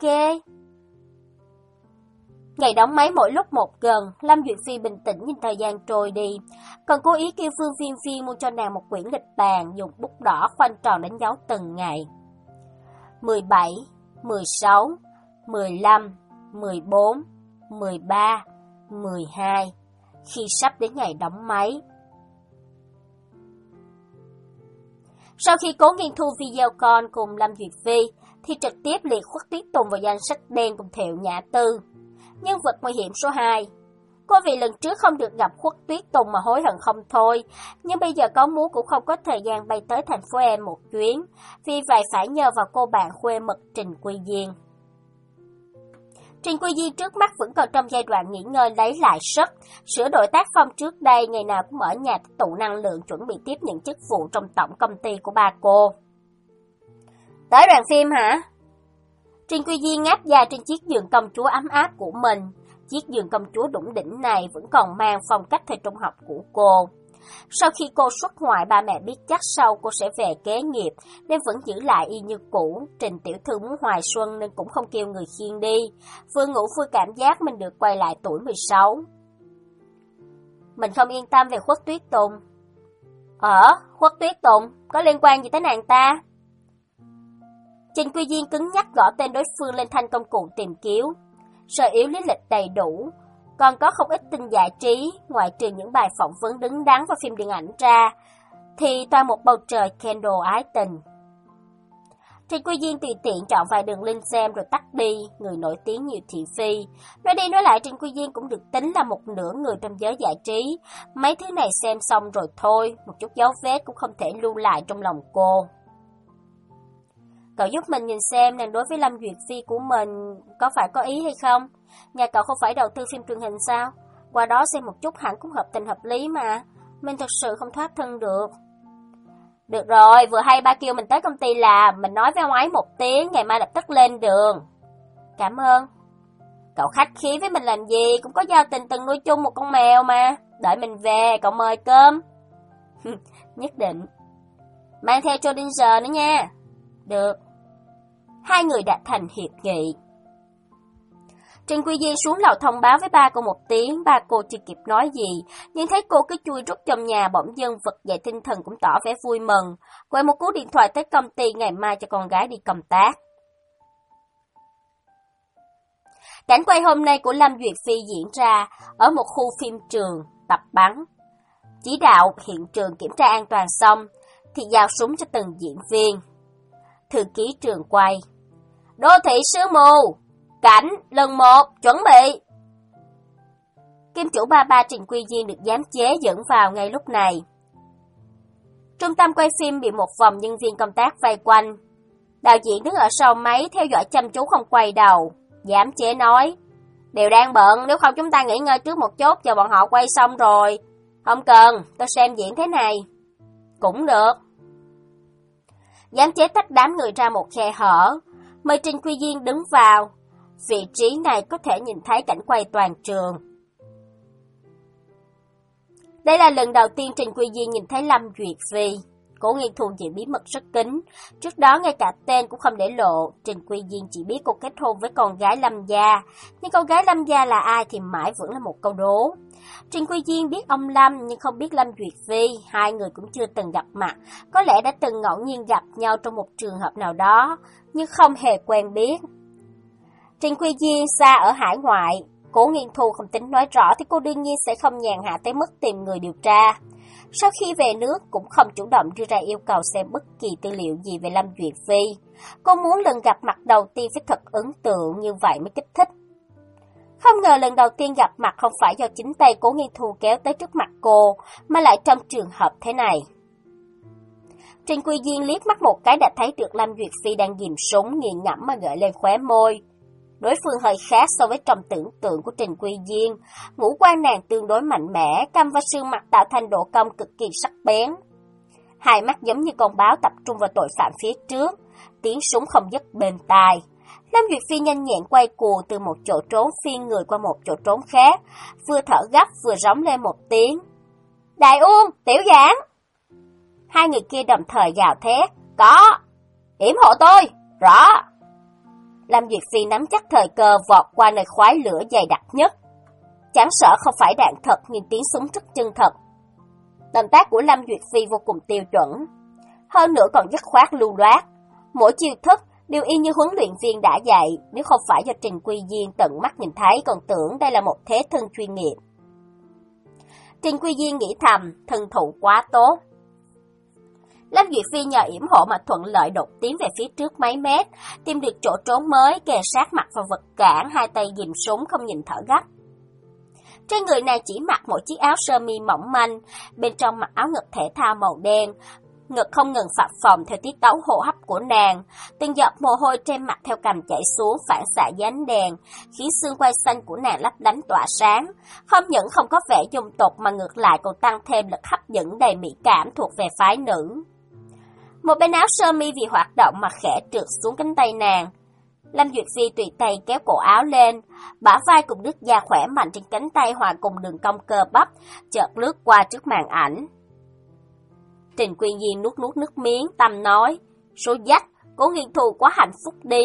Ngày đóng máy mỗi lúc một gần, Lâm Duyệt Phi bình tĩnh nhìn thời gian trôi đi, còn cố ý kêu Phương Viên Viên mua cho nàng một quyển lịch bàn, dùng bút đỏ khoanh tròn đánh dấu từng ngày. mười bảy, mười sáu, mười lăm, mười bốn, mười ba, mười hai, khi sắp đến ngày đóng máy. Sau khi Cố Nghiên thu video call cùng Lâm Duyệt Phi, thì trực tiếp liệt Khuất Tuyết Tùng vào danh sách đen cùng Thiệu Nhã Tư. Nhân vật nguy hiểm số hai. Cô vì lần trước không được gặp Khuất Tuyết Tùng mà hối hận không thôi, nhưng bây giờ có muốn cũng không có thời gian bay tới thành phố em một chuyến, vì vậy phải nhờ vào cô bạn khuê mật Trình Quy Diên. Trình Quy Diên trước mắt vẫn còn trong giai đoạn nghỉ ngơi lấy lại sức, sửa đổi tác phong trước đây, ngày nào cũng ở nhà tích tụ năng lượng chuẩn bị tiếp những chức vụ trong tổng công ty của ba cô. Tới đoàn phim hả? Trình Quy Diên ngáp dài trên chiếc giường công chúa ấm áp của mình. Chiếc giường công chúa đủng đỉnh này vẫn còn mang phong cách thời trung học của cô. Sau khi cô xuất ngoại, ba mẹ biết chắc sau cô sẽ về kế nghiệp, nên vẫn giữ lại y như cũ. Trình tiểu thư muốn hoài xuân nên cũng không kêu người khiêng đi. Vừa ngủ vừa cảm giác mình được quay lại tuổi mười sáu. Mình không yên tâm về Khuất Tuyết Tùng. Ờ, Khuất Tuyết Tùng, có liên quan gì tới nàng ta? Trình Quy Diên cứng nhắc gõ tên đối phương lên thanh công cụ tìm kiếm. Sở yếu lý lịch đầy đủ, còn có không ít tin giải trí, ngoại trừ những bài phỏng vấn đứng đắn và phim điện ảnh ra, thì toàn một bầu trời candle ái tình. Trình Quy Diên tùy tiện chọn vài đường link xem rồi tắt đi, người nổi tiếng nhiều thị phi. Nói đi nói lại, Trình Quy Diên cũng được tính là một nửa người trong giới giải trí. Mấy thứ này xem xong rồi thôi, một chút dấu vết cũng không thể lưu lại trong lòng cô. Cậu giúp mình nhìn xem nàng đối với Lâm Duyệt Phi của mình có phải có ý hay không? Nhà cậu không phải đầu tư phim truyền hình sao? Qua đó xem một chút hẳn cũng hợp tình hợp lý mà. Mình thật sự không thoát thân được. Được rồi, vừa hay ba kêu mình tới công ty làm, mình nói với ông ấy một tiếng, ngày mai lập tức lên đường. Cảm ơn. Cậu khách khí với mình làm gì, cũng có giao tình từng nuôi chung một con mèo mà. Đợi mình về, cậu mời cơm. Nhất định. Mang theo Schrödinger nữa nha. Được. Hai người đạt thành hiệp nghị. Trình Quy Diên xuống lầu thông báo với ba cô một tiếng, ba cô chưa kịp nói gì, nhưng thấy cô cứ chui rút trong nhà, bỗng dưng vực dậy tinh thần cũng tỏ vẻ vui mừng, gọi một cú điện thoại tới công ty ngày mai cho con gái đi công tác. Cảnh quay hôm nay của Lâm Duyệt Phi diễn ra ở một khu phim trường, tập bắn. Chỉ đạo hiện trường kiểm tra an toàn xong, thì giao súng cho từng diễn viên. Thư ký trường quay. Đô thị sứ mù, cảnh lần một, chuẩn bị. Kim chủ ba ba Trình Quy Diên được giám chế dẫn vào ngay lúc này. Trung tâm quay phim bị một vòng nhân viên công tác vây quanh. Đạo diễn đứng ở sau máy theo dõi chăm chú không quay đầu. Giám chế nói, đều đang bận, nếu không chúng ta nghỉ ngơi trước một chút chờ bọn họ quay xong rồi. Không cần, tôi xem diễn thế này. Cũng được. Giám chế tách đám người ra một khe hở, mời Trình Quy Diên đứng vào. Vị trí này có thể nhìn thấy cảnh quay toàn trường. Đây là lần đầu tiên Trình Quy Diên nhìn thấy Lâm Duyệt Phi. Cố Nghiên Thu giữ bí mật rất kín, trước đó ngay cả tên cũng không để lộ. Trình Quy Diên chỉ biết cô kết hôn với con gái Lâm gia, nhưng con gái Lâm gia là ai thì mãi vẫn là một câu đố. Trình Quy Diên biết ông Lâm nhưng không biết Lâm Duyệt Phi, hai người cũng chưa từng gặp mặt, có lẽ đã từng ngẫu nhiên gặp nhau trong một trường hợp nào đó, nhưng không hề quen biết. Trình Quy Diên xa ở hải ngoại, Cố Nghiên Thu không tính nói rõ thì cô đương nhiên sẽ không nhàn hạ tới mức tìm người điều tra. Sau khi về nước cũng không chủ động đưa ra yêu cầu xem bất kỳ tư liệu gì về Lâm Duyệt Phi. Cô muốn lần gặp mặt đầu tiên phải thật ấn tượng, như vậy mới kích thích. Không ngờ lần đầu tiên gặp mặt không phải do chính tay Cố Nghiên Thu kéo tới trước mặt cô, mà lại trong trường hợp thế này. Trình Quy Diên liếc mắt một cái đã thấy được Lâm Duyệt Phi đang ghim súng, nghiền ngẫm mà gợi lên khóe môi. Đối phương hơi khác so với trong tưởng tượng của Trình Quy Diên, ngũ quan nàng tương đối mạnh mẽ, cằm và sườn mặt tạo thành độ cong cực kỳ sắc bén. Hai mắt giống như con báo tập trung vào tội phạm phía trước, tiếng súng không dứt bên tai. Lâm Duyệt Phi nhanh nhẹn quay cù từ một chỗ trốn phiên người qua một chỗ trốn khác, vừa thở gấp vừa rống lên một tiếng. Đại Uông, Tiểu Giảng! Hai người kia đồng thời gào thét. Có! Yểm hộ tôi! Rõ! Lâm Duyệt Phi nắm chắc thời cơ vọt qua nơi khoái lửa dày đặc nhất. Chẳng sợ không phải đạn thật nhưng tiếng súng rất chân thật. Động tác của Lâm Duyệt Phi vô cùng tiêu chuẩn, hơn nữa còn dứt khoát lưu loát. Mỗi chiêu thức đều y như huấn luyện viên đã dạy, nếu không phải do Trình Quy Diên tận mắt nhìn thấy còn tưởng đây là một thế thân chuyên nghiệp. Trình Quy Diên nghĩ thầm, thân thủ quá tốt. Lâm Duyệt Phi nhờ yểm hộ mà thuận lợi đột tiến về phía trước mấy mét, tìm được chỗ trốn mới, kề sát mặt vào vật cản, hai tay ghìm súng không nhìn thở gấp. Trên người nàng chỉ mặc một chiếc áo sơ mi mỏng manh, bên trong mặc áo ngực thể thao màu đen, ngực không ngừng phập phồng theo tiết tấu hô hấp của nàng, từng giọt mồ hôi trên mặt theo cằm chảy xuống phản xạ dưới ánh đèn, khiến xương quai xanh của nàng lấp lánh tỏa sáng, không những không có vẻ dung tục mà ngược lại còn tăng thêm lực hấp dẫn đầy mỹ cảm thuộc về phái nữ. Một bên áo sơ mi vì hoạt động mà khẽ trượt xuống cánh tay nàng. Lâm Duyệt Phi tùy tay kéo cổ áo lên, bả vai cùng đứt da khỏe mạnh trên cánh tay hòa cùng đường cong cơ bắp, chợt lướt qua trước màn ảnh. Trình Quy Diên nuốt nuốt nước miếng, tâm nói, số dách, Cố Nghiên Thu quá hạnh phúc đi.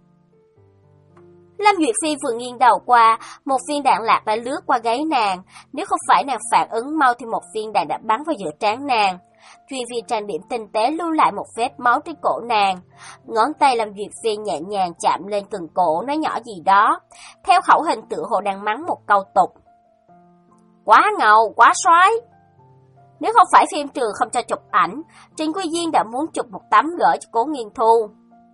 Lâm Duyệt Phi vừa nghiêng đầu qua, một viên đạn lạc đã lướt qua gáy nàng, nếu không phải nàng phản ứng mau thì một viên đạn đã bắn vào giữa trán nàng. Chuyên viên trang điểm tinh tế lưu lại một vết máu trên cổ nàng. Ngón tay Lâm Duyệt Phi nhẹ nhàng chạm lên cần cổ nói nhỏ gì đó, theo khẩu hình tự hồ đang mắng một câu tục. Quá ngầu, quá soái. Nếu không phải phim trường không cho chụp ảnh, Trình Quy Diên đã muốn chụp một tấm gửi cho Cố Nghiên Thu.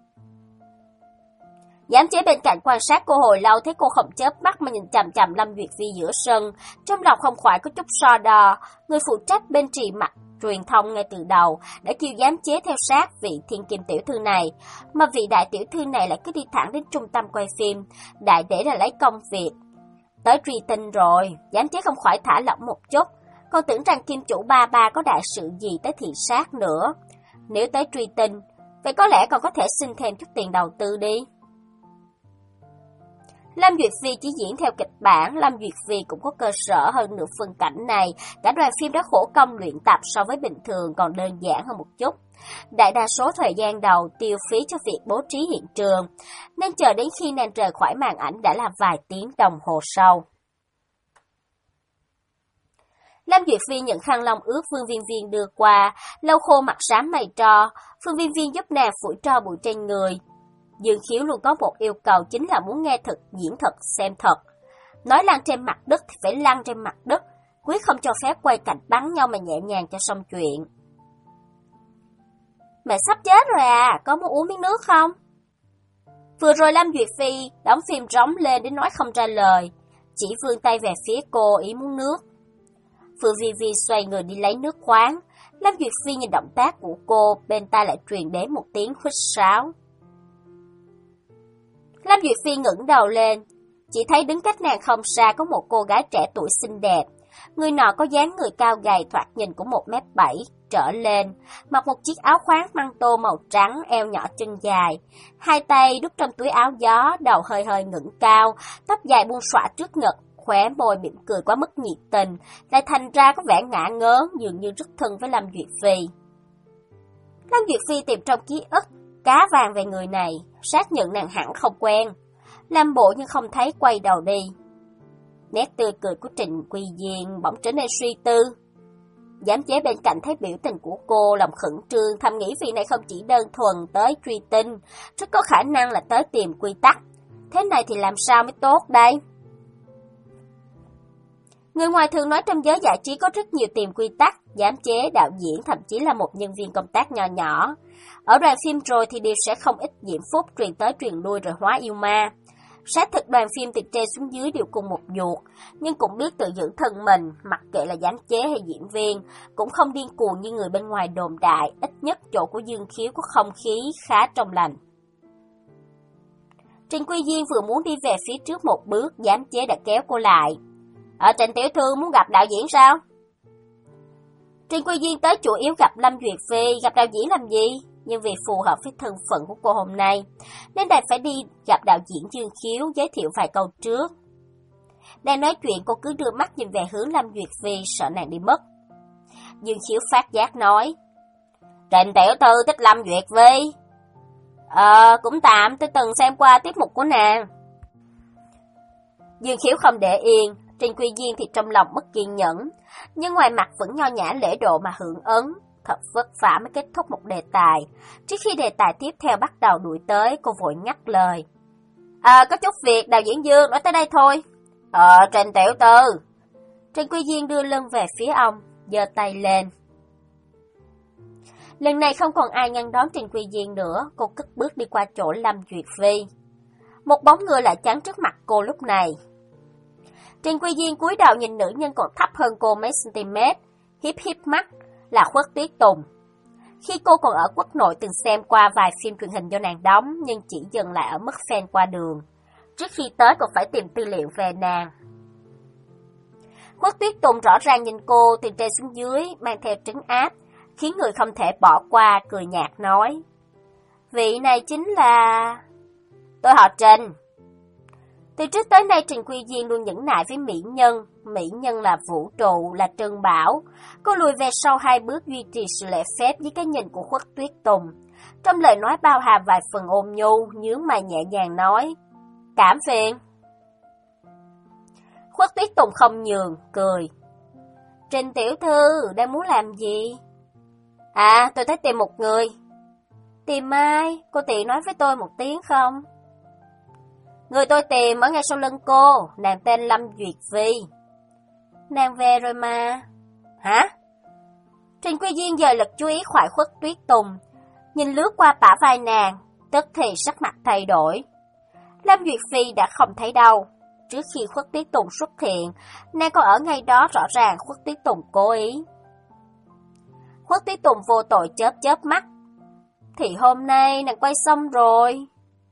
Giám chế bên cạnh quan sát cô hồi lâu, thấy cô không chớp mắt mà nhìn chằm chằm Lâm Duyệt Phi giữa sân, trong lòng không khỏi có chút so đo. Người phụ trách bên trì mặt truyền thông ngay từ đầu đã kêu giám chế theo sát vị thiên kim tiểu thư này, mà vị đại tiểu thư này lại cứ đi thẳng đến trung tâm quay phim, đại để là lấy công việc. Tới truy tinh rồi, giám chế không khỏi thả lỏng một chút, còn tưởng rằng kim chủ ba ba có đại sự gì tới thị sát nữa. Nếu tới truy tinh, vậy có lẽ còn có thể xin thêm chút tiền đầu tư đi. Lâm Duyệt Phi chỉ diễn theo kịch bản, Lâm Duyệt Phi cũng có cơ sở hơn nửa phân cảnh này, cả đoàn phim đã khổ công luyện tập so với bình thường còn đơn giản hơn một chút. Đại đa số thời gian đầu tiêu phí cho việc bố trí hiện trường, nên chờ đến khi nàng rời khỏi màn ảnh đã là vài tiếng đồng hồ sau. Lâm Duyệt Phi nhận khăn lông ướt Phương Viên Viên đưa qua, lau khô mặt xám mày tro, Phương Viên Viên giúp nàng phủi tro bụi trên người. Dương Khiếu luôn có một yêu cầu chính là muốn nghe thật, diễn thật, xem thật. Nói lăn trên mặt đất thì phải lăn trên mặt đất, quyết không cho phép quay cảnh bắn nhau mà nhẹ nhàng cho xong chuyện. Mẹ sắp chết rồi à, có muốn uống miếng nước không? Vừa rồi Lâm Duyệt Phi đóng phim rống lên đến nói không ra lời, chỉ vươn tay về phía cô ý muốn nước. Phương Vi Vi xoay người đi lấy nước khoáng, Lâm Duyệt Phi nhìn động tác của cô, bên tai lại truyền đến một tiếng huýt sáo. Lâm Duyệt Phi ngẩng đầu lên, chỉ thấy đứng cách nàng không xa có một cô gái trẻ tuổi xinh đẹp. Người nọ có dáng người cao gầy thoạt nhìn cũng một mét bảy trở lên, mặc một chiếc áo khoác măng tô màu trắng, eo nhỏ chân dài, hai tay đút trong túi áo gió, đầu hơi hơi ngẩng cao, tóc dài buông xõa trước ngực, khóe môi mỉm cười quá mức nhiệt tình, lại thành ra có vẻ ngả ngớn, dường như rất thân với Lâm Duyệt Phi. Lâm Duyệt Phi tìm trong ký ức cá vàng về người này, xác nhận nàng hẳn không quen. Làm bộ nhưng không thấy, quay đầu đi. Nét tươi cười của Trình Quy Diên bỗng trở nên suy tư. Giám chế bên cạnh thấy biểu tình của cô, lòng khẩn trương, thầm nghĩ vị này không chỉ đơn thuần tới truy tinh, rất có khả năng là tới tìm quy tắc. Thế này thì làm sao mới tốt đây? Người ngoài thường nói trong giới giải trí có rất nhiều tìm quy tắc, giám chế, đạo diễn, thậm chí là một nhân viên công tác nhỏ nhỏ. Ở đoàn phim rồi thì đều sẽ không ít diễm phúc truyền tới truyền lui rồi hóa yêu ma. Xác thực đoàn phim từ trên xuống dưới đều cùng một ruột, nhưng cũng biết tự giữ thân mình, mặc kệ là giám chế hay diễn viên, cũng không điên cuồng như người bên ngoài đồn đại, ít nhất chỗ của Dương Khiếu có không khí khá trong lành. Trình Quy Diên vừa muốn đi về phía trước một bước, giám chế đã kéo cô lại. Ở Trình tiểu thư muốn gặp đạo diễn sao? Trình Quy Diên tới chủ yếu gặp Lâm Duyệt Phi, gặp đạo diễn làm gì? Nhưng vì phù hợp với thân phận của cô hôm nay, nên đành phải đi gặp đạo diễn Dương Khiếu, giới thiệu vài câu trước. Đang nói chuyện, cô cứ đưa mắt nhìn về hướng Lâm Duyệt Phi, sợ nàng đi mất. Dương Khiếu phát giác nói, Trình tiểu thư thích Lâm Duyệt Phi. Ờ, cũng tạm, tôi từng xem qua tiết mục của nàng. Dương Khiếu không để yên, Trình Quy Diên thì trong lòng mất kiên nhẫn, nhưng ngoài mặt vẫn nho nhã lễ độ mà hưởng ứng. Thật vất vả mới kết thúc một đề tài. Trước khi đề tài tiếp theo bắt đầu đuổi tới, cô vội ngắt lời. À, có chút việc, đạo diễn Dương, nói tới đây thôi. Ờ, Trình tiểu thư. Trình Quy Diên đưa lưng về phía ông, giơ tay lên. Lần này không còn ai ngăn đón Trình Quy Diên nữa, cô cất bước đi qua chỗ Lâm Duyệt Phi. Một bóng người lại chắn trước mặt cô lúc này. Trình Quy Diên cúi đầu nhìn nữ nhân còn thấp hơn cô mấy cm, hiếp hiếp mắt, là Khuất Tuyết Tùng. Khi cô còn ở quốc nội từng xem qua vài phim truyền hình do nàng đóng, nhưng chỉ dừng lại ở mức fan qua đường. Trước khi tới còn phải tìm tư liệu về nàng. Khuất Tuyết Tùng rõ ràng nhìn cô từ trên xuống dưới, mang theo trấn áp, khiến người không thể bỏ qua, cười nhạt nói. Vị này chính là... Tôi họ Trình. Từ trước tới nay Trình Quy Diên luôn nhẫn nại với mỹ nhân, mỹ nhân là vũ trụ, là Trân Bảo. Cô lùi về sau hai bước duy trì sự lễ phép với cái nhìn của Khuất Tuyết Tùng. Trong lời nói bao hàm vài phần ôn nhu, nhướng mày nhẹ nhàng nói, cảm phiền. Khuất Tuyết Tùng không nhường, cười. Trình tiểu thư, đang muốn làm gì? À, tôi thấy tìm một người. Tìm ai? Cô tiện nói với tôi một tiếng không? Người tôi tìm ở ngay sau lưng cô, nàng tên Lâm Duyệt Phi. Nàng về rồi mà. Hả? Trình Quy Diên dời lực chú ý khỏi Khuất Tuyết Tùng, nhìn lướt qua bả vai nàng, tức thì sắc mặt thay đổi. Lâm Duyệt Phi đã không thấy đâu. Trước khi Khuất Tuyết Tùng xuất hiện, nàng còn ở ngay đó, rõ ràng Khuất Tuyết Tùng cố ý. Khuất Tuyết Tùng vô tội chớp chớp mắt. Thì hôm nay nàng quay xong rồi.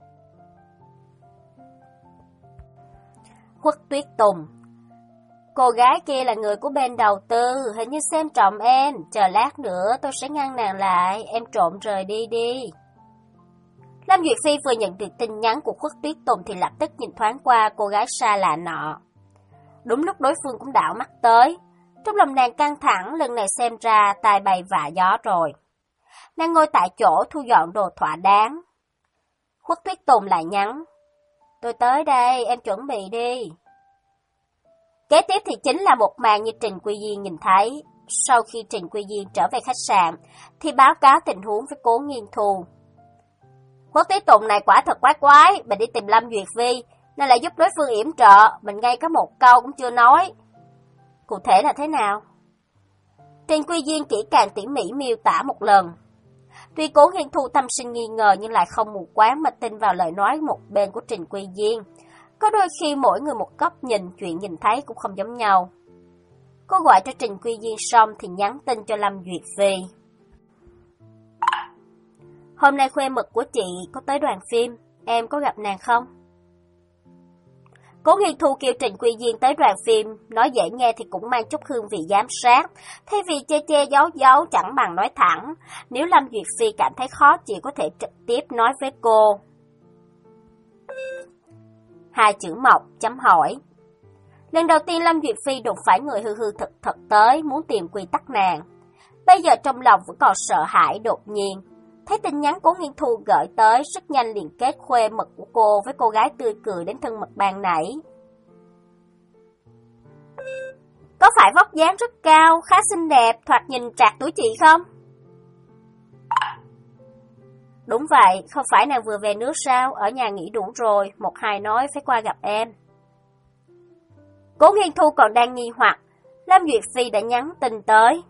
Khuất Tuyết Tùng. Cô gái kia là người của bên đầu tư, hình như xem trọng em, chờ lát nữa tôi sẽ ngăn nàng lại, em trộm rời đi đi. Lâm Duyệt Phi vừa nhận được tin nhắn của Khuất Tuyết Tùng thì lập tức nhìn thoáng qua cô gái xa lạ nọ. Đúng lúc đối phương cũng đảo mắt tới, trong lòng nàng căng thẳng, lần này xem ra tai bay vạ gió rồi. Nàng ngồi tại chỗ thu dọn đồ thỏa đáng. Khuất Tuyết Tùng lại nhắn, tôi tới đây, em chuẩn bị đi. Kế tiếp thì chính là một màn như Trình Quy Diên nhìn thấy. Sau khi Trình Quy Diên trở về khách sạn, thì báo cáo tình huống với Cố Nghiên Thu. Khuất Tuyết Tùng này quả thật quái quái, mình đi tìm Lâm Duyệt Phi, nên lại giúp đối phương yểm trợ, mình ngay có một câu cũng chưa nói. Cụ thể là thế nào? Trình Quy Diên kỹ càng tỉ mỉ miêu tả một lần. Tuy Cố Nghiên Thu tâm sinh nghi ngờ nhưng lại không mù quáng mà tin vào lời nói một bên của Trình Quy Diên. Có đôi khi mỗi người một góc nhìn, chuyện nhìn thấy cũng không giống nhau. Cô gọi cho Trình Quy Diên xong thì nhắn tin cho Lâm Duyệt Phi. Hôm nay khuê mật của chị có tới đoàn phim, em có gặp nàng không? Cố Nghiên Thu kêu Trình Quy Diên tới đoàn phim, nói dễ nghe thì cũng mang chút hương vị giám sát, thay vì che che giấu giấu chẳng bằng nói thẳng. Nếu Lâm Duyệt Phi cảm thấy khó chịu có thể trực tiếp nói với cô. Hai chữ mộc chấm hỏi. Lần đầu tiên Lâm Duyệt Phi đụng phải người hư hư thực thực tới, muốn tìm quy tắc nàng. Bây giờ trong lòng vẫn còn sợ hãi đột nhiên. Thấy tin nhắn Cố Nghiên Thu gửi tới, rất nhanh liền kết khuê mật của cô với cô gái tươi cười đến thân mật ban nãy. Có phải vóc dáng rất cao, khá xinh đẹp, thoạt nhìn trạc tuổi chị không? Đúng vậy, không phải nàng vừa về nước sao, ở nhà nghỉ đủ rồi, một hai nói phải qua gặp em. Cố Nghiên Thu còn đang nghi hoặc, Lâm Duyệt Phi đã nhắn tin tới.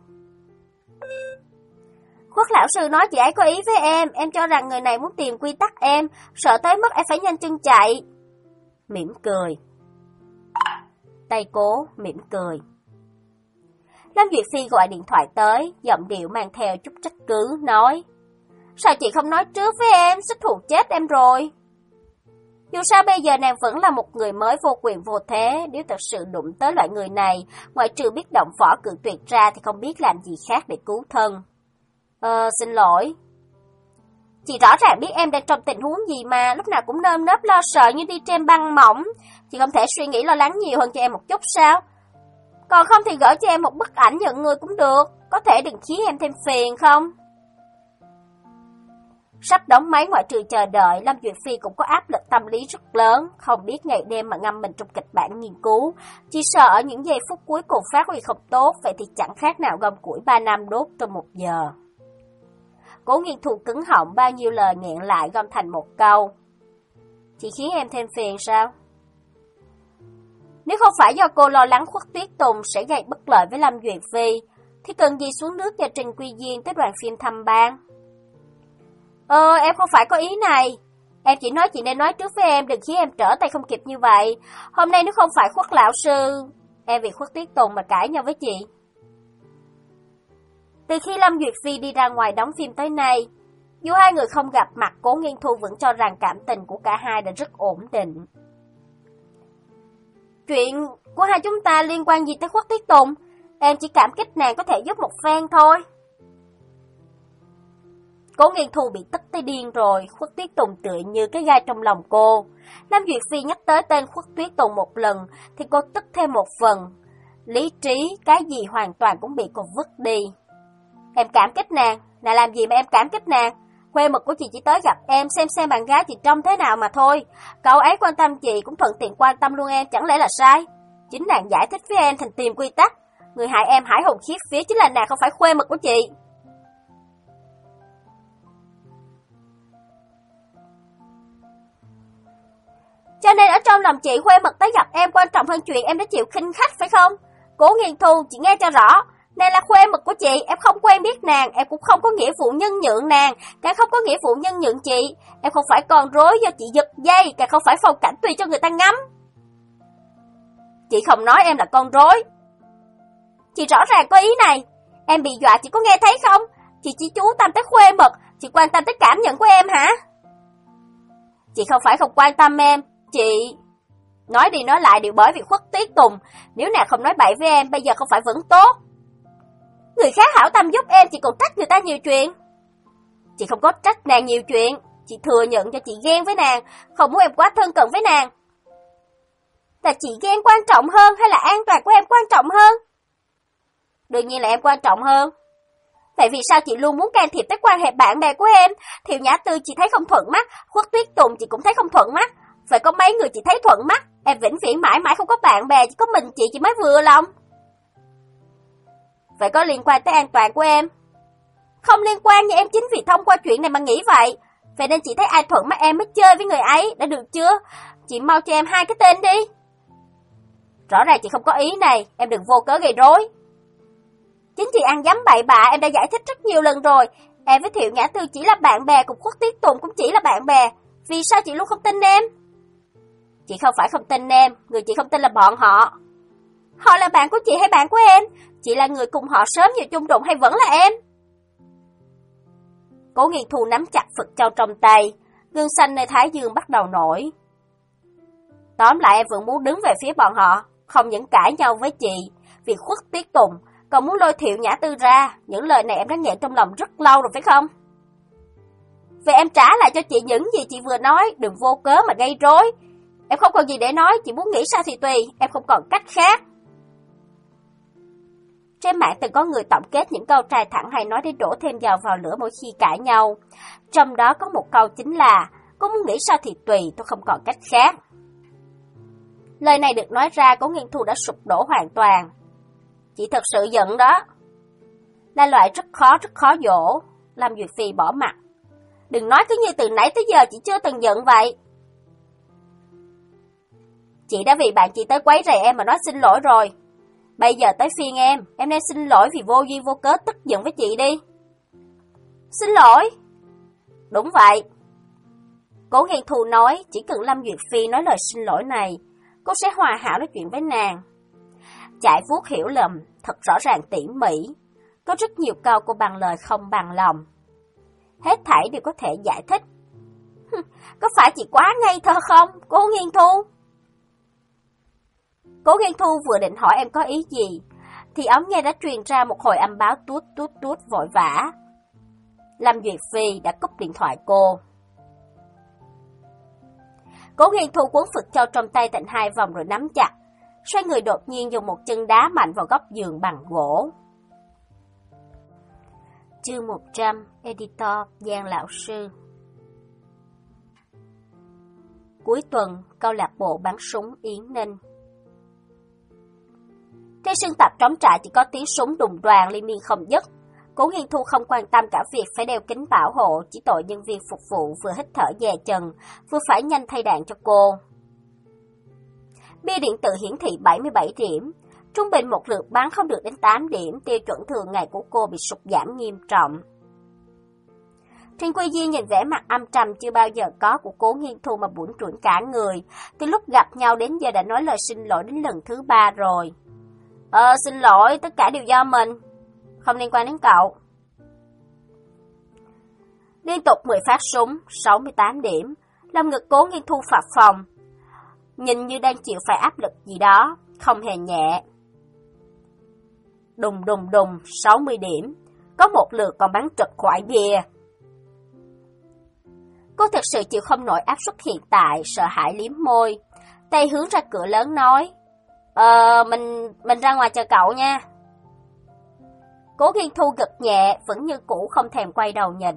Khuất lão sư nói chị ấy có ý với em, em cho rằng người này muốn tìm quy tắc em, sợ tới mức em phải nhanh chân chạy. Mỉm cười. Tay Cố mỉm cười. Lâm Duyệt Phi gọi điện thoại tới, giọng điệu mang theo chút trách cứ, nói: Sao chị không nói trước với em, sức thù chết em rồi. Dù sao bây giờ nàng vẫn là một người mới vô quyền vô thế, nếu thật sự đụng tới loại người này, ngoại trừ biết động võ cự tuyệt ra thì không biết làm gì khác để cứu thân. Ờ, xin lỗi. Chị rõ ràng biết em đang trong tình huống gì mà, lúc nào cũng nơm nớp lo sợ như đi trên băng mỏng. Chị không thể suy nghĩ lo lắng nhiều hơn cho em một chút sao? Còn không thì gửi cho em một bức ảnh nhận người cũng được, có thể đừng khiến em thêm phiền không? Sắp đóng máy ngoại trừ chờ đợi, Lâm Duyệt Phi cũng có áp lực tâm lý rất lớn, không biết ngày đêm mà ngâm mình trong kịch bản nghiên cứu. Chỉ sợ ở những giây phút cuối cùng phát huy không tốt, vậy thì chẳng khác nào gom củi ba năm đốt trong một giờ. Cố Nghiên Thu cứng họng, bao nhiêu lời nghẹn lại gom thành một câu. Chị khiến em thêm phiền sao? Nếu không phải do cô lo lắng Khuất Tuyết Tùng sẽ gây bất lợi với Lâm Duyệt Phi, thì cần gì xuống nước cho Trình Quy Diên tới đoàn phim thăm ban? Ờ, em không phải có ý này. Em chỉ nói chị nên nói trước với em, đừng khiến em trở tay không kịp như vậy. Hôm nay nếu không phải Khuất lão sư, em vì Khuất Tuyết Tùng mà cãi nhau với chị. Từ khi Lâm Duyệt Phi đi ra ngoài đóng phim tới nay, dù hai người không gặp mặt, Cố Nghiên Thu vẫn cho rằng cảm tình của cả hai đã rất ổn định. Chuyện của hai chúng ta liên quan gì tới Khuất Tuyết Tùng? Em chỉ cảm kích nàng có thể giúp một phen thôi. Cố Nghiên Thu bị tức tới điên rồi, Khuất Tuyết Tùng tựa như cái gai trong lòng cô. Lâm Duyệt Phi nhắc tới tên Khuất Tuyết Tùng một lần thì cô tức thêm một phần. Lý trí, cái gì hoàn toàn cũng bị cô vứt đi. Em cảm kích nàng, nàng làm gì mà em cảm kích nàng? Khuê mật của chị chỉ tới gặp em xem xem bạn gái chị trông thế nào mà thôi. Cậu ấy quan tâm chị cũng thuận tiện quan tâm luôn em, chẳng lẽ là sai? Chính nàng giải thích với em thành tìm quy tắc. Người hại em hãi hùng khiếp vía chính là nàng, không phải khuê mật của chị. Cho nên ở trong lòng chị, khuê mật tới gặp em quan trọng hơn chuyện em đã chịu khinh khách phải không? Cố Nghiên Thu, chị nghe cho rõ. Nàng là khuê mật của chị, em không quen biết nàng, em cũng không có nghĩa vụ nhân nhượng nàng, càng không có nghĩa vụ nhân nhượng chị. Em không phải con rối do chị giật dây, càng không phải phong cảnh tùy cho người ta ngắm. Chị không nói em là con rối. Chị rõ ràng có ý này. Em bị dọa chị có nghe thấy không? Chị chỉ chú tâm tới khuê mật, chị quan tâm tới cảm nhận của em hả? Chị không phải không quan tâm em, chị... Nói đi nói lại đều bởi vì Khuất Tuyết Tùng. Nếu nàng không nói bậy với em, bây giờ không phải vẫn tốt. Người khác hảo tâm giúp em, chị còn trách người ta nhiều chuyện. Chị không có trách nàng nhiều chuyện, chị thừa nhận cho chị ghen với nàng, không muốn em quá thân cận với nàng. Là chị ghen quan trọng hơn hay là an toàn của em quan trọng hơn? Đương nhiên là em quan trọng hơn. Vậy vì sao chị luôn muốn can thiệp tới quan hệ bạn bè của em? Thiệu Nhã Tư chị thấy không thuận mắt, Khuất Tuyết Tùng chị cũng thấy không thuận mắt. Vậy có mấy người chị thấy thuận mắt? Em vĩnh viễn mãi mãi không có bạn bè, chỉ có mình chị chị mới vừa lòng. Vậy có liên quan tới an toàn của em? Không liên quan, nhưng em chính vì thông qua chuyện này mà nghĩ vậy. Vậy nên chị thấy ai thuận mắt em mới chơi với người ấy, đã được chưa? Chị mau cho em hai cái tên đi. Rõ ràng chị không có ý này, em đừng vô cớ gây rối. Chính chị ăn dấm bậy bạ, em đã giải thích rất nhiều lần rồi. Em với Thiệu Nhã Tư chỉ là bạn bè, cùng Khuất Tuyết Tùng cũng chỉ là bạn bè. Vì sao chị luôn không tin em? Chị không phải không tin em, người chị không tin là bọn họ. Họ là bạn của chị hay bạn của em? Chị là người cùng họ sớm vào chung đụng hay vẫn là em? Cố Nghiên Thu nắm chặt Phật Châu trong tay, gương xanh nơi thái dương bắt đầu nổi. Tóm lại em vẫn muốn đứng về phía bọn họ, không những cãi nhau với chị vì Khuất Tuyết Tùng, còn muốn lôi Thiệu Nhã Tư ra. Những lời này em đã nghẹn trong lòng rất lâu rồi phải không? Vậy em trả lại cho chị những gì chị vừa nói, đừng vô cớ mà gây rối. Em không còn gì để nói, chị muốn nghĩ sao thì tùy, em không còn cách khác. Trên mạng từng có người tổng kết những câu trai thẳng hay nói để đổ thêm dầu vào lửa mỗi khi cãi nhau. Trong đó có một câu chính là, cô muốn nghĩ sao thì tùy, tôi không còn cách khác. Lời này được nói ra, Cố Nghiên Thu đã sụp đổ hoàn toàn. Chị thật sự giận đó. Là loại rất khó, rất khó dỗ. Lâm Duyệt Phi bỏ mặt. Đừng nói cứ như từ nãy tới giờ chị chưa từng giận vậy. Chị đã vì bạn chị tới quấy rầy em mà nói xin lỗi rồi. Bây giờ tới phiên em, em nên xin lỗi vì vô duyên vô cớ tức giận với chị đi. Xin lỗi? Đúng vậy. Cố Nghiên Thu nói, chỉ cần Lâm Duyệt Phi nói lời xin lỗi này, cô sẽ hòa hảo nói chuyện với nàng. Chạy vuốt hiểu lầm, thật rõ ràng tỉ mỉ. Có rất nhiều câu cô bằng lời không bằng lòng. Hết thảy đều có thể giải thích. Có phải chị quá ngây thơ không, Cố Nghiên Thu? Cố Nghiên Thu vừa định hỏi em có ý gì, thì ống nghe đã truyền ra một hồi âm báo tuốt tuốt tuốt vội vã. Lâm Duyệt Phi đã cúp điện thoại cô. Cố Nghiên Thu cuốn Phật Châu trong tay thành hai vòng rồi nắm chặt, xoay người đột nhiên dùng một chân đá mạnh vào góc giường bằng gỗ. Chương một trăm, Editor Giang Lão Sư. Cuối tuần, câu lạc bộ bắn súng Yến Ninh. Trên sân tập trống trại chỉ có tiếng súng đùng đoàng liên miên không dứt. Cố Nghiên Thu không quan tâm cả việc phải đeo kính bảo hộ, chỉ tội nhân viên phục vụ vừa hít thở dè chừng, vừa phải nhanh thay đạn cho cô. Bia điện tử hiển thị bảy mươi bảy điểm, trung bình một lượt bắn không được đến tám điểm, tiêu chuẩn thường ngày của cô bị sụt giảm nghiêm trọng. Trình Quy Di nhìn vẻ mặt âm trầm chưa bao giờ có của Cố Nghiên Thu mà bủn rủn cả người, từ lúc gặp nhau đến giờ đã nói lời xin lỗi đến lần thứ ba rồi. Ờ, xin lỗi, tất cả đều do mình, không liên quan đến cậu. Liên tục mười phát súng, sáu mươi tám điểm, lòng ngực Cố Nghiên Thu phập phồng, nhìn như đang chịu phải áp lực gì đó, không hề nhẹ. Đùng đùng đùng, sáu mươi điểm, có một lượt còn bắn trật khỏi bìa. Cô thực sự chịu không nổi áp suất hiện tại, sợ hãi liếm môi, tay hướng ra cửa lớn nói, Ờ, mình, mình ra ngoài chờ cậu nha. Cố Nghiên Thu gật nhẹ, vẫn như cũ không thèm quay đầu nhìn.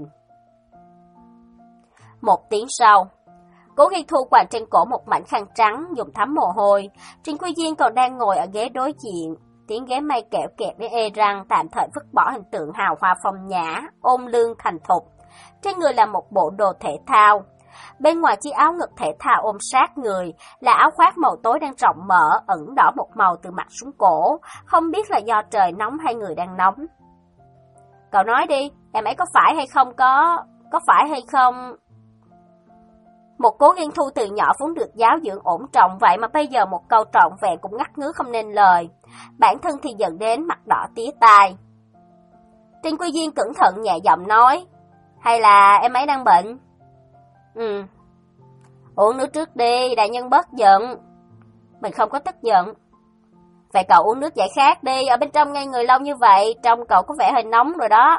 Một tiếng sau, Cố Nghiên Thu quàng trên cổ một mảnh khăn trắng, dùng thấm mồ hôi. Trình Quy Diên còn đang ngồi ở ghế đối diện, tiếng ghế mây kẹo kẹt để ê răng, tạm thời vứt bỏ hình tượng hào hoa phong nhã, ôn lương thành thục. Trên người là một bộ đồ thể thao. Bên ngoài chiếc áo ngực thể thao ôm sát người là áo khoác màu tối đang rộng mở, ẩn đỏ một màu từ mặt xuống cổ, không biết là do trời nóng hay người đang nóng. Cậu nói đi, em ấy có phải hay không có, có phải hay không? Một Cố Nghiên Thu từ nhỏ vốn được giáo dưỡng ổn trọng vậy mà bây giờ một câu trọn vẹn cũng ngắt ngứ không nên lời. Bản thân thì giận đến mặt đỏ tía tai. Trình Quy Diên cẩn thận nhẹ giọng nói, hay là em ấy đang bệnh? Ừ. Uống nước trước đi, đại nhân bớt giận. Mình không có tức giận. Vậy cậu uống nước giải khát đi, ở bên trong ngay người lâu như vậy, trông cậu có vẻ hơi nóng rồi đó.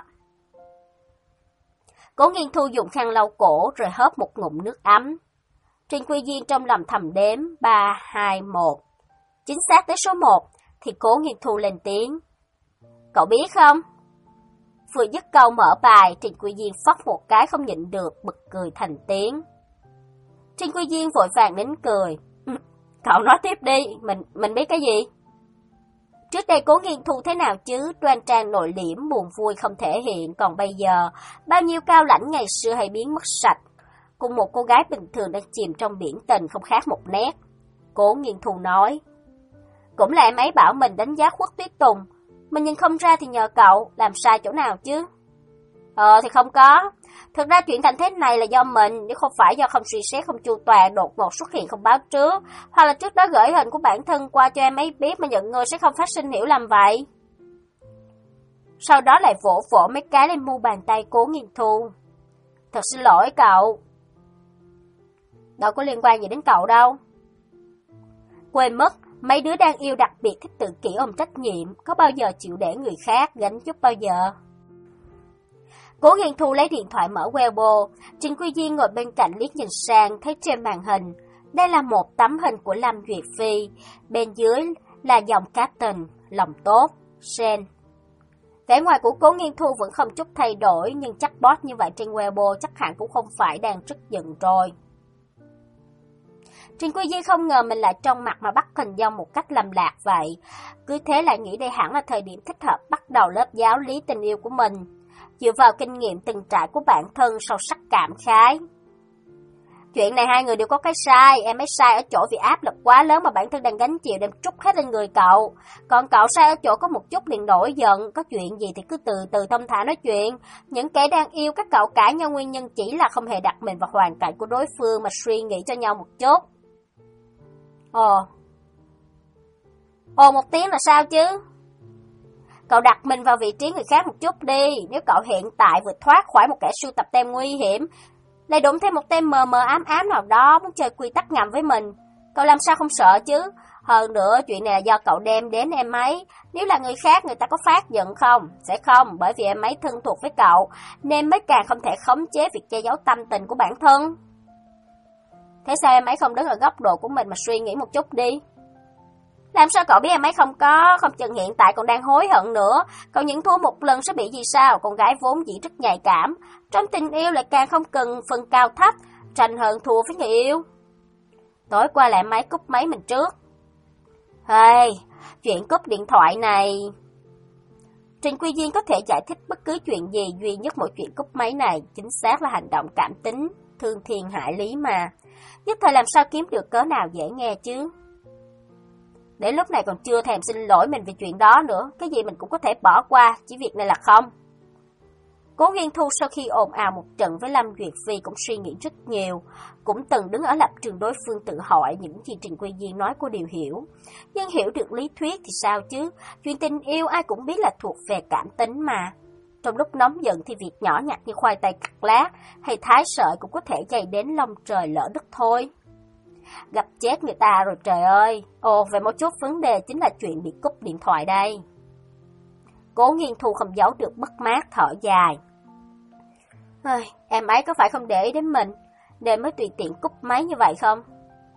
Cố Nghiên Thu dùng khăn lau cổ rồi hớp một ngụm nước ấm. Trình Quy Diên trong lòng thầm đếm ba, hai, một. Chính xác tới số một thì Cố Nghiên Thu lên tiếng. Cậu biết không? Vừa dứt câu mở bài, Trình Quy Diên phất một cái không nhịn được, bật cười thành tiếng. Trình Quy Diên vội vàng nín cười. Cậu nói tiếp đi, mình mình biết cái gì? Trước đây Cố Nghiên Thu thế nào chứ, đoan trang nội liễm, buồn vui không thể hiện, còn bây giờ, bao nhiêu cao lãnh ngày xưa hay biến mất sạch. Cùng một cô gái bình thường đang chìm trong biển tình không khác một nét. Cố Nghiên Thu nói. Cũng là em ấy bảo mình đánh giá Khuất Tuyết Tùng, mình nhìn không ra thì nhờ cậu, làm sai chỗ nào chứ? Ờ thì không có. Thực ra chuyện thành thế này là do mình, nếu không phải do không suy xét không chu toàn, đột ngột xuất hiện không báo trước, hoặc là trước đó gửi hình của bản thân qua cho em ấy biết mà nhận người sẽ không phát sinh hiểu lầm vậy. Sau đó lại vỗ vỗ mấy cái lên mu bàn tay Cố Nghiên Thu. Thật xin lỗi cậu. Đâu có liên quan gì đến cậu đâu. Quên mất, mấy đứa đang yêu đặc biệt thích tự kỷ ôm trách nhiệm, có bao giờ chịu để người khác gánh giúp bao giờ. Cố Nghiên Thu lấy điện thoại mở Weibo, Trình Quy Diên ngồi bên cạnh liếc nhìn sang, thấy trên màn hình, đây là một tấm hình của Lâm Duyệt Phi, bên dưới là dòng caption, lòng tốt, sen, Vẻ ngoài của Cố Nghiên Thu vẫn không chút thay đổi, nhưng chắc boss như vậy trên Weibo chắc hẳn cũng không phải đang rất giận rồi. Trình Quy Di không ngờ mình lại trong mặt mà bắt Thần Dông một cách lầm lạc vậy. Cứ thế lại nghĩ đây hẳn là thời điểm thích hợp bắt đầu lớp giáo lý tình yêu của mình. Dựa vào kinh nghiệm từng trải của bản thân sâu sắc cảm khái. Chuyện này hai người đều có cái sai, em ấy sai ở chỗ vì áp lực quá lớn mà bản thân đang gánh chịu đem trút hết lên người cậu. Còn cậu sai ở chỗ có một chút liền nổi giận, có chuyện gì thì cứ từ từ thông thả nói chuyện. Những kẻ đang yêu các cậu cãi nhau nguyên nhân chỉ là không hề đặt mình vào hoàn cảnh của đối phương mà suy nghĩ cho nhau một chút. Ồ. Ồ một tiếng là sao chứ? Cậu đặt mình vào vị trí người khác một chút đi, nếu cậu hiện tại vừa thoát khỏi một kẻ sưu tập tem nguy hiểm, lại đụng thêm một tem mờ mờ ám ám nào đó muốn chơi quy tắc ngầm với mình, cậu làm sao không sợ chứ? Hơn nữa chuyện này là do cậu đem đến em ấy, nếu là người khác người ta có phát giận không? Sẽ không, bởi vì em ấy thân thuộc với cậu, nên mới càng không thể khống chế việc che giấu tâm tình của bản thân. Thế sao em ấy không đứng ở góc độ của mình mà suy nghĩ một chút đi? Làm sao cậu biết em ấy không có, không chừng hiện tại còn đang hối hận nữa. Cậu những thua một lần sẽ bị gì sao? Con gái vốn dĩ rất nhạy cảm, trong tình yêu lại càng không cần phân cao thấp, tranh hơn thua với người yêu. Tối qua lại máy cúp máy mình trước. Hey, chuyện cúp điện thoại này... Trình Quy Diên có thể giải thích bất cứ chuyện gì, duy nhất mỗi chuyện cúp máy này chính xác là hành động cảm tính, thương thiên hại lý mà. Nhất thời làm sao kiếm được cớ nào dễ nghe chứ? Để lúc này còn chưa thèm xin lỗi mình vì chuyện đó nữa, cái gì mình cũng có thể bỏ qua, chỉ việc này là không. Cố Nghiên Thu sau khi ồn ào một trận với Lâm Duyệt Phi cũng suy nghĩ rất nhiều, cũng từng đứng ở lập trường đối phương tự hỏi những gì Trình Quy Diên nói cô đều hiểu. Nhưng hiểu được lý thuyết thì sao chứ, chuyện tình yêu ai cũng biết là thuộc về cảm tính mà. Trong lúc nóng giận thì việc nhỏ nhặt như khoai tây cắt lát hay thái sợi cũng có thể gây đến long trời lỡ đất thôi. Gặp chết người ta rồi trời ơi. Ồ, về một chút vấn đề chính là chuyện bị cúp điện thoại đây. Cố Nghiên Thu không giấu được mất mát thở dài. Ây, em ấy có phải không để ý đến mình nên mới tùy tiện cúp máy như vậy không?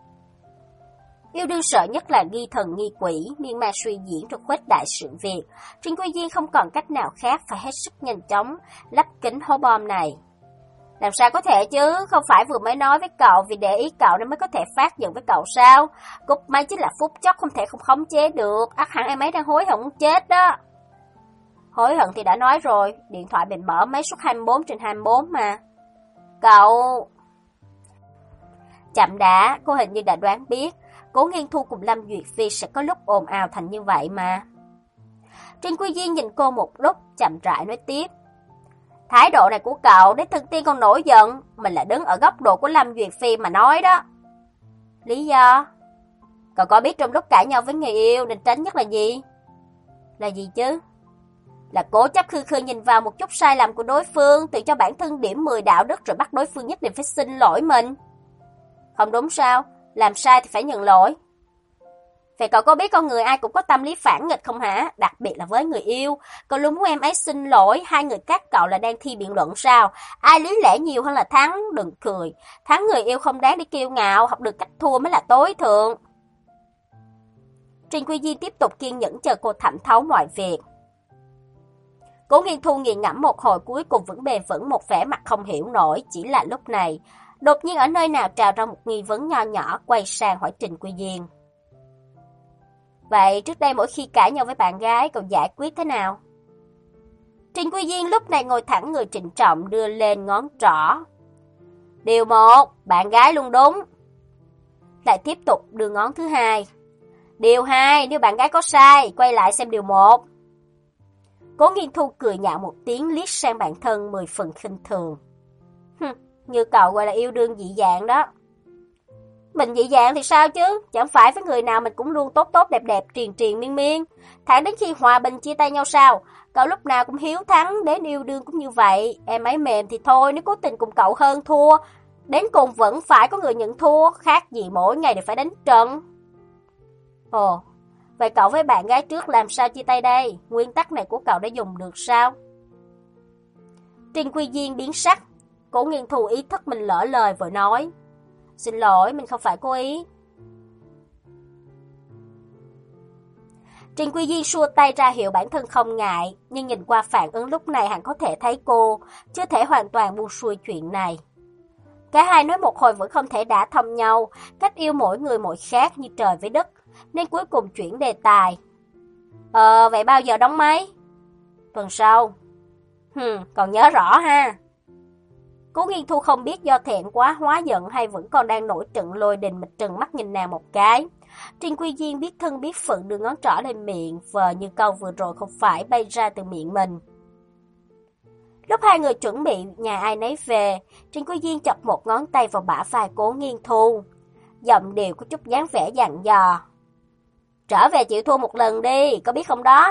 Yêu đương sợ nhất là nghi thần nghi quỷ, miên man suy diễn rồi khuếch đại sự việc. Trình Quy Diên không còn cách nào khác phải hết sức nhanh chóng lắp kính hố bom này. Làm sao có thể chứ, không phải vừa mới nói với cậu vì để ý cậu nên mới có thể phát giận với cậu sao? Cúp máy chính là phút chốc không thể không khống chế được, ắt hẳn em ấy đang hối hận muốn chết đó. Hối hận thì đã nói rồi, điện thoại mình mở máy suốt hai mươi bốn trên hai mươi bốn mà. Cậu... Chậm đã, cô hình như đã đoán biết, Cố Nghiên Thu cùng Lâm Duyệt Phi sẽ có lúc ồn ào thành như vậy mà. Trình Quy Diên nhìn cô một lúc, chậm rãi nói tiếp. Thái độ này của cậu đến thần tiên còn nổi giận, mình là đứng ở góc độ của Lâm Duyệt Phi mà nói đó. Lý do? Cậu có biết trong lúc cãi nhau với người yêu nên tránh nhất là gì? Là gì chứ? Là cố chấp khư khư nhìn vào một chút sai lầm của đối phương, tự cho bản thân điểm mười đạo đức rồi bắt đối phương nhất định phải xin lỗi mình. Không đúng sao? Làm sai thì phải nhận lỗi. Vậy cậu có biết con người ai cũng có tâm lý phản nghịch không hả? Đặc biệt là với người yêu. Cậu luôn muốn em ấy xin lỗi, hai người các cậu là đang thi biện luận sao? Ai lý lẽ nhiều hơn là thắng? Đừng cười. Thắng người yêu không đáng để kiêu ngạo, học được cách thua mới là tối thượng. Trình Quy Di tiếp tục kiên nhẫn chờ cô thẩm thấu mọi việc. Cố Nghiên Thu nghiền ngẫm một hồi cuối cùng vẫn bền vững một vẻ mặt không hiểu nổi. Chỉ là lúc này, đột nhiên ở nơi nào trào ra một nghi vấn nho nhỏ, quay sang hỏi Trình Quy Diên. Vậy trước đây mỗi khi cãi nhau với bạn gái cậu giải quyết thế nào? Trình Quy Diên lúc này ngồi thẳng người trịnh trọng đưa lên ngón trỏ. Điều một, bạn gái luôn đúng. Lại tiếp tục đưa ngón thứ hai. Điều hai, nếu bạn gái có sai, quay lại xem điều một. Cố Nghiên Thu cười nhạo một tiếng liếc sang bản thân mười phần khinh thường. Hừm, như cậu gọi là yêu đương dị dạng đó. Mình dị dạng thì sao chứ, chẳng phải với người nào mình cũng luôn tốt tốt đẹp đẹp triền triền miên miên. Thẳng đến khi hòa bình chia tay nhau sao, cậu lúc nào cũng hiếu thắng, đến yêu đương cũng như vậy. Em ấy mềm thì thôi, nếu cố tình cùng cậu hơn thua, đến cùng vẫn phải có người nhận thua, khác gì mỗi ngày đều phải đánh trận. Ồ, vậy cậu với bạn gái trước làm sao chia tay đây? Nguyên tắc này của cậu đã dùng được sao? Trình Quy Diên biến sắc, Cố Nghiên Thu ý thức mình lỡ lời vội nói. Xin lỗi, mình không phải cố ý. Trình Quy Diên xua tay ra hiệu bản thân không ngại, nhưng nhìn qua phản ứng lúc này hắn có thể thấy cô chưa thể hoàn toàn buông xuôi chuyện này. Cả hai nói một hồi vẫn không thể đả thông nhau, cách yêu mỗi người mỗi khác như trời với đất, nên cuối cùng chuyển đề tài. Ờ, vậy bao giờ đóng máy? Tuần sau. Hừm, còn nhớ rõ ha. Cố Nghiên Thu không biết do thẹn quá hóa giận hay vẫn còn đang nổi trận lôi đình mà trừng mắt nhìn nàng một cái. Trình Quy Diên biết thân biết phận đưa ngón trỏ lên miệng, vờ như câu vừa rồi không phải bay ra từ miệng mình. Lúc hai người chuẩn bị nhà ai nấy về, Trình Quy Diên chọc một ngón tay vào bả vai Cố Nghiên Thu. Giọng điệu có chút dáng vẻ dặn dò. Trở về chịu thua một lần đi, có biết không đó?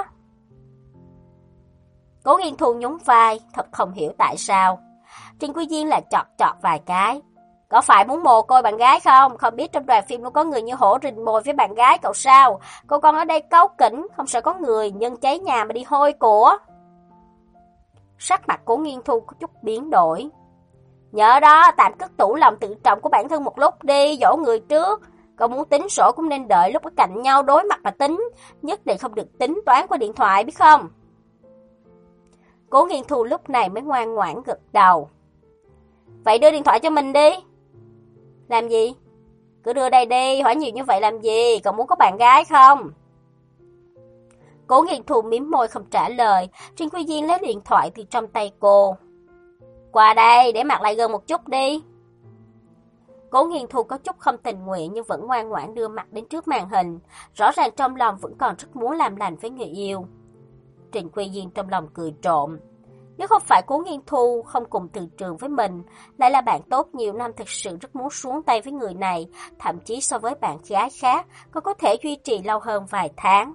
Cố Nghiên Thu nhún vai, thật không hiểu tại sao. Trình Quy Diên lại chọt chọt vài cái. Có phải muốn mồ côi bạn gái không? Không biết trong đoàn phim nó có người như hổ rình mồi với bạn gái cậu sao? Cậu còn ở đây cáu kỉnh, không sợ có người nhân cháy nhà mà đi hôi của. Sắc mặt Cố Nghiên Thu có chút biến đổi. Nhớ đó, tạm cất tủ lòng tự trọng của bản thân một lúc đi, dỗ người trước. Cậu muốn tính sổ cũng nên đợi lúc ở cạnh nhau đối mặt mà tính, nhất định không được tính toán qua điện thoại biết không? Cố Nghiên Thu lúc này mới ngoan ngoãn gật đầu. Vậy đưa điện thoại cho mình đi. Làm gì? Cứ đưa đây đi, hỏi nhiều như vậy làm gì? Cậu muốn có bạn gái không? Cố Nghiên Thu mím môi không trả lời. Trình Quy Diên lấy điện thoại từ trong tay cô. Qua đây, để mặt lại gần một chút đi. Cố Nghiên Thu có chút không tình nguyện nhưng vẫn ngoan ngoãn đưa mặt đến trước màn hình. Rõ ràng trong lòng vẫn còn rất muốn làm lành với người yêu. Trình Quy Diên trong lòng cười trộm. Nếu không phải Cố Nghiên Thu không cùng từ trường với mình, lại là bạn tốt nhiều năm, thực sự rất muốn xuống tay với người này, thậm chí so với bạn gái khác, còn có thể duy trì lâu hơn vài tháng.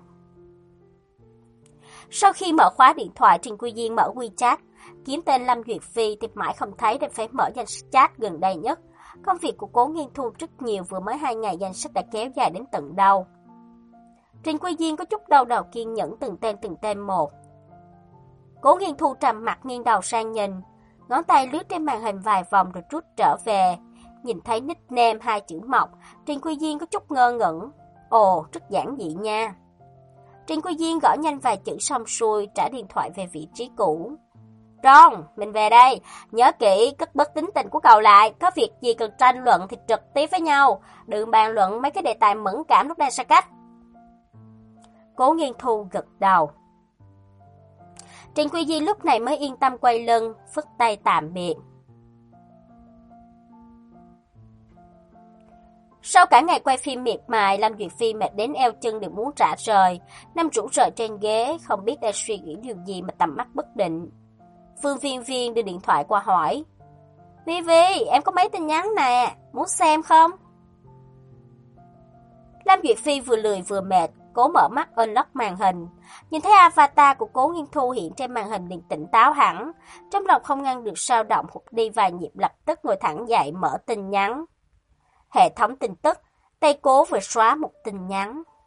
Sau khi mở khóa điện thoại, Trình Quy Diên mở WeChat, kiếm tên Lâm Duyệt Phi tìm mãi không thấy nên phải mở danh sách chat gần đây nhất. Công việc của Cố Nghiên Thu rất nhiều, vừa mới hai ngày danh sách đã kéo dài đến tận đâu. Trình Quy Diên có chút đau đầu kiên nhẫn từng tên từng tên một. Cố Nghiên Thu trầm mặt nghiêng đầu sang nhìn, ngón tay lướt trên màn hình vài vòng rồi rút trở về. Nhìn thấy nickname hai chữ Mộc, Trình Quy Diên có chút ngơ ngẩn. Ồ, rất giản dị nha. Trình Quy Diên gõ nhanh vài chữ xong xuôi, trả điện thoại về vị trí cũ. Ron, mình về đây, nhớ kỹ cất bớt tính tình của cậu lại, có việc gì cần tranh luận thì trực tiếp với nhau, đừng bàn luận mấy cái đề tài mẫn cảm lúc đang xa cách. Cố Nghiên Thu gật đầu. Trình Quy Diên lúc này mới yên tâm quay lưng, phất tay tạm biệt. Sau cả ngày quay phim miệt mài, Lâm Duyệt Phi mệt đến eo chân đều muốn rã rời, nằm rũ rời trên ghế, không biết đang suy nghĩ điều gì mà tầm mắt bất định. Phương Viên Viên đưa điện thoại qua hỏi. Vi Vi, em có mấy tin nhắn nè, muốn xem không? Lâm Duyệt Phi vừa lười vừa mệt, cố mở mắt unlock màn hình. Nhìn thấy avatar của Cố Nghiên Thu hiện trên màn hình liền tỉnh táo hẳn. Trong lòng không ngăn được sao động hụt đi vài nhịp, lập tức ngồi thẳng dậy mở tin nhắn. Hệ thống tin tức, tay cố vừa xóa một tin nhắn.